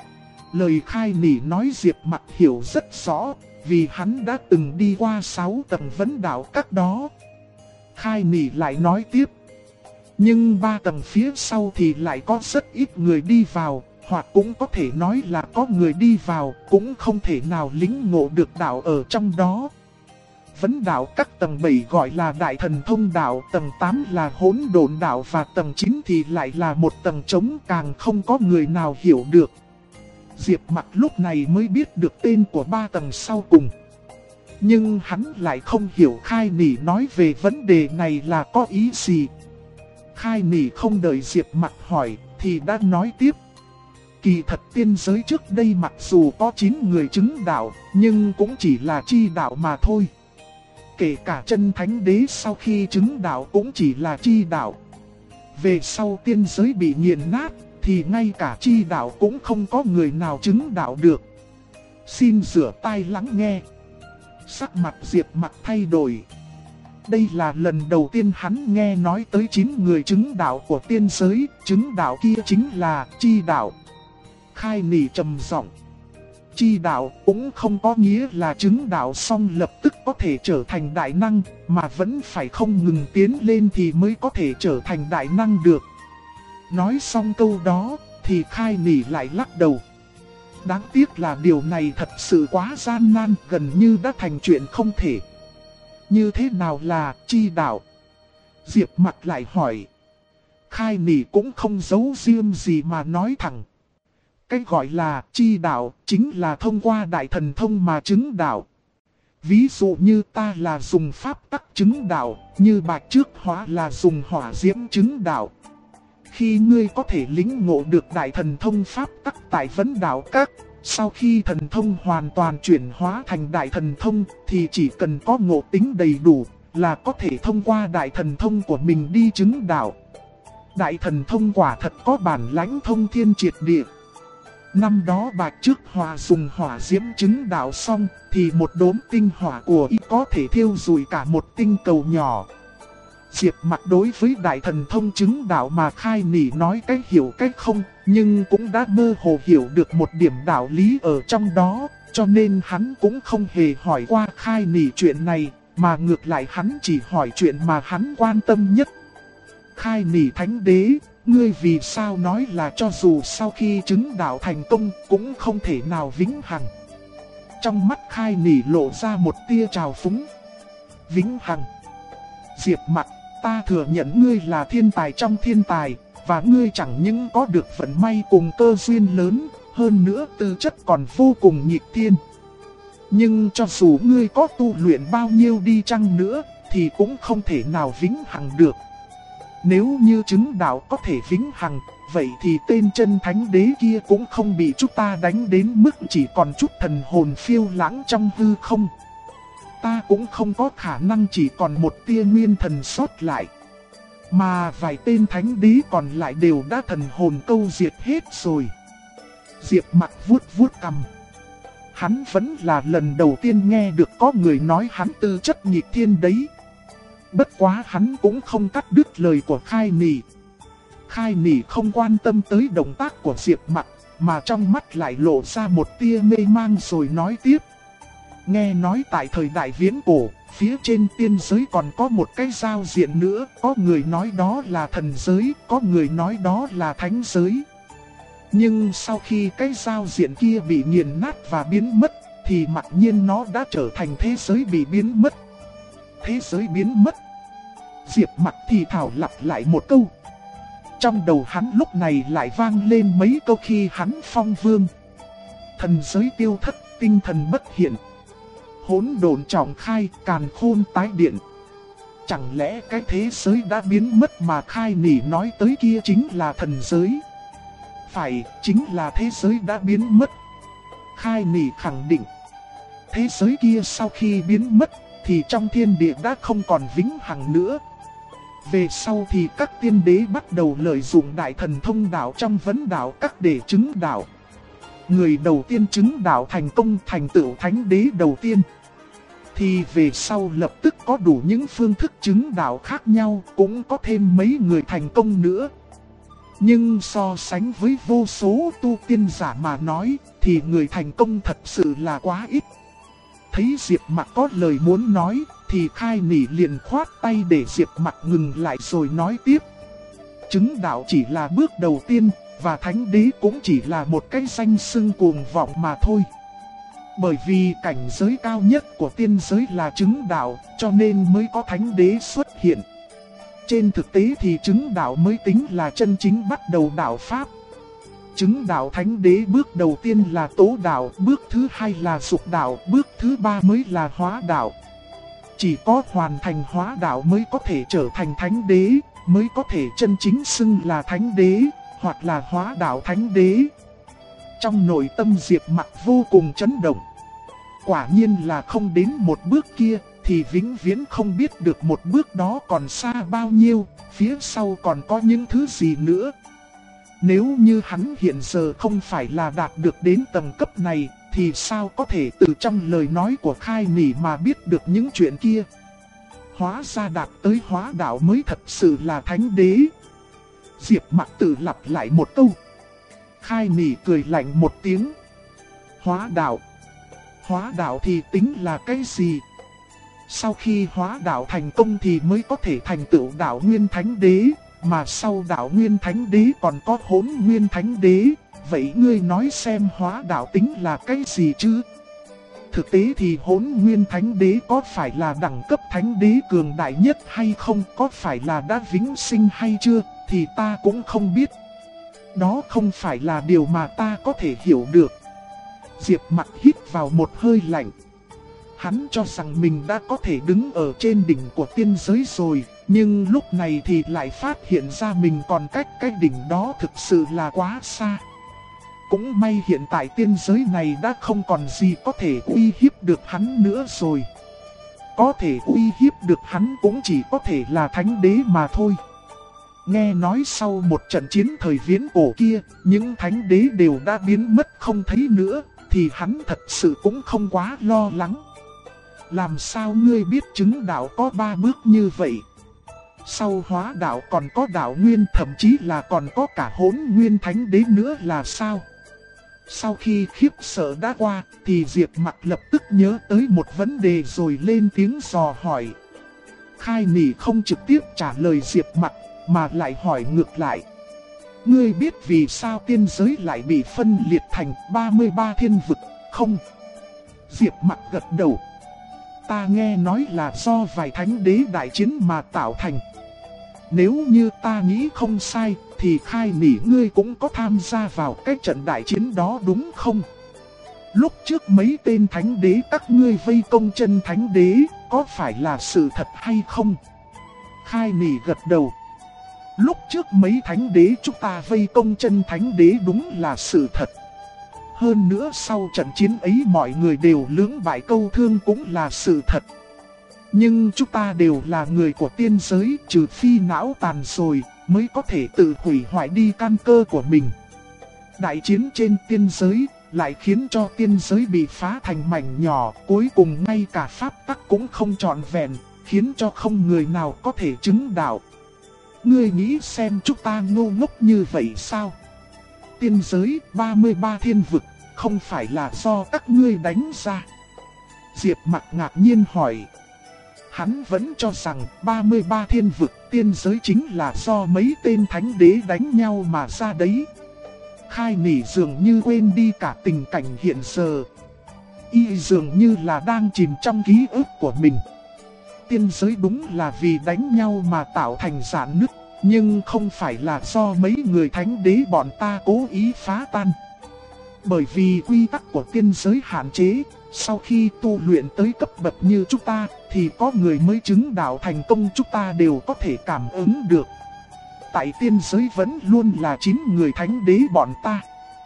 Lời Khai Nỉ nói Diệp Mặc hiểu rất rõ, vì hắn đã từng đi qua 6 tầng vấn đạo các đó. Khai Nỉ lại nói tiếp. Nhưng 3 tầng phía sau thì lại có rất ít người đi vào, hoặc cũng có thể nói là có người đi vào, cũng không thể nào lĩnh ngộ được đạo ở trong đó. Vấn đạo các tầng 7 gọi là Đại Thần Thông Đạo, tầng 8 là Hỗn Độn Đạo và tầng 9 thì lại là một tầng trống, càng không có người nào hiểu được. Diệp Mặc lúc này mới biết được tên của 3 tầng sau cùng. Nhưng hắn lại không hiểu Khai Nỉ nói về vấn đề này là có ý gì. Khai Nỉ không đợi Diệp Mặc hỏi thì đã nói tiếp. Kỳ thật tiên giới trước đây mặc dù có 9 người chứng đạo, nhưng cũng chỉ là chi đạo mà thôi. Kể cả chân thánh đế sau khi chứng đạo cũng chỉ là chi đạo. Về sau tiên giới bị nghiền nát, thì ngay cả chi đạo cũng không có người nào chứng đạo được. Xin rửa tai lắng nghe. Sắc mặt Diệp Mặc thay đổi. Đây là lần đầu tiên hắn nghe nói tới 9 người chứng đạo của tiên giới, chứng đạo kia chính là chi đạo. Khai Nỉ trầm giọng. Chi đạo cũng không có nghĩa là chứng đạo xong lập tức có thể trở thành đại năng, mà vẫn phải không ngừng tiến lên thì mới có thể trở thành đại năng được. Nói xong câu đó, thì Khai Nỉ lại lắc đầu. Đáng tiếc là điều này thật sự quá gian nan, gần như đã thành chuyện không thể. Như thế nào là chi đạo? Diệp Mặc lại hỏi. Khai Nỉ cũng không giấu riêng gì mà nói thẳng. Cái gọi là chi đạo chính là thông qua đại thần thông mà chứng đạo. Ví dụ như ta là dùng pháp tắc chứng đạo, như Bạch Trước Hóa là dùng hỏa diễm chứng đạo. Khi ngươi có thể lĩnh ngộ được đại thần thông pháp tắc tại vấn đạo các, sau khi thần thông hoàn toàn chuyển hóa thành đại thần thông thì chỉ cần có ngộ tính đầy đủ là có thể thông qua đại thần thông của mình đi chứng đạo. Đại thần thông quả thật có bản lãnh thông thiên triệt địa. Năm đó Bạch Trước Hóa dùng hỏa diễm chứng đạo xong thì một đốm tinh hỏa của y có thể thiêu rụi cả một tinh cầu nhỏ. Diệp Mặc đối với đại thần thông chứng đạo mà Khai Nỉ nói cách hiểu cách không, nhưng cũng đã mơ hồ hiểu được một điểm đạo lý ở trong đó, cho nên hắn cũng không hề hỏi qua Khai Nỉ chuyện này, mà ngược lại hắn chỉ hỏi chuyện mà hắn quan tâm nhất. Khai Nỉ Thánh Đế, ngươi vì sao nói là cho dù sau khi chứng đạo thành công cũng không thể nào vĩnh hằng? Trong mắt Khai Nỉ lộ ra một tia trào phúng. Vĩnh hằng? Diệp Mặc, ta thừa nhận ngươi là thiên tài trong thiên tài, và ngươi chẳng những có được vận may cùng cơ duyên lớn, hơn nữa tư chất còn vô cùng nghịch thiên. Nhưng cho dù ngươi có tu luyện bao nhiêu đi chăng nữa, thì cũng không thể nào vĩnh hằng được. Nếu như chứng đạo có thể vĩnh hằng, vậy thì tên chân thánh đế kia cũng không bị chúng ta đánh đến mức chỉ còn chút thần hồn phiêu lãng trong hư không. Ta cũng không có khả năng chỉ còn một tia nguyên thần sót lại. Mà vài tên thánh đế còn lại đều đã thần hồn câu diệt hết rồi. Diệp Mặc vuốt vuốt cằm. Hắn vẫn là lần đầu tiên nghe được có người nói hắn tư chất nghịch thiên đấy. Bất quá hắn cũng không cắt đứt lời của Khai Nỉ. Khai Nỉ không quan tâm tới động tác của Diệp Mặc, mà trong mắt lại lộ ra một tia mê mang rồi nói tiếp. Nghe nói tại thời đại viễn cổ, phía trên tiên giới còn có một cái giao diện nữa, có người nói đó là thần giới, có người nói đó là thánh giới. Nhưng sau khi cái giao diện kia bị nghiền nát và biến mất, thì mặc nhiên nó đã trở thành thế giới bị biến mất. Thế giới biến mất. Diệp Mặc thì thảo lặp lại một câu. Trong đầu hắn lúc này lại vang lên mấy câu khi hắn phong vương. Thần giới tiêu thất, tinh thần bất hiện. Hỗn độn trọng khai, càn khôn tái điện. Chẳng lẽ cái thế giới đã biến mất mà Khai Nỉ nói tới kia chính là thần giới? Phải, chính là thế giới đã biến mất. Khai Nỉ khẳng định. Thế giới kia sau khi biến mất, thì trong thiên địa đã không còn vĩnh hằng nữa. Về sau thì các tiên đế bắt đầu lợi dụng đại thần thông đạo trong vấn đạo các để chứng đạo. Người đầu tiên chứng đạo thành công thành tựu thánh đế đầu tiên. Thì về sau lập tức có đủ những phương thức chứng đạo khác nhau, cũng có thêm mấy người thành công nữa. Nhưng so sánh với vô số tu tiên giả mà nói, thì người thành công thật sự là quá ít. Thấy Diệp Mặc có lời muốn nói, thì Khai Nỉ liền khoát tay để Diệp Mặc ngừng lại rồi nói tiếp. Chứng đạo chỉ là bước đầu tiên, và thánh đế cũng chỉ là một cái danh xưng cuồng vọng mà thôi. Bởi vì cảnh giới cao nhất của tiên giới là chứng đạo, cho nên mới có thánh đế xuất hiện. Trên thực tế thì chứng đạo mới tính là chân chính bắt đầu đạo pháp. Chứng đạo thánh đế bước đầu tiên là tố đạo, bước thứ hai là dục đạo, bước thứ ba mới là hóa đạo. Chỉ có hoàn thành hóa đạo mới có thể trở thành thánh đế, mới có thể chân chính xưng là thánh đế, hoặc là hóa đạo thánh đế. Trong nội tâm Diệp Mặc vô cùng chấn động. Quả nhiên là không đến một bước kia, thì vĩnh viễn không biết được một bước đó còn xa bao nhiêu, phía sau còn có những thứ gì nữa. Nếu như hắn hiện giờ không phải là đạt được đến tầng cấp này, thì sao có thể từ trong lời nói của Khai Nỉ mà biết được những chuyện kia. Hóa ra đạt tới hóa đạo mới thật sự là thánh đế. Diệp Mặc tự lặp lại một câu. Khai Nỉ cười lạnh một tiếng. Hóa đạo. Hóa đạo thì tính là cái gì? Sau khi hóa đạo thành công thì mới có thể thành tựu đạo Nguyên Thánh Đế. Mà sau đạo Nguyên Thánh Đế còn có Hỗn Nguyên Thánh Đế. Vậy ngươi nói xem hóa đạo tính là cái gì chứ? Thực tế thì Hỗn Nguyên Thánh Đế có phải là đẳng cấp Thánh Đế cường đại nhất hay không? Có phải là đã vĩnh sinh hay chưa? Thì ta cũng không biết. Đó không phải là điều mà ta có thể hiểu được. Diệp Mặc hít vào một hơi lạnh. Hắn cho rằng mình đã có thể đứng ở trên đỉnh của tiên giới rồi, nhưng lúc này thì lại phát hiện ra mình còn cách cái đỉnh đó thực sự là quá xa. Cũng may hiện tại tiên giới này đã không còn gì có thể uy hiếp được hắn nữa rồi. Có thể uy hiếp được hắn cũng chỉ có thể là thánh đế mà thôi. Nghe nói sau một trận chiến thời viễn cổ kia, những thánh đế đều đã biến mất không thấy nữa, thì hắn thật sự cũng không quá lo lắng. Làm sao ngươi biết chứng đạo có 3 bước như vậy? Sau hóa đạo còn có đạo nguyên, thậm chí là còn có cả Hỗn Nguyên Thánh Đế nữa là sao? Sau khi khiếp sợ đã qua, thì Diệp Mặc lập tức nhớ tới một vấn đề rồi lên tiếng dò hỏi. Khai Nỉ không trực tiếp trả lời Diệp Mặc, mà lại hỏi ngược lại. Ngươi biết vì sao tiên giới lại bị phân liệt thành 33 thiên vực, không? Diệp Mặc gật đầu. Ta nghe nói là do vài thánh đế đại chiến mà tạo thành. Nếu như ta nghĩ không sai, thì Khai Nỉ ngươi cũng có tham gia vào cái trận đại chiến đó đúng không? Lúc trước mấy tên thánh đế các ngươi vây công chân thánh đế, có phải là sự thật hay không? Khai Nỉ gật đầu. Lúc trước mấy thánh đế chúng ta vây công chân thánh đế đúng là sự thật. Hơn nữa sau trận chiến ấy mọi người đều lưỡng bại câu thương cũng là sự thật. Nhưng chúng ta đều là người của tiên giới, trừ phi não tàn rồi mới có thể tự hủy hoại đi căn cơ của mình. Đại chiến trên tiên giới lại khiến cho tiên giới bị phá thành mảnh nhỏ, cuối cùng ngay cả pháp tắc cũng không trọn vẹn, khiến cho không người nào có thể chứng đạo. Ngươi nghĩ xem chúng ta ngu ngốc như vậy sao? Tiên giới 33 thiên vực, không phải là do các ngươi đánh ra. Diệp Mặc ngạc nhiên hỏi. Hắn vẫn cho rằng 33 thiên vực tiên giới chính là do mấy tên thánh đế đánh nhau mà ra đấy. Khai Nỉ dường như quên đi cả tình cảnh hiện giờ. Y dường như là đang chìm trong ký ức của mình. Tiên giới đúng là vì đánh nhau mà tạo thành rạn nứt, nhưng không phải là do mấy người thánh đế bọn ta cố ý phá tan. Bởi vì quy tắc của tiên giới hạn chế, sau khi tu luyện tới cấp bậc như chúng ta, thì có người mới chứng đạo thành công chúng ta đều có thể cảm ứng được. Tại tiên giới vẫn luôn là 9 người thánh đế bọn ta.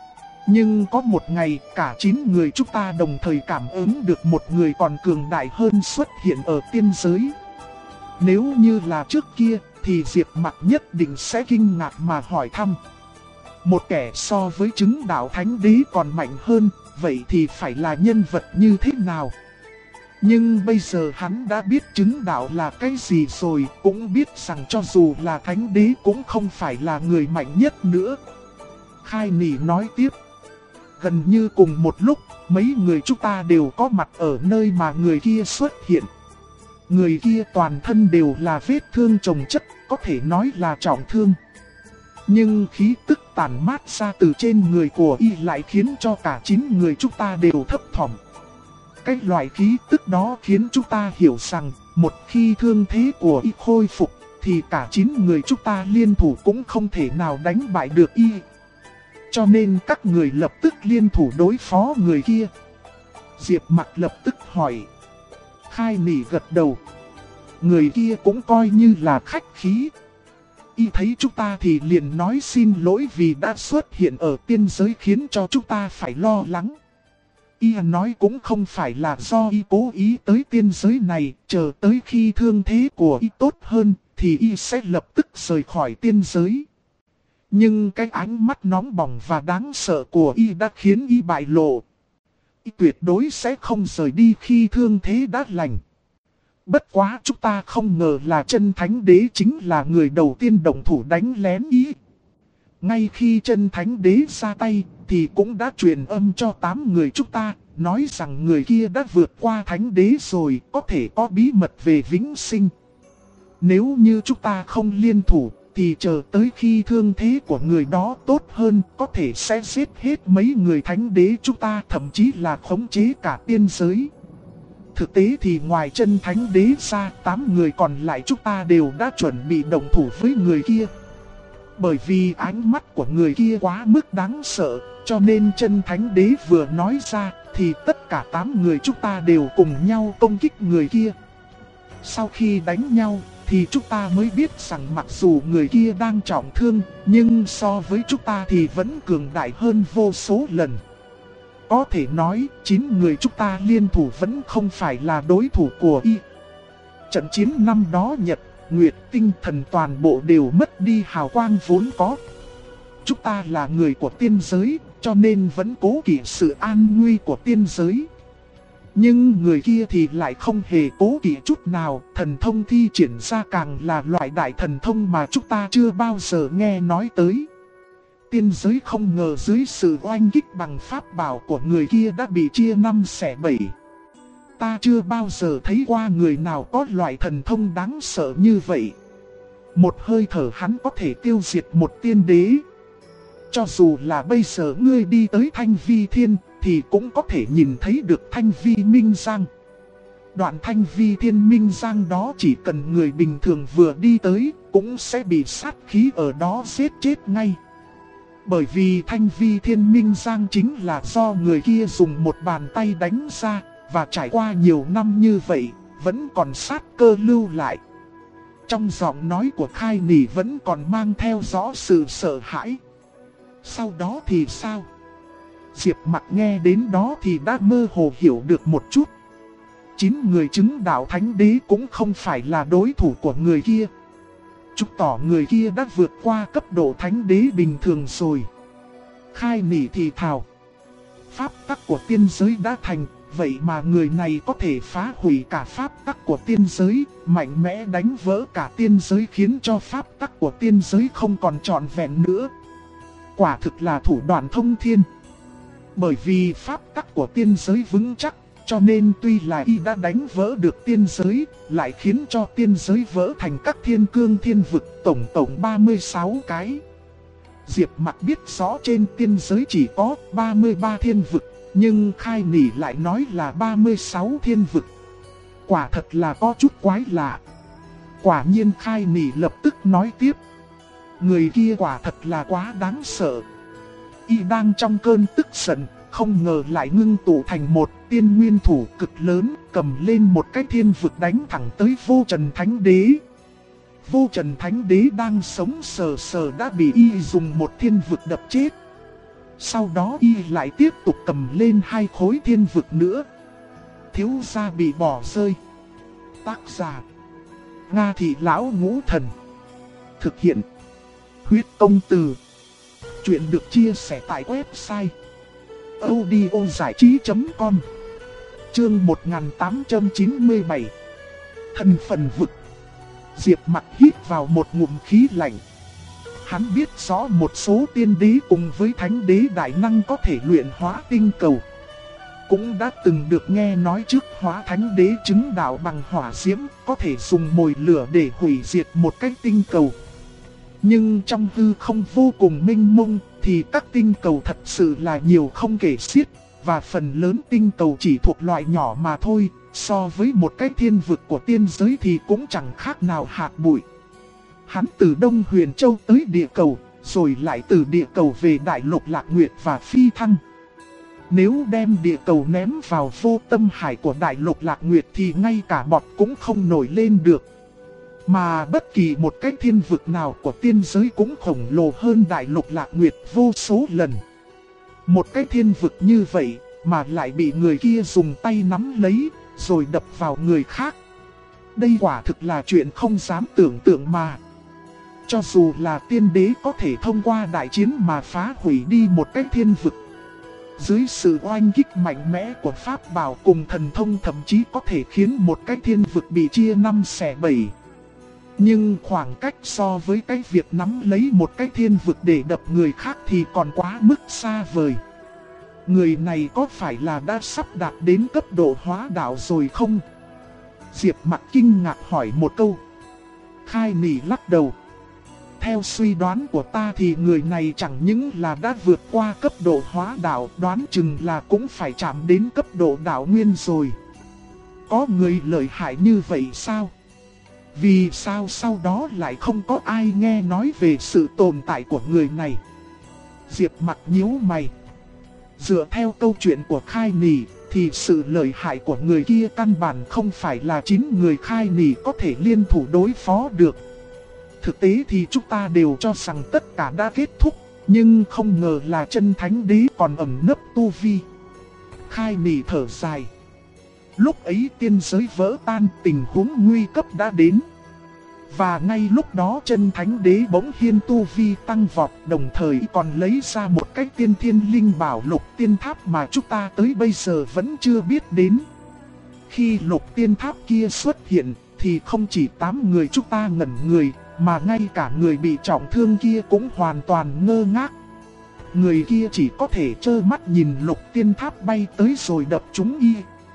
Nhưng có một ngày, cả 9 người chúng ta đồng thời cảm ứng được một người còn cường đại hơn xuất hiện ở tiên giới. Nếu như là trước kia, thì Diệp Mặc nhất định sẽ kinh ngạc mà hỏi thăm. Một kẻ so với chứng đạo thánh đế còn mạnh hơn, vậy thì phải là nhân vật như thế nào? Nhưng bây giờ hắn đã biết chứng đạo là cái gì rồi, cũng biết rằng cho dù là thánh đế cũng không phải là người mạnh nhất nữa. Khai Nỉ nói tiếp. Gần như cùng một lúc, mấy người chúng ta đều có mặt ở nơi mà người kia xuất hiện. Người kia toàn thân đều là vết thương chồng chất, có thể nói là trọng thương. Nhưng khí tức tản mát ra từ trên người của y lại khiến cho cả 9 người chúng ta đều thấp thỏm. Cái loại khí tức đó khiến chúng ta hiểu rằng, một khi thương thế của y khôi phục, thì cả 9 người chúng ta liên thủ cũng không thể nào đánh bại được y. Cho nên các người lập tức liên thủ đối phó người kia. Diệp Mặc lập tức hỏi. Khai Nỉ gật đầu. Người kia cũng coi như là khách khí. Y thấy chúng ta thì liền nói xin lỗi vì đã xuất hiện ở tiên giới khiến cho chúng ta phải lo lắng. Y nói cũng không phải là do y cố ý tới tiên giới này, chờ tới khi thương thế của y tốt hơn thì y sẽ lập tức rời khỏi tiên giới. Nhưng cái ánh mắt nóng bỏng và đáng sợ của y đã khiến y bại lộ. Y tuyệt đối sẽ không rời đi khi thương thế đã lành. Bất quá chúng ta không ngờ là chân thánh đế chính là người đầu tiên động thủ đánh lén y. Ngay khi chân thánh đế ra tay thì cũng đã truyền âm cho 8 người chúng ta, nói rằng người kia đã vượt qua thánh đế rồi, có thể có bí mật về vĩnh sinh. Nếu như chúng ta không liên thủ thì chờ tới khi thương thế của người đó tốt hơn, có thể sẽ giết hết mấy người thánh đế chúng ta, thậm chí là khống chế cả tiên giới. Thực tế thì ngoài chân thánh đế ra, 8 người còn lại chúng ta đều đã chuẩn bị đồng thủ với người kia. Bởi vì ánh mắt của người kia quá mức đáng sợ, cho nên chân thánh đế vừa nói ra thì tất cả 8 người chúng ta đều cùng nhau công kích người kia. Sau khi đánh nhau thì chúng ta mới biết rằng mặc dù người kia đang trọng thương, nhưng so với chúng ta thì vẫn cường đại hơn vô số lần. Có thể nói, 9 người chúng ta liên thủ vẫn không phải là đối thủ của y. Trận chiến năm đó Nhật, Nguyệt, Tinh Thần toàn bộ đều mất đi hào quang vốn có. Chúng ta là người của tiên giới, cho nên vẫn cố kỵ sự an nguy của tiên giới. Nhưng người kia thì lại không hề cố kỵ chút nào, thần thông thi triển ra càng là loại đại thần thông mà chúng ta chưa bao giờ nghe nói tới. Tiên giới không ngờ dưới sự oanh kích bằng pháp bảo của người kia đã bị chia 5 xẻ 7. Ta chưa bao giờ thấy qua người nào có loại thần thông đáng sợ như vậy. Một hơi thở hắn có thể tiêu diệt một tiên đế. Cho dù là bây giờ ngươi đi tới Thanh Vi Thiên thì cũng có thể nhìn thấy được Thanh Vi Minh Giang. Đoạn Thanh Vi Thiên Minh Giang đó chỉ cần người bình thường vừa đi tới cũng sẽ bị sát khí ở đó giết chết ngay. Bởi vì Thanh Vi Thiên Minh Giang chính là do người kia dùng một bàn tay đánh ra, và trải qua nhiều năm như vậy, vẫn còn sát cơ lưu lại. Trong giọng nói của Khai Nỉ vẫn còn mang theo rõ sự sợ hãi. Sau đó thì sao? Diệp Mặc nghe đến đó thì đã mơ hồ hiểu được một chút. 9 người chứng đạo thánh đế cũng không phải là đối thủ của người kia. Chứng tỏ người kia đã vượt qua cấp độ thánh đế bình thường rồi. Khai Nỉ thì thào. Pháp tắc của tiên giới đã thành, vậy mà người này có thể phá hủy cả pháp tắc của tiên giới, mạnh mẽ đánh vỡ cả tiên giới khiến cho pháp tắc của tiên giới không còn trọn vẹn nữa. Quả thực là thủ đoạn thông thiên. Bởi vì pháp tắc của tiên giới vững chắc, Cho nên tuy là y đã đánh vỡ được tiên giới, lại khiến cho tiên giới vỡ thành các thiên cương thiên vực, tổng 36 cái. Diệp Mặc biết rõ trên tiên giới chỉ có 33 thiên vực, nhưng Khai Nỉ lại nói là 36 thiên vực. Quả thật là có chút quái lạ. Quả nhiên Khai Nỉ lập tức nói tiếp. Người kia quả thật là quá đáng sợ. Y đang trong cơn tức giận, không ngờ lại ngưng tụ thành một tiên nguyên thủ cực lớn, cầm lên một cái thiên vực đánh thẳng tới Vô Trần Thánh Đế. Vô Trần Thánh Đế đang sống sờ sờ đã bị y dùng một thiên vực đập chết. Sau đó y lại tiếp tục cầm lên 2 khối thiên vực nữa. Thiếu gia bị bỏ rơi. Tác giả: Nga Thị Lão Ngũ Thần. Thực hiện: Huyết Công Từ. Chuyện được chia sẻ tại website audiozảichí.com. Chương 1897. Thần phần vực. Diệp Mặc hít vào một ngụm khí lạnh. Hắn biết rõ một số tiên đế cùng với thánh đế đại năng có thể luyện hóa tinh cầu. Cũng đã từng được nghe nói trước hóa thánh đế chứng đạo bằng hỏa diễm, có thể dùng mồi lửa để hủy diệt một cái tinh cầu. Nhưng trong hư không vô cùng mênh mông thì các tinh cầu thật sự là nhiều không kể xiết, và phần lớn tinh cầu chỉ thuộc loại nhỏ mà thôi, so với một cái thiên vực của tiên giới thì cũng chẳng khác nào hạt bụi. Hắn từ Đông Huyền Châu tới địa cầu, rồi lại từ địa cầu về Đại Lục Lạc Nguyệt và phi thăng. Nếu đem địa cầu ném vào vô tâm hải của Đại Lục Lạc Nguyệt thì ngay cả bọt cũng không nổi lên được. Mà bất kỳ một cái thiên vực nào của tiên giới cũng khổng lồ hơn Đại Lục Lạc Nguyệt vô số lần. Một cái thiên vực như vậy mà lại bị người kia dùng tay nắm lấy rồi đập vào người khác. Đây quả thực là chuyện không dám tưởng tượng mà. Cho dù là tiên đế có thể thông qua đại chiến mà phá hủy đi một cái thiên vực, dưới sự oanh kích mạnh mẽ của pháp bảo cùng thần thông thậm chí có thể khiến một cái thiên vực bị chia 5 xẻ 7. Nhưng khoảng cách so với cái việc nắm lấy một cái thiên vực để đập người khác thì còn quá mức xa vời. Người này có phải là đã sắp đạt đến cấp độ hóa đạo rồi không? Diệp Mặc kinh ngạc hỏi một câu. Khai Nỉ lắc đầu. Theo suy đoán của ta thì người này chẳng những là đã vượt qua cấp độ hóa đạo, đoán chừng là cũng phải chạm đến cấp độ đạo nguyên rồi. Có người lợi hại như vậy sao? Vì sao sau đó lại không có ai nghe nói về sự tồn tại của người này? Diệp Mặc nhíu mày. Dựa theo câu chuyện của Khai Nỉ thì sự lợi hại của người kia căn bản không phải là 9 người Khai Nỉ có thể liên thủ đối phó được. Thực tế thì chúng ta đều cho rằng tất cả đã kết thúc, nhưng không ngờ là chân thánh đế còn ẩn nấp tu vi. Khai Nỉ thở dài. Lúc ấy tiên giới vỡ tan, tình huống nguy cấp đã đến. Và ngay lúc đó chân thánh đế bỗng hiên tu vi tăng vọt, đồng thời còn lấy ra một cái tiên thiên linh bảo Lục Tiên Tháp mà chúng ta tới bây giờ vẫn chưa biết đến. Khi Lục Tiên Tháp kia xuất hiện thì không chỉ 8 người chúng ta ngẩn người, mà ngay cả người bị trọng thương kia cũng hoàn toàn ngơ ngác. Người kia chỉ có thể trơ mắt nhìn Lục Tiên Tháp bay tới rồi đập trúng y.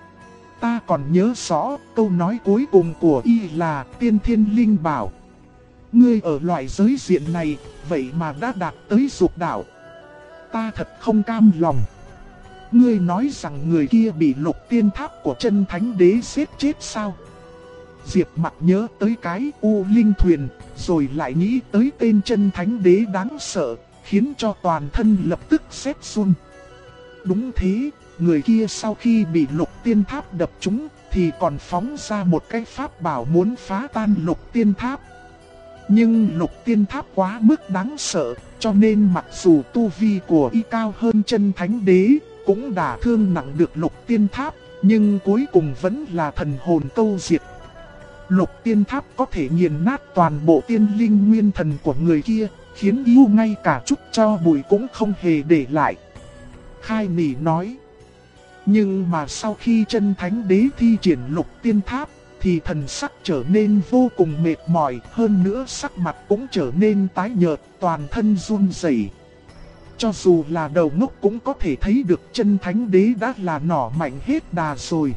Ta còn nhớ rõ câu nói cuối cùng của y là tiên thiên linh bảo. Ngươi ở loại giới diện này, vậy mà đã đạt tới dục đạo. Ta thật không cam lòng. Ngươi nói rằng người kia bị Lục Tiên Tháp của chân thánh đế giết chết sao? Diệp Mặc nhớ tới cái U Linh Thuyền, rồi lại nghĩ tới tên chân thánh đế đáng sợ, khiến cho toàn thân lập tức rét run. Đúng thế, người kia sau khi bị Lục Tiên Tháp đập trúng thì còn phóng ra một cái pháp bảo muốn phá tan Lục Tiên Tháp. Nhưng Lục Tiên Tháp quá mức đáng sợ, cho nên mặc dù tu vi của y cao hơn chân thánh đế, cũng đả thương nặng được Lục Tiên Tháp, nhưng cuối cùng vẫn là thần hồn câu diệt. Lục Tiên Tháp có thể nghiền nát toàn bộ tiên linh nguyên thần của người kia, khiến yêu ngay cả chút cho bụi cũng không hề để lại. Khai Nỉ nói. Nhưng mà sau khi chân thánh đế thi triển Lục Tiên Tháp, thì thần sắc trở nên vô cùng mệt mỏi, hơn nữa sắc mặt cũng trở nên tái nhợt, toàn thân run rẩy. Cho dù là đầu ngốc cũng có thể thấy được chân thánh đế đã là nỏ mạnh hết đà rồi.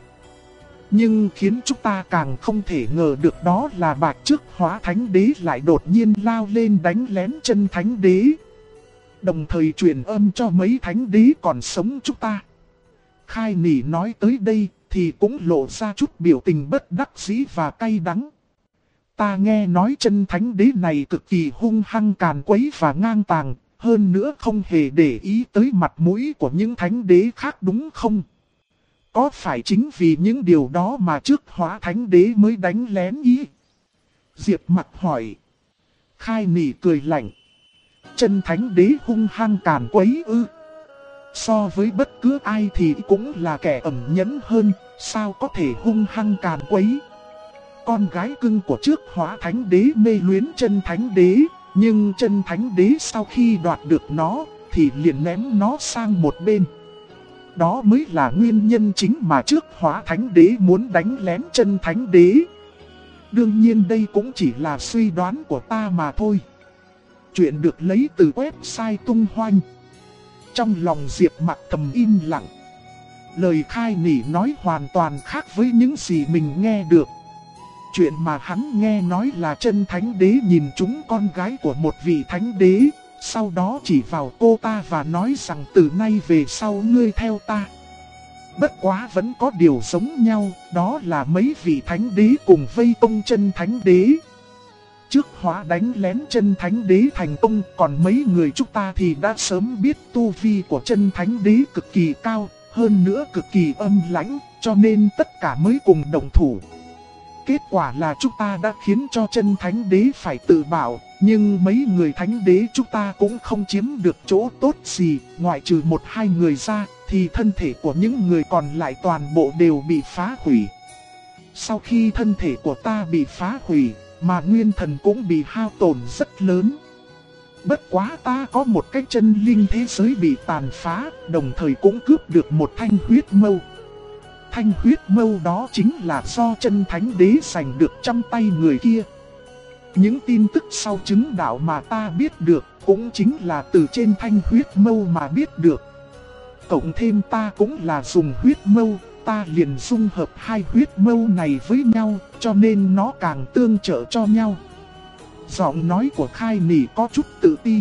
Nhưng khiến chúng ta càng không thể ngờ được đó là Bạch Trước Hóa Thánh Đế lại đột nhiên lao lên đánh lén chân thánh đế. Đồng thời truyền âm cho mấy thánh đế còn sống chúng ta. Khai Nỉ nói tới đây thì cũng lộ ra chút biểu tình bất đắc dĩ và cay đắng. Ta nghe nói chân thánh đế này cực kỳ hung hăng càn quấy và ngang tàng, hơn nữa không hề để ý tới mặt mũi của những thánh đế khác đúng không? Có phải chính vì những điều đó mà Trước Hóa Thánh Đế mới đánh lén ý? Diệp Mặc hỏi. Khai Nỉ cười lạnh. Chân thánh đế hung hăng càn quấy ư? So với bất cứ ai thì cũng là kẻ ẩn nhẫn hơn, sao có thể hung hăng càn quấy? Con gái cưng của Trước Hóa Thánh Đế mê luyến chân thánh đế, nhưng chân thánh đế sau khi đoạt được nó thì liền ném nó sang một bên. Đó mới là nguyên nhân chính mà Trước Hóa Thánh Đế muốn đánh lén chân thánh đế. Đương nhiên đây cũng chỉ là suy đoán của ta mà thôi. Chuyện được lấy từ website tung hoành. Trong lòng Diệp Mặc thầm im lặng. Lời Khai Nỉ nói hoàn toàn khác với những gì mình nghe được. Chuyện mà hắn nghe nói là chân thánh đế nhìn trúng con gái của một vị thánh đế, sau đó chỉ vào cô ta và nói rằng từ nay về sau ngươi theo ta. Bất quá vẫn có điều giống nhau, đó là mấy vị thánh đế cùng vây công chân thánh đế. Trước Hóa đánh lén chân thánh đế thành công, còn mấy người chúng ta thì đã sớm biết tu vi của chân thánh đế cực kỳ cao, hơn nữa cực kỳ âm lãnh, cho nên tất cả mới cùng đồng thủ. Kết quả là chúng ta đã khiến cho chân thánh đế phải tự bảo, nhưng mấy người thánh đế chúng ta cũng không chiếm được chỗ tốt gì, ngoại trừ một hai người ra, thì thân thể của những người còn lại toàn bộ đều bị phá hủy. Sau khi thân thể của ta bị phá hủy, mà nguyên thần cũng bị hao tổn rất lớn. Bất quá ta có một cái chân linh thế giới bị tàn phá, đồng thời cũng cướp được một thanh huyết mâu. Thanh huyết mâu đó chính là do chân thánh đế giành được trong tay người kia. Những tin tức sau chứng đạo mà ta biết được cũng chính là từ trên thanh huyết mâu mà biết được. Cộng thêm ta cũng là dùng huyết mâu, ta liền dung hợp hai huyết mâu này với nhau, cho nên nó càng tương trợ cho nhau. Giọng nói của Khai Nỉ có chút tự ti.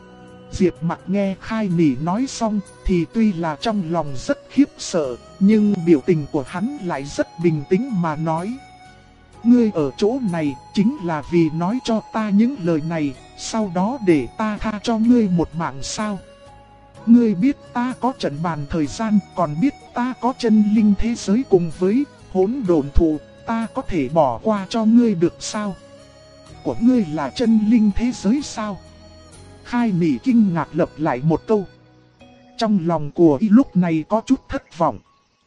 Diệp Mặc nghe Khai Nỉ nói xong thì tuy là trong lòng rất khiếp sợ, nhưng biểu tình của hắn lại rất bình tĩnh mà nói. Ngươi ở chỗ này chính là vì nói cho ta những lời này, sau đó để ta tha cho ngươi một mạng sao? Ngươi biết ta có trận bàn thời gian, còn biết ta có chân linh thế giới cùng với hỗn độn thụ, ta có thể bỏ qua cho ngươi được sao? Của ngươi là chân linh thế giới sao? Khai Nỉ kinh ngạc lặp lại một câu. Trong lòng của y lúc này có chút thất vọng.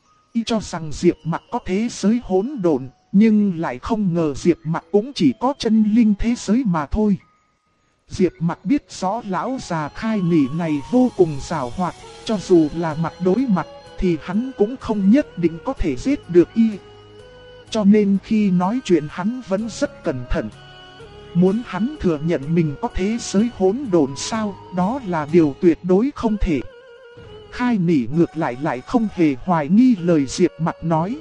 Y cho rằng Diệp Mặc có thế giới hỗn độn, nhưng lại không ngờ Diệp Mặc cũng chỉ có chân linh thế giới mà thôi. Diệp Mặc biết rõ lão già Khai Nỉ này vô cùng giàu hoạt, cho dù là mặt đối mặt thì hắn cũng không nhất định có thể giết được y. Cho nên khi nói chuyện hắn vẫn rất cẩn thận. Muốn hắn thừa nhận mình có thế giới hỗn độn sao, đó là điều tuyệt đối không thể. Khai Nỉ ngược lại không hề hoài nghi lời Diệp Mặc nói.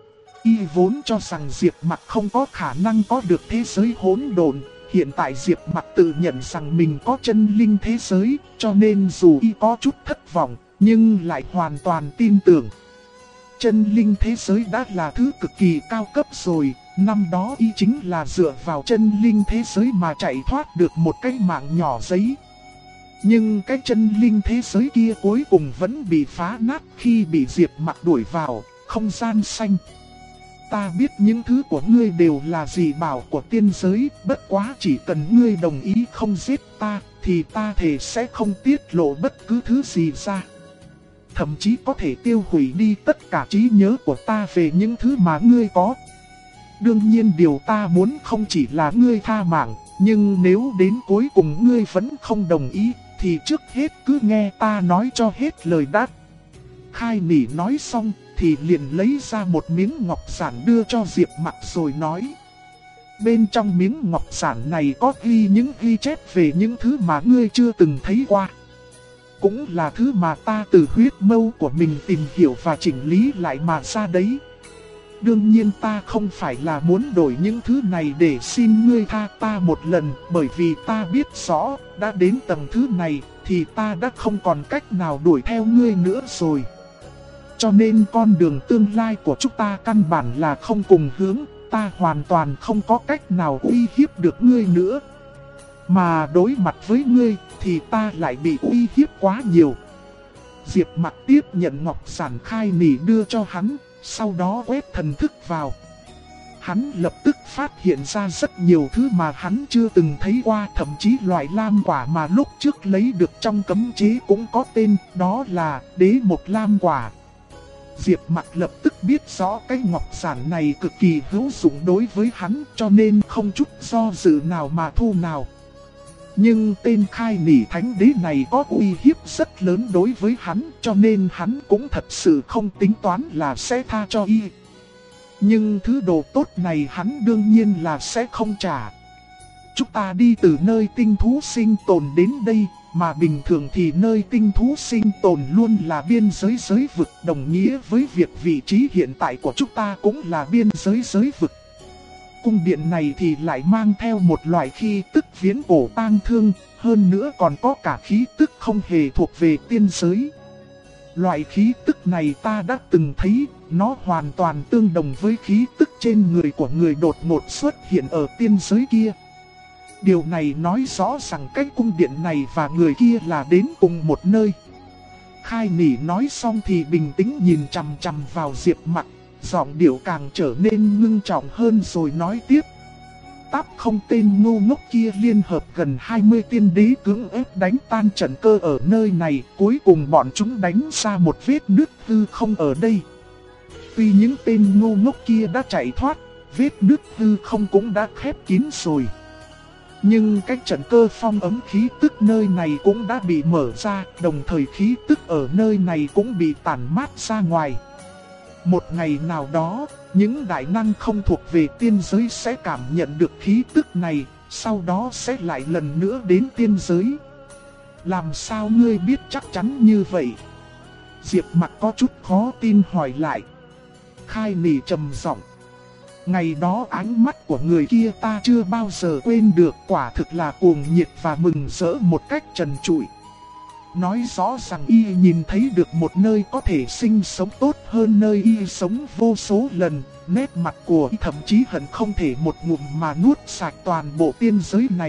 Y vốn cho rằng Diệp Mặc không có khả năng có được thế giới hỗn độn. Hiện tại Diệp Mặc tự nhận rằng mình có chân linh thế giới, cho nên dù y có chút thất vọng, nhưng lại hoàn toàn tin tưởng. Chân linh thế giới đã là thứ cực kỳ cao cấp rồi, năm đó y chính là dựa vào chân linh thế giới mà chạy thoát được một cái mạng nhỏ giấy. Nhưng cái chân linh thế giới kia cuối cùng vẫn bị phá nát khi bị Diệp Mặc đuổi vào không gian xanh. Ta biết những thứ của ngươi đều là dị bảo của tiên giới, bất quá chỉ cần ngươi đồng ý không giết ta, thì ta thề sẽ không tiết lộ bất cứ thứ gì ra. Thậm chí có thể tiêu hủy đi tất cả trí nhớ của ta về những thứ mà ngươi có. Đương nhiên điều ta muốn không chỉ là ngươi tha mạng, nhưng nếu đến cuối cùng ngươi vẫn không đồng ý, thì trước hết cứ nghe ta nói cho hết lời đã. Khai Nỉ nói xong thì liền lấy ra một miếng ngọc giản đưa cho Diệp Mặc rồi nói. Bên trong miếng ngọc giản này có ghi những ghi chép về những thứ mà ngươi chưa từng thấy qua. cũng là thứ mà ta từ huyết mâu của mình tìm hiểu và chỉnh lý lại mà ra đấy. Đương nhiên ta không phải là muốn đổi những thứ này để xin ngươi tha ta một lần, bởi vì ta biết rõ, đã đến tầng thứ này, thì ta đã không còn cách nào đuổi theo ngươi nữa rồi. Cho nên con đường tương lai của chúng ta căn bản là không cùng hướng, ta hoàn toàn không có cách nào uy hiếp được ngươi nữa. Mà đối mặt với ngươi, thì ta lại bị uy hiếp quá nhiều. Diệp Mặc tiếp nhận ngọc giản khai nỉ đưa cho hắn, sau đó quét thần thức vào. Hắn lập tức phát hiện ra rất nhiều thứ mà hắn chưa từng thấy qua, thậm chí loại lam quả mà lúc trước lấy được trong cấm chế cũng có tên, đó là đế một lam quả. Diệp Mặc lập tức biết rõ cái ngọc giản này cực kỳ hữu dụng đối với hắn, cho nên không chút do dự nào mà thu nào. Nhưng tên khai nỉ thánh đế này có uy hiếp rất lớn đối với hắn, cho nên hắn cũng thật sự không tính toán là sẽ tha cho y. Nhưng thứ đồ tốt này hắn đương nhiên là sẽ không trả. Chúng ta đi từ nơi tinh thú sinh tồn đến đây, mà bình thường thì nơi tinh thú sinh tồn luôn là biên giới giới vực, đồng nghĩa với việc vị trí hiện tại của chúng ta cũng là biên giới giới vực. Cung điện này thì lại mang theo một loại khí tức viễn cổ tang thương, hơn nữa còn có cả khí tức không hề thuộc về tiên giới. Loại khí tức này ta đã từng thấy, nó hoàn toàn tương đồng với khí tức trên người của người đột ngột xuất hiện ở tiên giới kia. Điều này nói rõ rằng cái cung điện này và người kia là đến cùng một nơi. Khai nỉ nói xong thì bình tĩnh nhìn chằm chằm vào Diệp Mặc, giọng điệu càng trở nên ngưng trọng hơn rồi nói tiếp. Táp không tên ngu ngốc kia liên hợp gần 20 tiên đế cưỡng ép đánh tan trận cơ ở nơi này, cuối cùng bọn chúng đánh ra một vết nứt hư không ở đây. Tuy những tên ngu ngốc kia đã chạy thoát, vết nứt hư không cũng đã khép kín rồi. Nhưng cái trận cơ phong ấm khí tức nơi này cũng đã bị mở ra, đồng thời khí tức ở nơi này cũng bị tản mát ra ngoài. Một ngày nào đó, những đại năng không thuộc về tiên giới sẽ cảm nhận được khí tức này, sau đó sẽ lại lần nữa đến tiên giới. Làm sao ngươi biết chắc chắn như vậy? Diệp Mặc có chút khó tin hỏi lại. Khai nỉ trầm giọng. Ngày đó ánh mắt của người kia ta chưa bao giờ quên được, quả thực là cuồng nhiệt và mừng rỡ một cách trần trụi. Nói rõ rằng y nhìn thấy được một nơi có thể sinh sống tốt hơn nơi y sống vô số lần, nét mặt của y thậm chí hận không thể một ngụm mà nuốt sạch toàn bộ tiên giới này.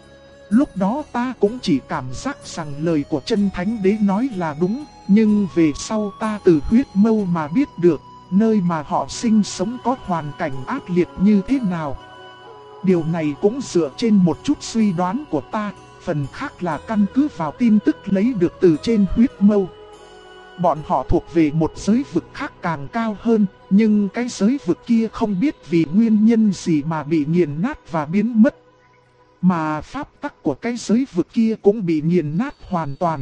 Lúc đó ta cũng chỉ cảm giác rằng lời của chân thánh đế nói là đúng, nhưng về sau ta từ huyết mâu mà biết được, nơi mà họ sinh sống có hoàn cảnh ác liệt như thế nào. Điều này cũng dựa trên một chút suy đoán của ta, phần khác là căn cứ vào tin tức lấy được từ trên huyết mâu. Bọn họ thuộc về một giới vực khác càng cao hơn, nhưng cái giới vực kia không biết vì nguyên nhân gì mà bị nghiền nát và biến mất. Mà pháp tắc của cái giới vực kia cũng bị nghiền nát hoàn toàn.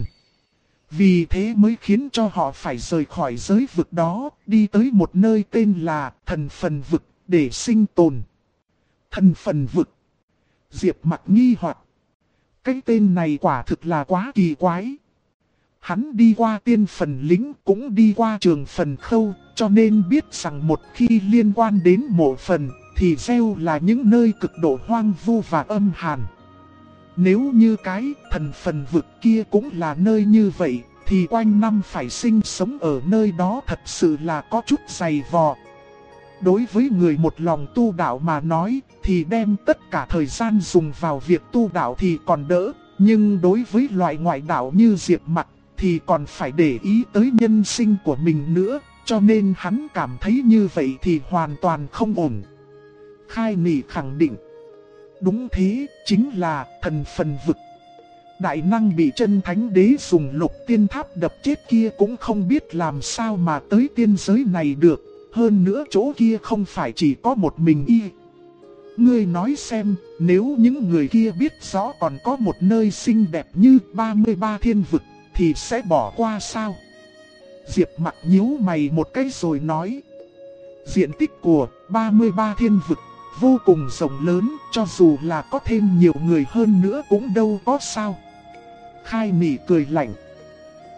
Vì thế mới khiến cho họ phải rời khỏi giới vực đó, đi tới một nơi tên là Thần Phần Vực để sinh tồn. Thần Phần Vực. Diệp Mặc nghi hoặc. Cái tên này quả thực là quá kỳ quái. Hắn đi qua tiên phần lính cũng đi qua trường phần khâu, cho nên biết rằng một khi liên quan đến mộ phần, thì gieo là những nơi cực độ hoang vu và âm hàn. Nếu như cái thần phần vực kia cũng là nơi như vậy, thì quanh năm phải sinh sống ở nơi đó thật sự là có chút dày vò. Đối với người một lòng tu đạo mà nói, thì đem tất cả thời gian dùng vào việc tu đạo thì còn đỡ. Nhưng đối với loại ngoại đạo như Diệp Mặc, thì còn phải để ý tới nhân sinh của mình nữa. Cho nên hắn cảm thấy như vậy thì hoàn toàn không ổn. Khai nỉ khẳng định. Đúng thế, chính là thần phần vực. Đại năng bị chân thánh đế dùng lục tiên tháp đập chết kia cũng không biết làm sao mà tới tiên giới này được. Hơn nữa chỗ kia không phải chỉ có một mình y. Ngươi nói xem, nếu những người kia biết rõ còn có một nơi xinh đẹp như 33 thiên vực, thì sẽ bỏ qua sao? Diệp Mặc nhíu mày một cái rồi nói. Diện tích của 33 thiên vực vô cùng rộng lớn, cho dù là có thêm nhiều người hơn nữa cũng đâu có sao. Khai nỉ cười lạnh.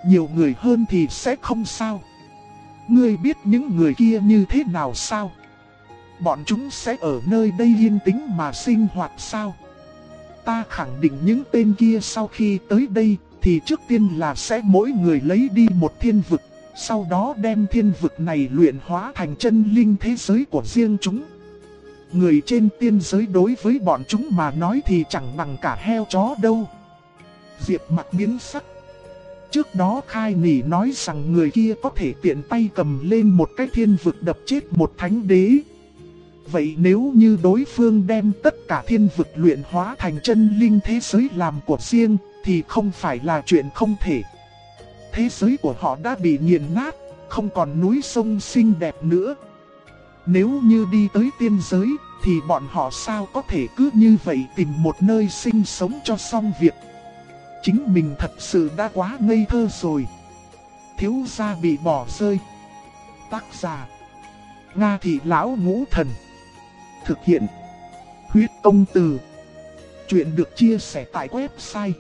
nhiều người hơn thì sẽ không sao. Ngươi biết những người kia như thế nào sao? Bọn chúng sẽ ở nơi đây yên tĩnh mà sinh hoạt sao? Ta khẳng định những tên kia sau khi tới đây thì trước tiên là sẽ mỗi người lấy đi một thiên vực, sau đó đem thiên vực này luyện hóa thành chân linh thế giới của riêng chúng. Người trên tiên giới đối với bọn chúng mà nói thì chẳng bằng cả heo chó đâu. Diệp Mặc biến sắc. Trước đó Khai Nỉ nói rằng người kia có thể tiện tay cầm lên một cái thiên vực đập chết một thánh đế. Vậy nếu như đối phương đem tất cả thiên vực luyện hóa thành chân linh thế giới làm của riêng thì không phải là chuyện không thể. Thế giới của họ đã bị nghiền nát, không còn núi sông xinh đẹp nữa. Nếu như đi tới tiên giới thì bọn họ sao có thể cứ như vậy tìm một nơi sinh sống cho xong việc. Chính mình thật sự đã quá ngây thơ rồi. Thiếu gia bị bỏ rơi. Tác giả: Nga Thị Lão Ngũ Thần. Thực hiện: Huyết Công Từ. Chuyện được chia sẻ tại website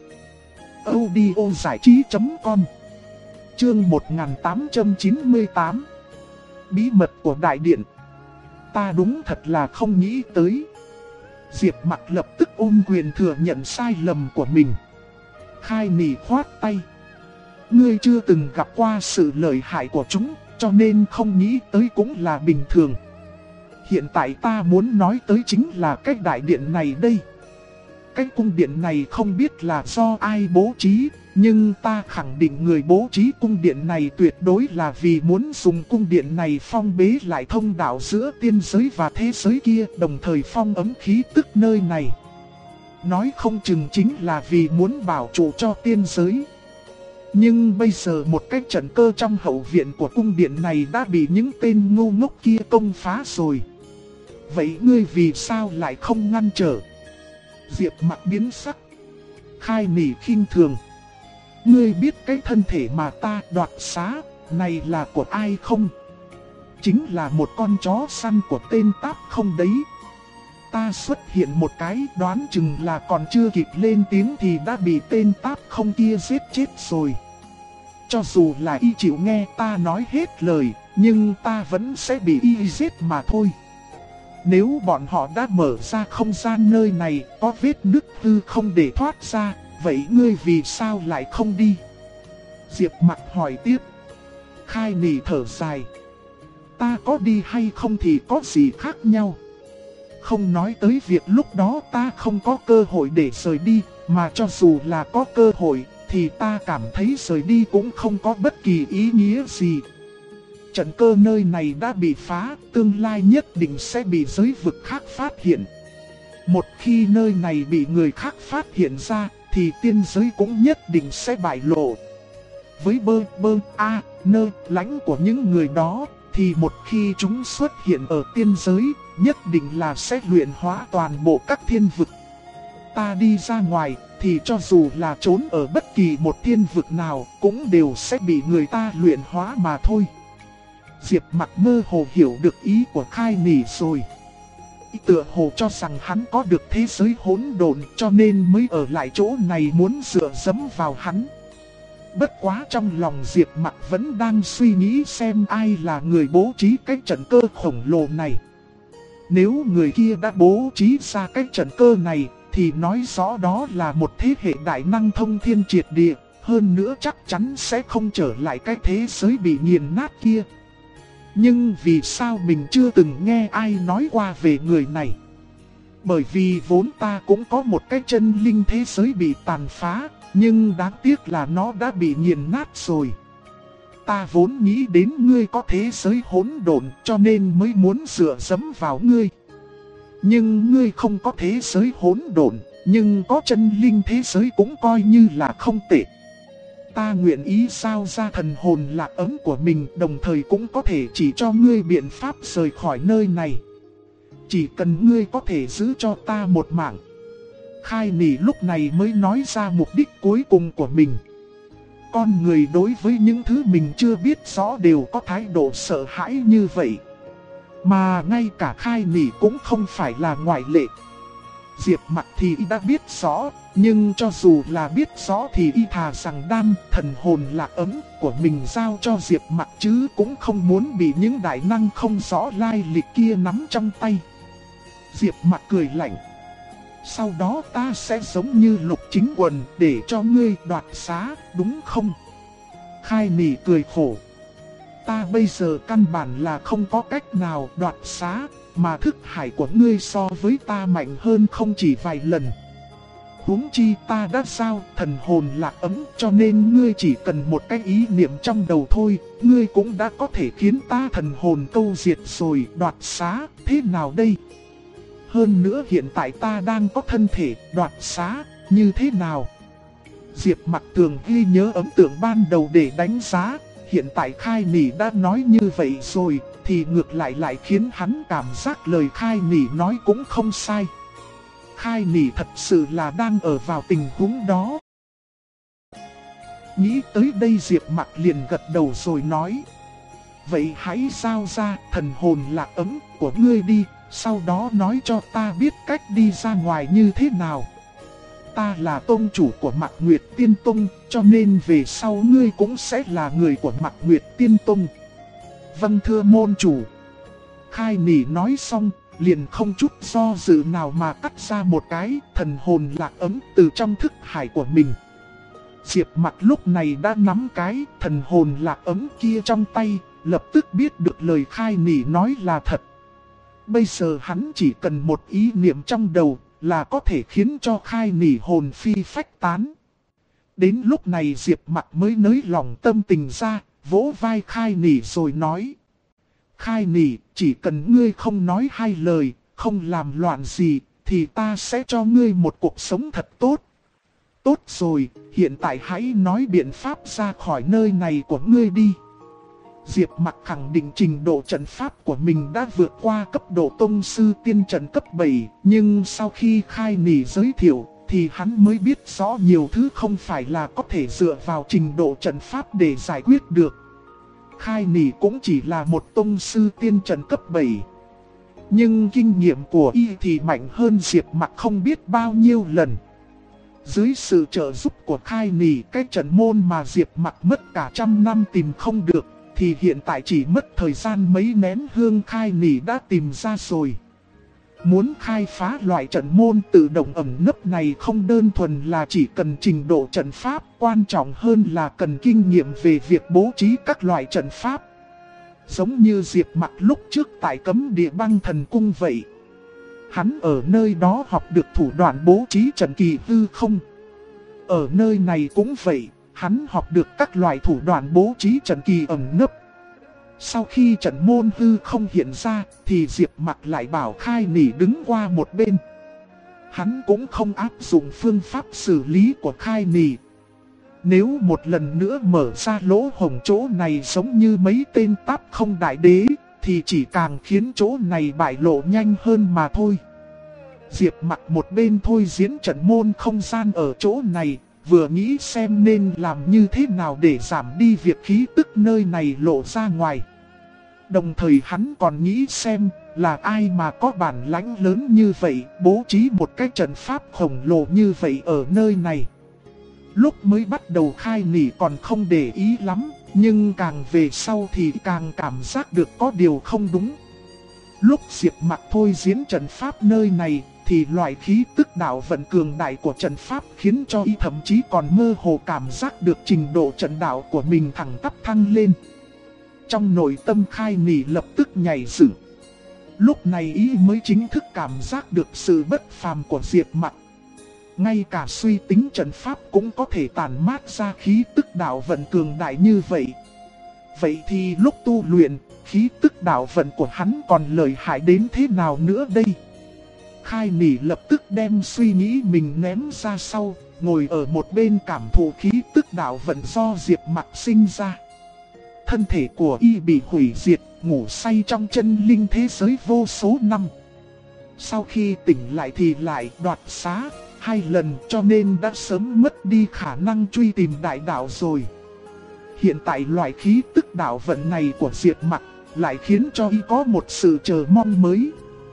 audiozảichí.com. Chương 1898. Bí mật của Đại Điện. Ta đúng thật là không nghĩ tới. Diệp Mặc lập tức ôm quyền thừa nhận sai lầm của mình. Khai Nỉ khoát tay. Ngươi chưa từng gặp qua sự lợi hại của chúng, cho nên không nghĩ tới cũng là bình thường. Hiện tại ta muốn nói tới chính là cái đại điện này đây. Cái cung điện này không biết là do ai bố trí, nhưng ta khẳng định người bố trí cung điện này tuyệt đối là vì muốn dùng cung điện này phong bế lại thông đạo giữa tiên giới và thế giới kia, đồng thời phong ấm khí tức nơi này. Nói không chừng chính là vì muốn bảo trụ cho tiên giới. Nhưng bây giờ một cái trận cơ trong hậu viện của cung điện này đã bị những tên ngu ngốc kia công phá rồi. Vậy ngươi vì sao lại không ngăn trở? Diệp Mặc biến sắc. Khai Nỉ khinh thường. Ngươi biết cái thân thể mà ta đoạt xá này là của ai không? Chính là một con chó săn của tên Táp Không đấy. Ta xuất hiện một cái đoán chừng là còn chưa kịp lên tiếng thì đã bị tên Táp Không kia giết chết rồi. Cho dù là y chịu nghe ta nói hết lời, nhưng ta vẫn sẽ bị y giết mà thôi. Nếu bọn họ đã mở ra không gian nơi này có vết nứt hư không để thoát ra, vậy ngươi vì sao lại không đi? Diệp Mặc hỏi tiếp. Khai Nỉ thở dài. Ta có đi hay không thì có gì khác nhau. Không nói tới việc lúc đó ta không có cơ hội để rời đi, mà cho dù là có cơ hội thì ta cảm thấy rời đi cũng không có bất kỳ ý nghĩa gì. Trận cơ nơi này đã bị phá, tương lai nhất định sẽ bị giới vực khác phát hiện. Một khi nơi này bị người khác phát hiện ra, thì tiên giới cũng nhất định sẽ bại lộ. Với lãnh của những người đó, thì một khi chúng xuất hiện ở tiên giới, nhất định là sẽ luyện hóa toàn bộ các thiên vực. Ta đi ra ngoài, thì cho dù là trốn ở bất kỳ một thiên vực nào, cũng đều sẽ bị người ta luyện hóa mà thôi. Diệp Mặc mơ hồ hiểu được ý của Khai Nỉ rồi. Tựa hồ cho rằng hắn có được thế giới hỗn độn cho nên mới ở lại chỗ này muốn dựa dẫm vào hắn. Bất quá trong lòng Diệp Mặc vẫn đang suy nghĩ xem ai là người bố trí cái trận cơ khổng lồ này. Nếu người kia đã bố trí ra cái trận cơ này thì nói rõ đó là một thế hệ đại năng thông thiên triệt địa, hơn nữa chắc chắn sẽ không trở lại cái thế giới bị nghiền nát kia. Nhưng vì sao mình chưa từng nghe ai nói qua về người này? Bởi vì vốn ta cũng có một cái chân linh thế giới bị tàn phá, nhưng đáng tiếc là nó đã bị nghiền nát rồi. Ta vốn nghĩ đến ngươi có thế giới hỗn độn cho nên mới muốn dựa dẫm vào ngươi. Nhưng ngươi không có thế giới hỗn độn, nhưng có chân linh thế giới cũng coi như là không tệ. Ta nguyện ý giao ra thần hồn lạc ấm của mình, đồng thời cũng có thể chỉ cho ngươi biện pháp rời khỏi nơi này. Chỉ cần ngươi có thể giữ cho ta một mạng. Khai Nỉ lúc này mới nói ra mục đích cuối cùng của mình. Con người đối với những thứ mình chưa biết rõ đều có thái độ sợ hãi như vậy. Mà ngay cả Khai Nỉ cũng không phải là ngoại lệ. Diệp Mặc thì y đã biết rõ, nhưng cho dù là biết rõ thì y thà rằng đan thần hồn lạc ấm của mình giao cho Diệp Mặc chứ cũng không muốn bị những đại năng không rõ lai lịch kia nắm trong tay. Diệp Mặc cười lạnh. Sau đó ta sẽ giống như Lục Chính Quần để cho ngươi đoạt xá, đúng không? Khai Nỉ cười khổ. Ta bây giờ căn bản là không có cách nào đoạt xá, mà thức hải của ngươi so với ta mạnh hơn không chỉ vài lần. Huống chi ta đã giao thần hồn lạc ấm, cho nên ngươi chỉ cần một cái ý niệm trong đầu thôi, ngươi cũng đã có thể khiến ta thần hồn câu diệt rồi. Đoạt xá thế nào đây? Hơn nữa hiện tại ta đang có thân thể, đoạt xá như thế nào? Diệp Mặc thường ghi nhớ ấn tượng ban đầu để đánh giá. Hiện tại Khai Nỉ đã nói như vậy rồi, thì ngược lại khiến hắn cảm giác lời Khai Nỉ nói cũng không sai. Khai Nỉ thật sự là đang ở vào tình huống đó. Nghĩ tới đây Diệp Mặc liền gật đầu rồi nói. Vậy hãy giao ra thần hồn lạc ấm của ngươi đi, sau đó nói cho ta biết cách đi ra ngoài như thế nào. Ta là tông chủ của Mạc Nguyệt Tiên Tông, cho nên về sau ngươi cũng sẽ là người của Mạc Nguyệt Tiên Tông. Vâng thưa môn chủ. Khai Nỉ nói xong, liền không chút do dự nào mà cắt ra một cái thần hồn lạc ấm từ trong thức hải của mình. Diệp Mặc lúc này đã nắm cái thần hồn lạc ấm kia trong tay, lập tức biết được lời Khai Nỉ nói là thật. Bây giờ hắn chỉ cần một ý niệm trong đầu là có thể khiến cho Khai Nỉ hồn phi phách tán. Đến lúc này Diệp Mặc mới nới lòng tâm tình ra, vỗ vai Khai Nỉ rồi nói. Khai Nỉ, chỉ cần ngươi không nói hai lời, không làm loạn gì, thì ta sẽ cho ngươi một cuộc sống thật tốt. Tốt rồi, hiện tại hãy nói biện pháp ra khỏi nơi này của ngươi đi. Diệp Mặc khẳng định trình độ trận pháp của mình đã vượt qua cấp độ tông sư tiên trận cấp 7, nhưng sau khi Khai Nỉ giới thiệu, thì hắn mới biết rõ nhiều thứ không phải là có thể dựa vào trình độ trận pháp để giải quyết được. Khai Nỉ cũng chỉ là một tông sư tiên trận cấp 7. Nhưng kinh nghiệm của y thì mạnh hơn Diệp Mặc không biết bao nhiêu lần. Dưới sự trợ giúp của Khai Nỉ, cái trận môn mà Diệp Mặc mất cả trăm năm tìm không được, thì hiện tại chỉ mất thời gian mấy nén hương Khai Nỉ đã tìm ra rồi. Muốn khai phá loại trận môn tự động ẩn nấp này không đơn thuần là chỉ cần trình độ trận pháp, quan trọng hơn là cần kinh nghiệm về việc bố trí các loại trận pháp. Giống như Diệp Mặc lúc trước tại Cấm Địa Băng Thần Cung vậy. Hắn ở nơi đó học được thủ đoạn bố trí trận kỳ hư không. Ở nơi này cũng vậy, hắn học được các loại thủ đoạn bố trí trận kỳ ẩn nấp. Sau khi trận môn hư không hiện ra, thì Diệp Mặc lại bảo Khai Nỉ đứng qua một bên. Hắn cũng không áp dụng phương pháp xử lý của Khai Nỉ. Nếu một lần nữa mở ra lỗ hổng chỗ này giống như mấy tên Táp Không Đại Đế, thì chỉ càng khiến chỗ này bại lộ nhanh hơn mà thôi. Diệp Mặc một bên thôi diễn trận môn không gian ở chỗ này, vừa nghĩ xem nên làm như thế nào để giảm đi việc khí tức nơi này lộ ra ngoài. Đồng thời hắn còn nghĩ xem là ai mà có bản lãnh lớn như vậy, bố trí một cái trận pháp khổng lồ như vậy ở nơi này. Lúc mới bắt đầu Khai Nỉ còn không để ý lắm, nhưng càng về sau thì càng cảm giác được có điều không đúng. Lúc Diệp Mặc thôi diễn trận pháp nơi này, thì loại khí tức đạo vận cường đại của trận pháp khiến cho y thậm chí còn mơ hồ cảm giác được trình độ trận đạo của mình thẳng tắp thăng lên. Trong nội tâm Khai Nỉ lập tức nhảy dựng. Lúc này y mới chính thức cảm giác được sự bất phàm của Diệp Mặc. Ngay cả suy tính trận pháp cũng có thể tản mát ra khí tức đạo vận cường đại như vậy. Vậy thì lúc tu luyện, khí tức đạo vận của hắn còn lợi hại đến thế nào nữa đây? Khai Nỉ lập tức đem suy nghĩ mình ném ra sau, ngồi ở một bên cảm thụ khí tức đạo vận do Diệp Mặc sinh ra. Thân thể của y bị hủy diệt, ngủ say trong chân linh thế giới vô số năm. Sau khi tỉnh lại thì lại đoạt xá 2 lần, cho nên đã sớm mất đi khả năng truy tìm đại đạo rồi. Hiện tại loại khí tức đạo vận này của Diệp Mặc lại khiến cho y có một sự chờ mong mới.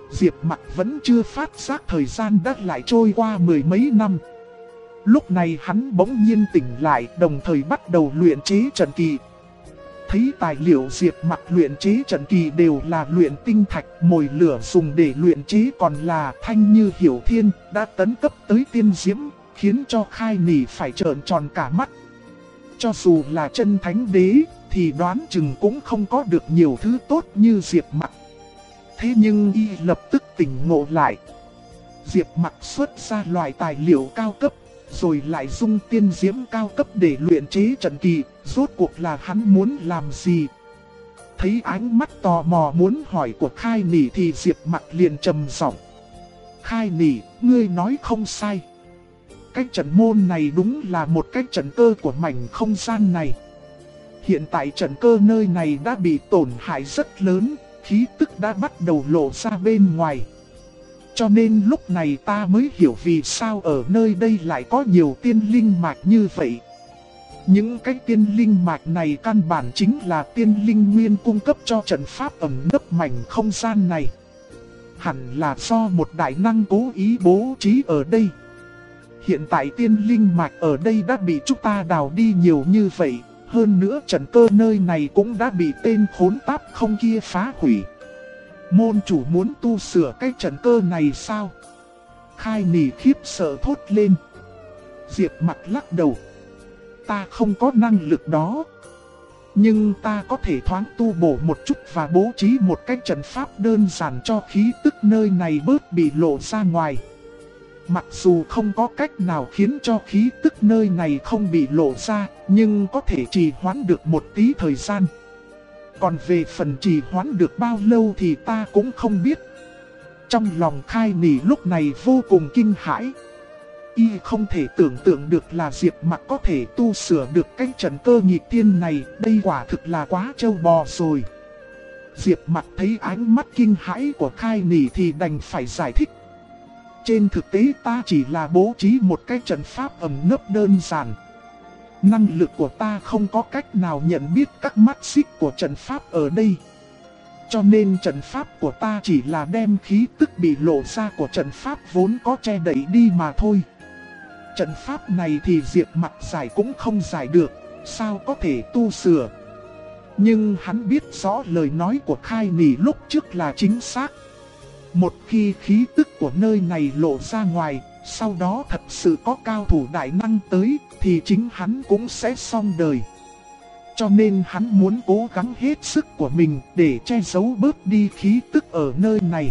Diệp Mặc vẫn chưa phát giác thời gian đã lại trôi qua mười mấy năm. Lúc này hắn bỗng nhiên tỉnh lại, đồng thời bắt đầu luyện chế trận kỳ. Thấy tài liệu Diệp Mặc luyện chế trận kỳ đều là luyện tinh thạch, mồi lửa dùng để luyện chế còn là Thanh Như Hiểu Thiên đã tấn cấp tới tiên diễm, khiến cho Khai Nỉ phải trợn tròn cả mắt. Cho dù là chân thánh đế thì đoán chừng cũng không có được nhiều thứ tốt như Diệp Mặc. Thế nhưng y lập tức tỉnh ngộ lại. Diệp Mặc xuất ra loại tài liệu cao cấp, rồi lại dung tiên diễm cao cấp để luyện chế trận kỳ, rốt cuộc là hắn muốn làm gì? Thấy ánh mắt tò mò muốn hỏi của Khai Nỉ thì Diệp Mặc liền trầm giọng. Khai Nỉ, ngươi nói không sai. Cái trận môn này đúng là một cái trận cơ của mảnh không gian này. Hiện tại trận cơ nơi này đã bị tổn hại rất lớn, khí tức đã bắt đầu lộ ra bên ngoài. Cho nên lúc này ta mới hiểu vì sao ở nơi đây lại có nhiều tiên linh mạch như vậy. Những cái tiên linh mạch này căn bản chính là tiên linh nguyên cung cấp cho trận pháp ẩn nấp mảnh không gian này. Hẳn là do một đại năng cố ý bố trí ở đây. Hiện tại tiên linh mạch ở đây đã bị chúng ta đào đi nhiều như vậy. Hơn nữa trận cơ nơi này cũng đã bị tên khốn táp không kia phá hủy. Môn chủ muốn tu sửa cái trận cơ này sao? Khai Nỉ khiếp sợ thốt lên. Diệp Mặc lắc đầu. Ta không có năng lực đó. Nhưng ta có thể thoáng tu bổ một chút và bố trí một cái trận pháp đơn giản cho khí tức nơi này bớt bị lộ ra ngoài. Mặc dù không có cách nào khiến cho khí tức nơi này không bị lộ ra, nhưng có thể trì hoãn được một tí thời gian. Còn về phần trì hoãn được bao lâu thì ta cũng không biết. Trong lòng Khai Nỉ lúc này vô cùng kinh hãi. Y không thể tưởng tượng được là Diệp Mặc có thể tu sửa được cái trận cơ nghịch tiên này, đây quả thực là quá trâu bò rồi. Diệp Mặc thấy ánh mắt kinh hãi của Khai Nỉ thì đành phải giải thích. Trên thực tế ta chỉ là bố trí một cái trận pháp ẩn nấp đơn giản. Năng lực của ta không có cách nào nhận biết các mắt xích của trận pháp ở đây. Cho nên trận pháp của ta chỉ là đem khí tức bị lộ ra của trận pháp vốn có che đậy đi mà thôi. Trận pháp này thì Diệp Mặc giải cũng không giải được, sao có thể tu sửa. Nhưng hắn biết rõ lời nói của Khai Nỉ lúc trước là chính xác. Một khi khí tức của nơi này lộ ra ngoài, sau đó thật sự có cao thủ đại năng tới, thì chính hắn cũng sẽ xong đời. Cho nên hắn muốn cố gắng hết sức của mình để che giấu bớt đi khí tức ở nơi này.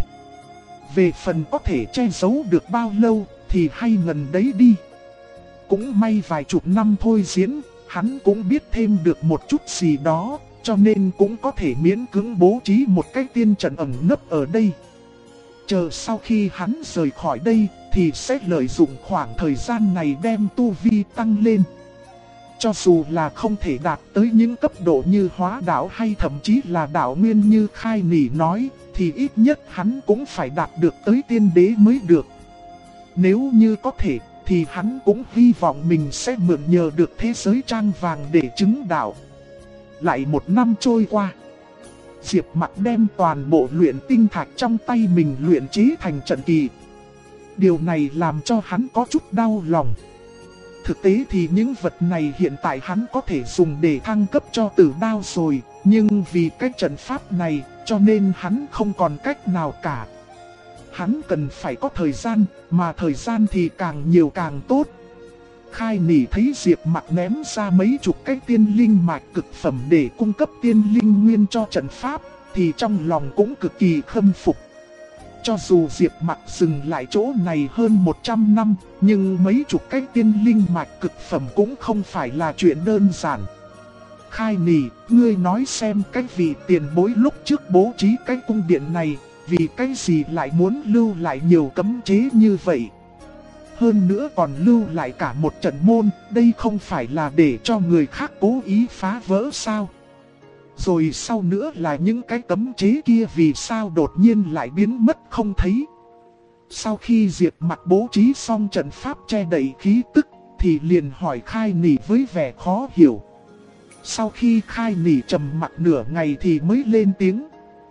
Về phần có thể che giấu được bao lâu thì hay ngần đấy đi. Cũng may vài chục năm thôi diễn, hắn cũng biết thêm được một chút gì đó, cho nên cũng có thể miễn cưỡng bố trí một cái tiên trận ẩn nấp ở đây. Chờ sau khi hắn rời khỏi đây thì sẽ lợi dụng khoảng thời gian này đem tu vi tăng lên. Cho dù là không thể đạt tới những cấp độ như hóa đạo hay thậm chí là đạo nguyên như Khai Nỉ nói, thì ít nhất hắn cũng phải đạt được tới tiên đế mới được. Nếu như có thể thì hắn cũng hy vọng mình sẽ mượn nhờ được thế giới trang vàng để chứng đạo. Lại một năm trôi qua, Diệp Mặc đem toàn bộ luyện tinh thạch trong tay mình luyện chế thành trận kỳ. Điều này làm cho hắn có chút đau lòng. Thực tế thì những vật này hiện tại hắn có thể dùng để thăng cấp cho tử đao rồi, nhưng vì cái trận pháp này cho nên hắn không còn cách nào cả. Hắn cần phải có thời gian, mà thời gian thì càng nhiều càng tốt. Khai Nỉ thấy Diệp Mặc ném ra mấy chục cái tiên linh mạch cực phẩm để cung cấp tiên linh nguyên cho trận pháp, thì trong lòng cũng cực kỳ khâm phục. Cho dù Diệp Mặc dừng lại chỗ này hơn 100 năm, nhưng mấy chục cái tiên linh mạch cực phẩm cũng không phải là chuyện đơn giản. Khai Nỉ, ngươi nói xem cái vị tiền bối lúc trước bố trí cái cung điện này, vì cái gì lại muốn lưu lại nhiều cấm chế như vậy? Hơn nữa còn lưu lại cả một trận môn, đây không phải là để cho người khác cố ý phá vỡ sao? Rồi sau nữa là những cái cấm chế kia vì sao đột nhiên lại biến mất không thấy? Sau khi Diệp Mặc bố trí xong trận pháp che đậy khí tức, thì liền hỏi Khai Nỉ với vẻ khó hiểu. Sau khi Khai Nỉ trầm mặc nửa ngày thì mới lên tiếng.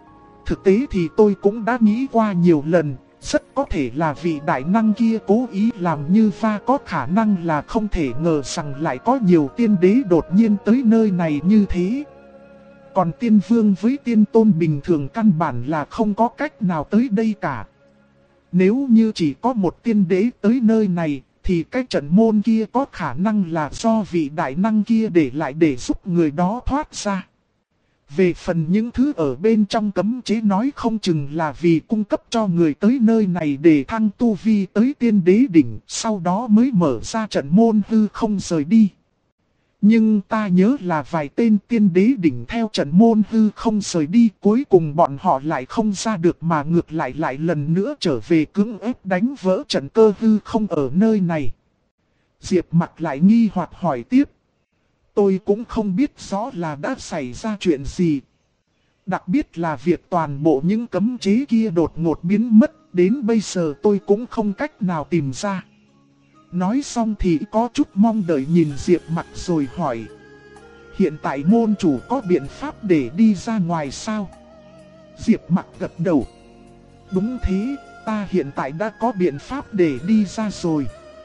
thực tế thì tôi cũng đã nghĩ qua nhiều lần, rất có thể là vị đại năng kia cố ý làm như và có khả năng là không thể ngờ rằng lại có nhiều tiên đế đột nhiên tới nơi này như thế. Còn tiên vương với tiên tôn bình thường căn bản là không có cách nào tới đây cả. Nếu như chỉ có một tiên đế tới nơi này, thì cái trận môn kia có khả năng là do vị đại năng kia để lại để giúp người đó thoát ra. Về phần những thứ ở bên trong cấm chế nói không chừng là vì cung cấp cho người tới nơi này để thăng tu vi tới tiên đế đỉnh, sau đó mới mở ra trận môn hư không rời đi. Nhưng ta nhớ là vài tên tiên đế đỉnh theo trận môn hư không rời đi, cuối cùng bọn họ lại không ra được mà ngược lại lần nữa trở về cưỡng ép đánh vỡ trận cơ hư không ở nơi này. Diệp Mặc lại nghi hoặc hỏi tiếp. Tôi cũng không biết rõ là đã xảy ra chuyện gì. Đặc biệt là việc toàn bộ những cấm chế kia đột ngột biến mất, đến bây giờ tôi cũng không cách nào tìm ra. Nói xong thì có chút mong đợi nhìn Diệp Mặc rồi hỏi. Hiện tại môn chủ có biện pháp để đi ra ngoài sao? Diệp Mặc gật đầu. Đúng thế, ta hiện tại đã có biện pháp để đi ra rồi.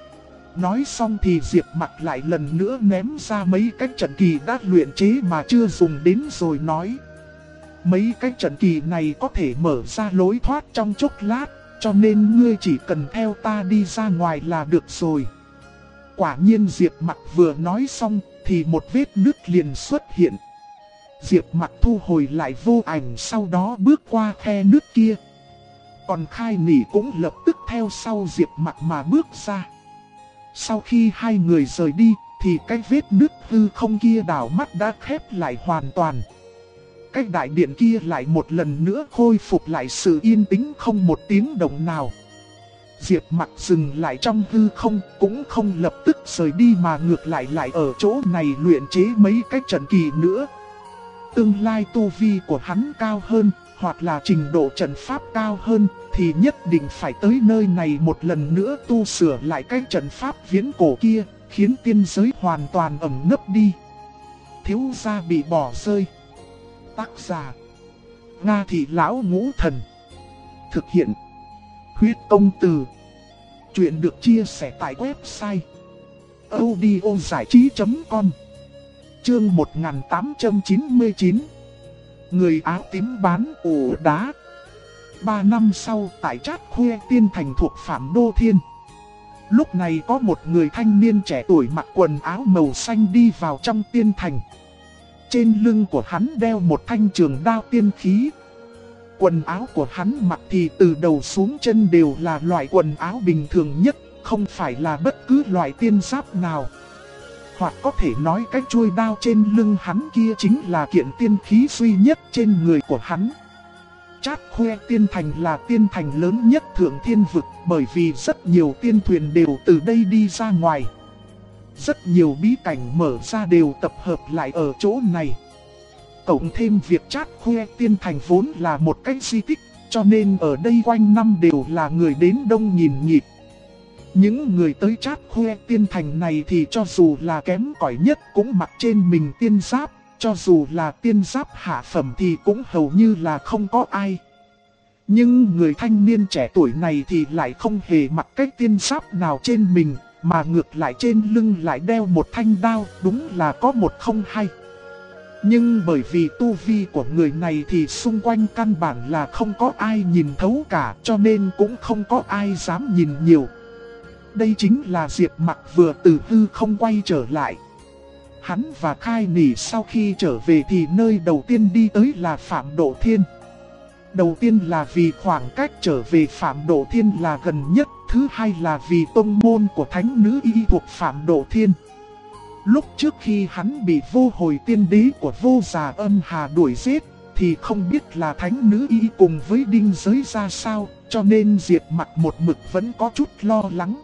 Nói xong thì Diệp Mặc lại lần nữa ném ra mấy cái trận kỳ đã luyện chế mà chưa dùng đến rồi nói. Mấy cái trận kỳ này có thể mở ra lối thoát trong chốc lát, cho nên ngươi chỉ cần theo ta đi ra ngoài là được rồi. Quả nhiên Diệp Mặc vừa nói xong thì một vết nứt liền xuất hiện. Diệp Mặc thu hồi lại vô ảnh, sau đó bước qua khe nứt kia. Còn Khai Nỉ cũng lập tức theo sau Diệp Mặc mà bước ra. Sau khi hai người rời đi thì cái vết nứt hư không kia đảo mắt đã khép lại hoàn toàn. Cái đại điện kia lại một lần nữa khôi phục lại sự yên tĩnh không một tiếng động nào. Diệp Mặc dừng lại trong hư không, cũng không lập tức rời đi mà ngược lại ở chỗ này luyện chế mấy cái trận kỳ nữa. Tương lai tu vi của hắn cao hơn, hoặc là trình độ trận pháp cao hơn, thì nhất định phải tới nơi này một lần nữa tu sửa lại cái trận pháp viễn cổ kia, khiến tiên giới hoàn toàn ẩn nấp đi. Thiếu gia bị bỏ rơi. Tác giả Nga Thị Lão Ngũ Thần. Thực hiện Huyết Công Từ. Chuyện được chia sẻ tại website audiozảichí.com. Chương 1899. Người áo tím bán ổ đá. 3 năm sau, tại Trát Khuê Tiên Thành thuộc Phạm Đô Thiên. Lúc này có một người thanh niên trẻ tuổi mặc quần áo màu xanh đi vào trong tiên thành. Trên lưng của hắn đeo một thanh trường đao tiên khí. Quần áo của hắn mặc thì từ đầu xuống chân đều là loại quần áo bình thường nhất, không phải là bất cứ loại tiên giáp nào. Hoặc có thể nói cái chuôi đao trên lưng hắn kia chính là kiện tiên khí duy nhất trên người của hắn. Trát Khuê Tiên Thành là tiên thành lớn nhất Thượng Thiên Vực, bởi vì rất nhiều tiên thuyền đều từ đây đi ra ngoài. Rất nhiều bí cảnh mở ra đều tập hợp lại ở chỗ này. Cộng thêm việc Trát Khuê Tiên Thành vốn là một cái di tích, cho nên ở đây quanh năm đều là người đến đông nhìn nhịp. Những người tới Trát Khuê Tiên Thành này thì cho dù là kém cỏi nhất cũng mặc trên mình tiên giáp, cho dù là tiên giáp hạ phẩm thì cũng hầu như là không có ai. Nhưng người thanh niên trẻ tuổi này thì lại không hề mặc cái tiên giáp nào trên mình, mà ngược lại trên lưng lại đeo một thanh đao, đúng là có một không hai. Nhưng bởi vì tu vi của người này thì xung quanh căn bản là không có ai nhìn thấu cả, cho nên cũng không có ai dám nhìn nhiều. Đây chính là Diệp Mặc vừa từ hư không quay trở lại. Hắn và Khai Nỉ sau khi trở về thì nơi đầu tiên đi tới là Phạm Độ Thiên. Đầu tiên là vì khoảng cách trở về Phạm Độ Thiên là gần nhất, thứ hai là vì tông môn của thánh nữ y thuộc Phạm Độ Thiên. Lúc trước khi hắn bị vô hồi tiên đế của Vô Già Âm Hà đuổi giết, thì không biết là thánh nữ y cùng với đinh giới ra sao, cho nên Diệp Mặc một mực vẫn có chút lo lắng.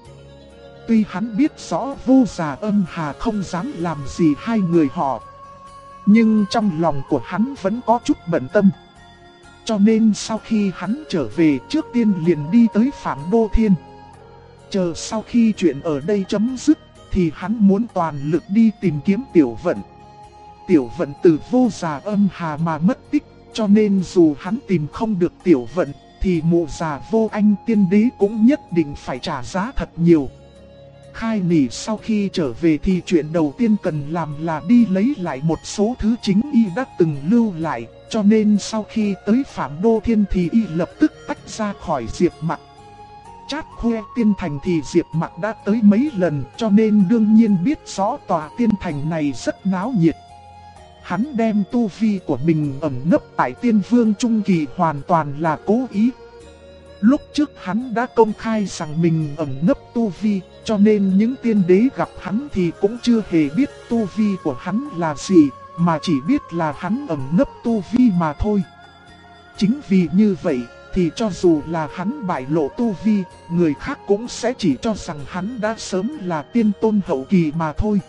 Tuy hắn biết rõ Vô Già Âm Hà không dám làm gì hai người họ, nhưng trong lòng của hắn vẫn có chút bận tâm. Cho nên sau khi hắn trở về, trước tiên liền đi tới Phạm Đô Thiên. Chờ sau khi chuyện ở đây chấm dứt thì hắn muốn toàn lực đi tìm kiếm Tiểu Vận. Tiểu Vận từ Vô Già Âm Hà mà mất tích, cho nên dù hắn tìm không được Tiểu Vận, thì mụ già Vô Anh tiên đế cũng nhất định phải trả giá thật nhiều. Khai Nỉ sau khi trở về thì chuyện đầu tiên cần làm là đi lấy lại một số thứ chính y đã từng lưu lại, cho nên sau khi tới Phạm Đô Thiên thì y lập tức tách ra khỏi Diệp Mặc. Trát Khuê Tiên Thành thì Diệp Mặc đã tới mấy lần, cho nên đương nhiên biết rõ tòa tiên thành này rất náo nhiệt. Hắn đem tu vi của mình ẩn nấp tại Tiên Vương Trung Kỳ hoàn toàn là cố ý. Lúc trước hắn đã công khai rằng mình ẩn nấp tu vi, cho nên những tiên đế gặp hắn thì cũng chưa hề biết tu vi của hắn là gì, mà chỉ biết là hắn ẩn nấp tu vi mà thôi. Chính vì như vậy, thì cho dù là hắn bại lộ tu vi, người khác cũng sẽ chỉ cho rằng hắn đã sớm là tiên tôn hậu kỳ mà thôi.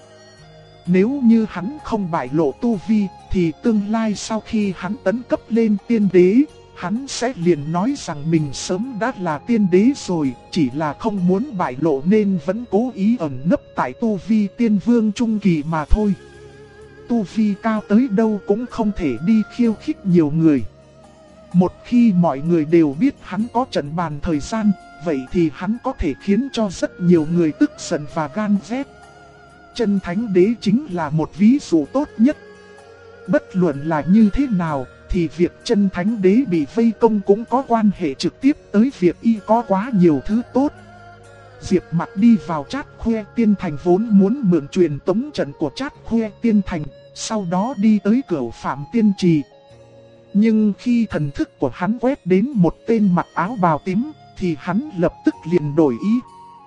Nếu như hắn không bại lộ tu vi, thì tương lai sau khi hắn tấn cấp lên tiên đế, hắn sẽ liền nói rằng mình sớm đã là tiên đế rồi, chỉ là không muốn bại lộ nên vẫn cố ý ẩn nấp tại tu vi tiên vương trung kỳ mà thôi. Tu vi cao tới đâu cũng không thể đi khiêu khích nhiều người. Một khi mọi người đều biết hắn có trận bàn thời gian, vậy thì hắn có thể khiến cho rất nhiều người tức giận và gan ghét. Chân Thánh Đế chính là một ví dụ tốt nhất. Bất luận là như thế nào, thì việc Chân Thánh Đế bị vây công cũng có quan hệ trực tiếp tới việc y có quá nhiều thứ tốt. Diệp Mặc đi vào Trát Khuê Tiên Thành vốn muốn mượn truyền tống trận của Trát Khuê Tiên Thành, sau đó đi tới Cửu Phạm Tiên Trì. Nhưng khi thần thức của hắn quét đến một tên mặc áo bào tím, thì hắn lập tức liền đổi ý.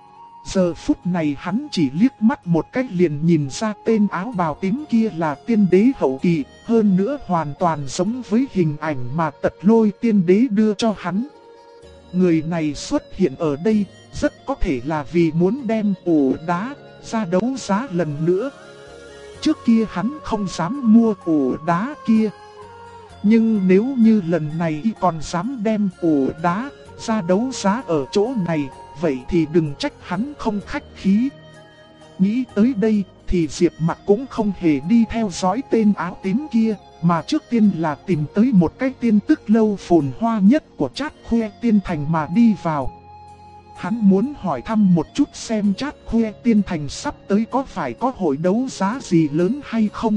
Giờ phút này hắn chỉ liếc mắt một cách liền nhìn ra tên áo bào tím kia là tiên đế hậu kỳ, hơn nữa hoàn toàn giống với hình ảnh mà Tật Lôi tiên đế đưa cho hắn. Người này xuất hiện ở đây, rất có thể là vì muốn đem ổ đá ra đấu giá lần nữa. Trước kia hắn không dám mua ổ đá kia. Nhưng nếu như lần này y còn dám đem ổ đá ra đấu giá ở chỗ này, vậy thì đừng trách hắn không khách khí. Nghĩ tới đây thì Diệp Mặc cũng không hề đi theo dõi tên áo tím kia, mà trước tiên là tìm tới một cái tin tức lâu phồn hoa nhất của Trát Khuê Tiên Thành mà đi vào. Hắn muốn hỏi thăm một chút xem Trát Khuê Tiên Thành sắp tới có phải có hội đấu giá gì lớn hay không.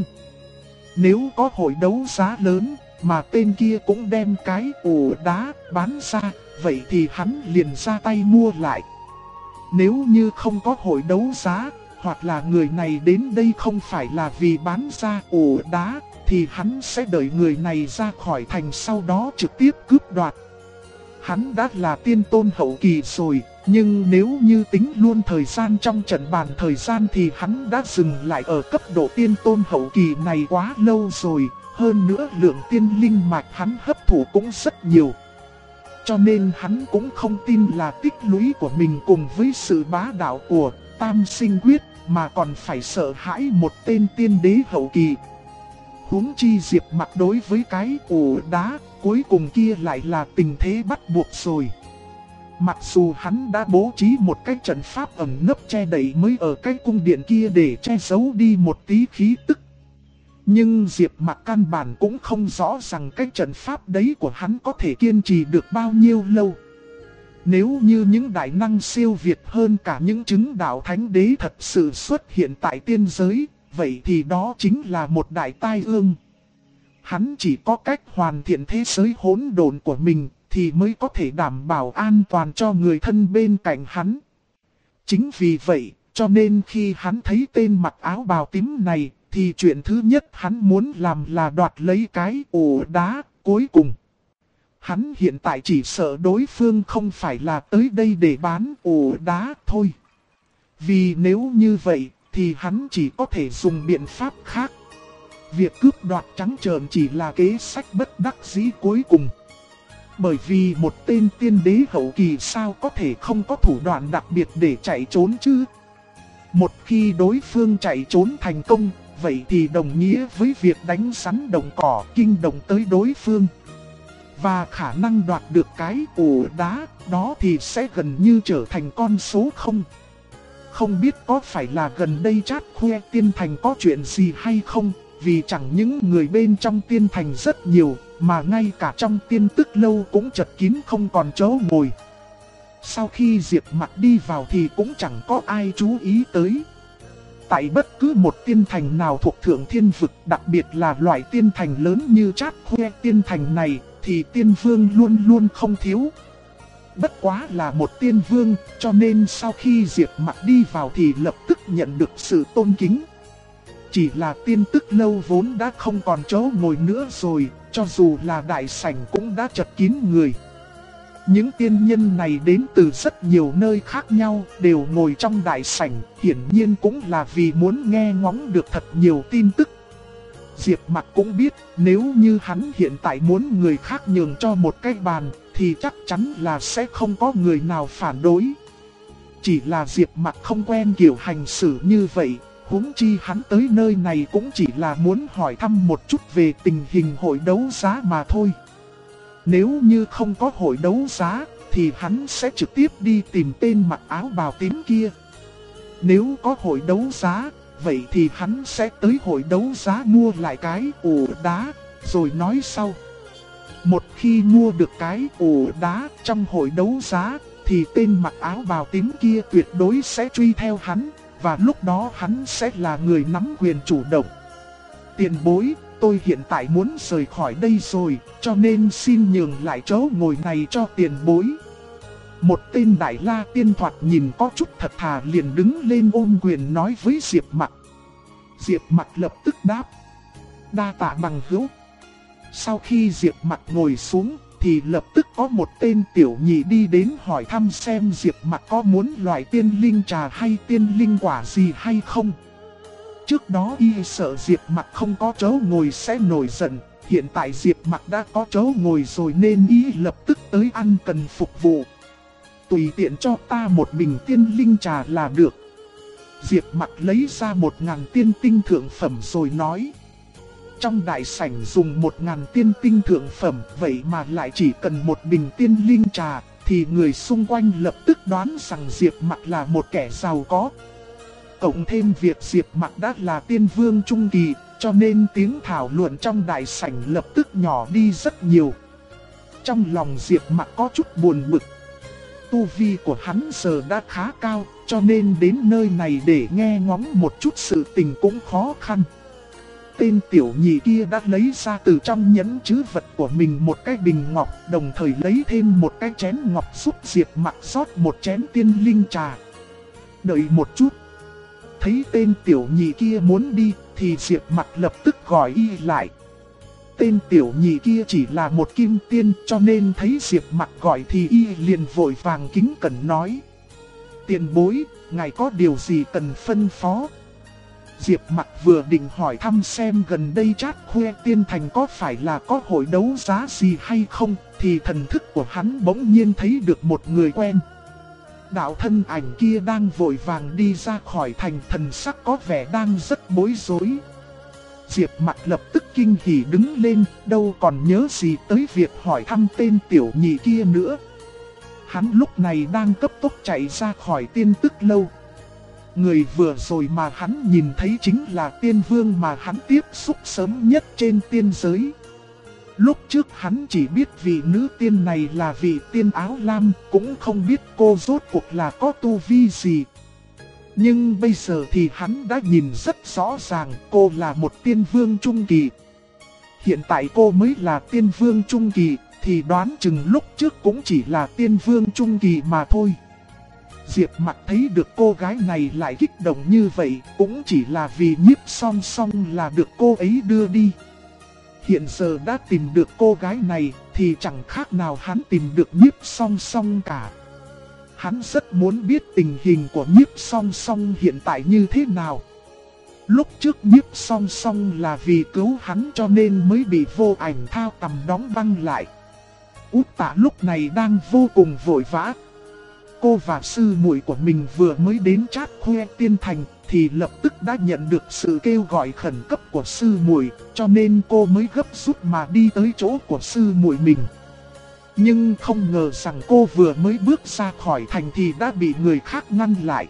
Nếu có hội đấu giá lớn mà tên kia cũng đem cái ổ đá bán ra, vậy thì hắn liền ra tay mua lại. Nếu như không có hội đấu giá, hoặc là người này đến đây không phải là vì bán ra ổ đá, thì hắn sẽ đợi người này ra khỏi thành sau đó trực tiếp cướp đoạt. Hắn đã là tiên tôn hậu kỳ rồi, nhưng nếu như tính luôn thời gian trong trận bàn thời gian thì hắn đã dừng lại ở cấp độ tiên tôn hậu kỳ này quá lâu rồi. Hơn nữa lượng tiên linh mạch hắn hấp thụ cũng rất nhiều. Cho nên hắn cũng không tin là tích lũy của mình cùng với sự bá đạo của Tam Sinh Quyết mà còn phải sợ hãi một tên tiên đế hậu kỳ. Huống chi Diệp Mặc đối với cái ổ đá cuối cùng kia lại là tình thế bắt buộc rồi. Mặc dù hắn đã bố trí một cái trận pháp ẩn nấp che đậy mới ở cái cung điện kia để che giấu đi một tí khí tức, nhưng Diệp Mặc căn bản cũng không rõ rằng cái trận pháp đấy của hắn có thể kiên trì được bao nhiêu lâu. Nếu như những đại năng siêu việt hơn cả những chứng đạo thánh đế thật sự xuất hiện tại tiên giới, vậy thì đó chính là một đại tai ương. Hắn chỉ có cách hoàn thiện thế giới hỗn độn của mình thì mới có thể đảm bảo an toàn cho người thân bên cạnh hắn. Chính vì vậy, cho nên khi hắn thấy tên mặc áo bào tím này, thì chuyện thứ nhất hắn muốn làm là đoạt lấy cái ổ đá cuối cùng. Hắn hiện tại chỉ sợ đối phương không phải là tới đây để bán ổ đá thôi. Vì nếu như vậy thì hắn chỉ có thể dùng biện pháp khác. Việc cướp đoạt trắng trợn chỉ là kế sách bất đắc dĩ cuối cùng. Bởi vì một tên tiên đế hậu kỳ sao có thể không có thủ đoạn đặc biệt để chạy trốn chứ. Một khi đối phương chạy trốn thành công, vậy thì đồng nghĩa với việc đánh rắn động cỏ kinh động tới đối phương. Và khả năng đoạt được cái ổ đá đó thì sẽ gần như trở thành con số không. Không biết có phải là gần đây Trát Khuê Tiên Thành có chuyện gì hay không, vì chẳng những người bên trong tiên thành rất nhiều, mà ngay cả trong Tiên Tức Lâu cũng chật kín không còn chỗ ngồi. Sau khi Diệp Mặc đi vào thì cũng chẳng có ai chú ý tới. Tại bất cứ một tiên thành nào thuộc Thượng Thiên Vực, đặc biệt là loại tiên thành lớn như Trát Khuê tiên thành này, thì tiên vương luôn luôn không thiếu. Bất quá là một tiên vương, cho nên sau khi Diệp Mặc đi vào thì lập tức nhận được sự tôn kính. Chỉ là Tiên Tức Lâu vốn đã không còn chỗ ngồi nữa rồi, cho dù là đại sảnh cũng đã chật kín người. Những tiên nhân này đến từ rất nhiều nơi khác nhau, đều ngồi trong đại sảnh, hiển nhiên cũng là vì muốn nghe ngóng được thật nhiều tin tức. Diệp Mặc cũng biết, nếu như hắn hiện tại muốn người khác nhường cho một cái bàn, thì chắc chắn là sẽ không có người nào phản đối. Chỉ là Diệp Mặc không quen kiểu hành xử như vậy, huống chi hắn tới nơi này cũng chỉ là muốn hỏi thăm một chút về tình hình hội đấu giá mà thôi. Nếu như không có hội đấu giá, thì hắn sẽ trực tiếp đi tìm tên mặc áo bào tím kia. Nếu có hội đấu giá, vậy thì hắn sẽ tới hội đấu giá mua lại cái ổ đá, rồi nói sau. Một khi mua được cái ổ đá trong hội đấu giá, thì tên mặc áo bào tím kia tuyệt đối sẽ truy theo hắn, và lúc đó hắn sẽ là người nắm quyền chủ động. Tiền bối, tôi hiện tại muốn rời khỏi đây rồi, cho nên xin nhường lại chỗ ngồi này cho tiền bối. Một tên đại la tiên thoạt nhìn có chút thật thà liền đứng lên ôm quyền nói với Diệp Mặc. Diệp Mặc lập tức đáp: đa tạ bằng hữu. Sau khi Diệp Mặc ngồi xuống, thì lập tức có một tên tiểu nhị đi đến hỏi thăm xem Diệp Mặc có muốn loại tiên linh trà hay tiên linh quả gì hay không. Trước đó y sợ Diệp Mặc không có chỗ ngồi sẽ nổi giận, hiện tại Diệp Mặc đã có chỗ ngồi rồi nên y lập tức tới ăn cần phục vụ. Tùy tiện cho ta một bình tiên linh trà là được. Diệp Mặc lấy ra 1000 tiên tinh thượng phẩm rồi nói. Trong đại sảnh dùng 1000 tiên tinh thượng phẩm, vậy mà lại chỉ cần một bình tiên linh trà, thì người xung quanh lập tức đoán rằng Diệp Mặc là một kẻ giàu có. Cộng thêm việc Diệp Mặc đã là tiên vương trung kỳ, cho nên tiếng thảo luận trong đại sảnh lập tức nhỏ đi rất nhiều. Trong lòng Diệp Mặc có chút buồn bực. Tu vi của hắn giờ đã khá cao, cho nên đến nơi này để nghe ngóng một chút sự tình cũng khó khăn. Tên tiểu nhị kia đã lấy ra từ trong nhẫn trữ vật của mình một cái bình ngọc, đồng thời lấy thêm một cái chén ngọc giúp Diệp Mặc rót một chén tiên linh trà. Đợi một chút. Thấy tên tiểu nhị kia muốn đi, thì Diệp Mặc lập tức gọi y lại. Tên tiểu nhị kia chỉ là một kim tiên, cho nên thấy Diệp Mặc gọi thì y liền vội vàng kính cẩn nói. Tiền bối, ngài có điều gì cần phân phó? Diệp Mặc vừa định hỏi thăm xem gần đây Trát Khuê tiên thành có phải là có hội đấu giá gì hay không, thì thần thức của hắn bỗng nhiên thấy được một người quen. Đạo thân ảnh kia đang vội vàng đi ra khỏi thành, thần sắc có vẻ đang rất bối rối. Diệp Mặc lập tức kinh hỉ đứng lên, đâu còn nhớ gì tới việc hỏi thăm tên tiểu nhị kia nữa. Hắn lúc này đang cấp tốc chạy ra khỏi Tiên Tức Lâu. Người vừa rồi mà hắn nhìn thấy chính là tiên vương mà hắn tiếp xúc sớm nhất trên tiên giới. Lúc trước hắn chỉ biết vị nữ tiên này là vị tiên áo lam, cũng không biết cô rốt cuộc là có tu vi gì. Nhưng bây giờ thì hắn đã nhìn rất rõ ràng, cô là một tiên vương trung kỳ. Hiện tại cô mới là tiên vương trung kỳ, thì đoán chừng lúc trước cũng chỉ là tiên vương trung kỳ mà thôi. Diệp Mặc thấy được cô gái này lại kích động như vậy, cũng chỉ là vì Nhiếp Song Song là được cô ấy đưa đi. Hiện giờ đã tìm được cô gái này, thì chẳng khác nào hắn tìm được Nhiếp Song Song cả. Hắn rất muốn biết tình hình của Nhiếp Song Song hiện tại như thế nào. Lúc trước Nhiếp Song Song là vì cứu hắn cho nên mới bị Vô Ảnh thao tầm đóng băng lại. Út Tạ lúc này đang vô cùng vội vã. Cô và sư muội của mình vừa mới đến Trát Khuê tiên thành thì lập tức đã nhận được sự kêu gọi khẩn cấp của sư muội, cho nên cô mới gấp rút mà đi tới chỗ của sư muội mình. Nhưng không ngờ rằng cô vừa mới bước ra khỏi thành thì đã bị người khác ngăn lại.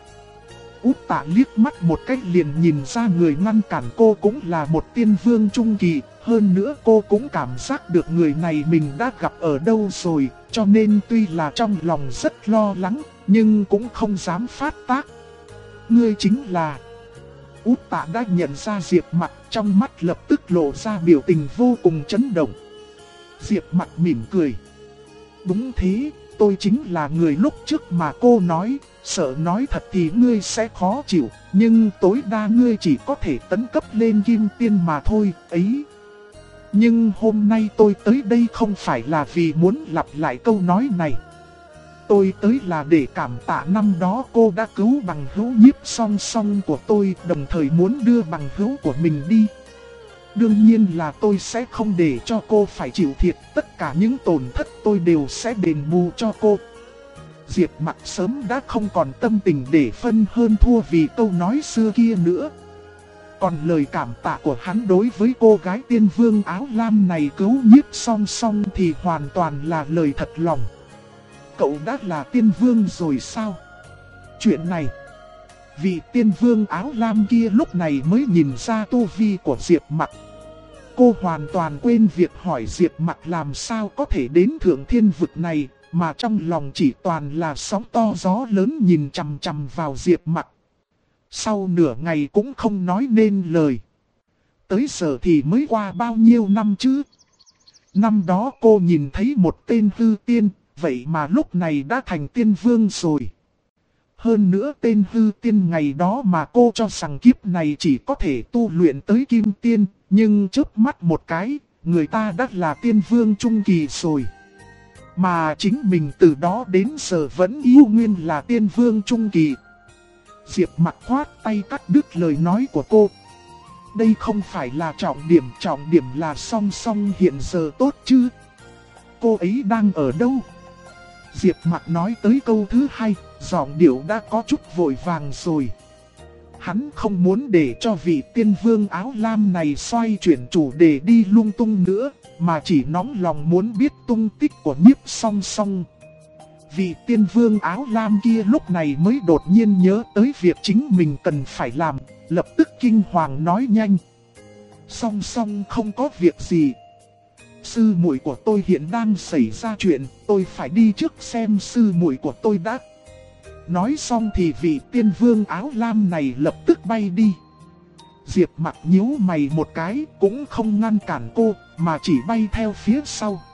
Út Tạ liếc mắt một cách liền nhìn ra người ngăn cản cô cũng là một tiên vương trung kỳ, Hơn nữa cô cũng cảm giác được người này mình đã gặp ở đâu rồi, cho nên tuy là trong lòng rất lo lắng, nhưng cũng không dám phát tác. Ngươi chính là... Út Tạ đã nhận ra Diệp Mặc, trong mắt lập tức lộ ra biểu tình vô cùng chấn động. Diệp Mặc mỉm cười. Đúng thế, tôi chính là người lúc trước mà cô nói, sợ nói thật thì ngươi sẽ khó chịu, nhưng tối đa ngươi chỉ có thể tấn cấp lên kim tiên mà thôi, ấy. Nhưng hôm nay tôi tới đây không phải là vì muốn lặp lại câu nói này. Tôi tới là để cảm tạ năm đó cô đã cứu bằng hữu Nhiếp Song Song của tôi, đồng thời muốn đưa bằng hữu của mình đi. Đương nhiên là tôi sẽ không để cho cô phải chịu thiệt, tất cả những tổn thất tôi đều sẽ đền bù cho cô. Diệp Mặc sớm đã không còn tâm tình để phân hơn thua vì câu nói xưa kia nữa. Còn lời cảm tạ của hắn đối với cô gái tiên vương áo lam này cứu Nhiếp Song Song thì hoàn toàn là lời thật lòng. Cậu đã là tiên vương rồi sao? Chuyện này, vị tiên vương áo lam kia lúc này mới nhìn ra tu vi của Diệp Mặc. Cô hoàn toàn quên việc hỏi Diệp Mặc làm sao có thể đến thượng thiên vực này, mà trong lòng chỉ toàn là sóng to gió lớn nhìn chằm chằm vào Diệp Mặc. Sau nửa ngày cũng không nói nên lời. Tới giờ thì mới qua bao nhiêu năm chứ? Năm đó cô nhìn thấy một tên hư tiên, vậy mà lúc này đã thành tiên vương rồi. Hơn nữa tên hư tiên ngày đó mà cô cho rằng kiếp này chỉ có thể tu luyện tới kim tiên, nhưng chớp mắt một cái, người ta đã là tiên vương trung kỳ rồi. Mà chính mình từ đó đến giờ vẫn yêu nguyên là tiên vương trung kỳ. Diệp Mặc khoát tay cắt đứt lời nói của cô. Đây không phải là trọng điểm là Song Song hiện giờ tốt chứ. Cô ấy đang ở đâu? Diệp Mặc nói tới câu thứ hai, giọng điệu đã có chút vội vàng rồi. Hắn không muốn để cho vị tiên vương áo lam này xoay chuyển chủ đề đi lung tung nữa, mà chỉ nóng lòng muốn biết tung tích của Nhiếp Song Song. Vị tiên vương áo lam kia lúc này mới đột nhiên nhớ tới việc chính mình cần phải làm, lập tức kinh hoàng nói nhanh. Song Song không có việc gì. Sư muội của tôi hiện đang xảy ra chuyện, tôi phải đi trước xem sư muội của tôi đã. Nói xong thì vị tiên vương áo lam này lập tức bay đi. Diệp Mặc nhíu mày một cái, cũng không ngăn cản cô, mà chỉ bay theo phía sau.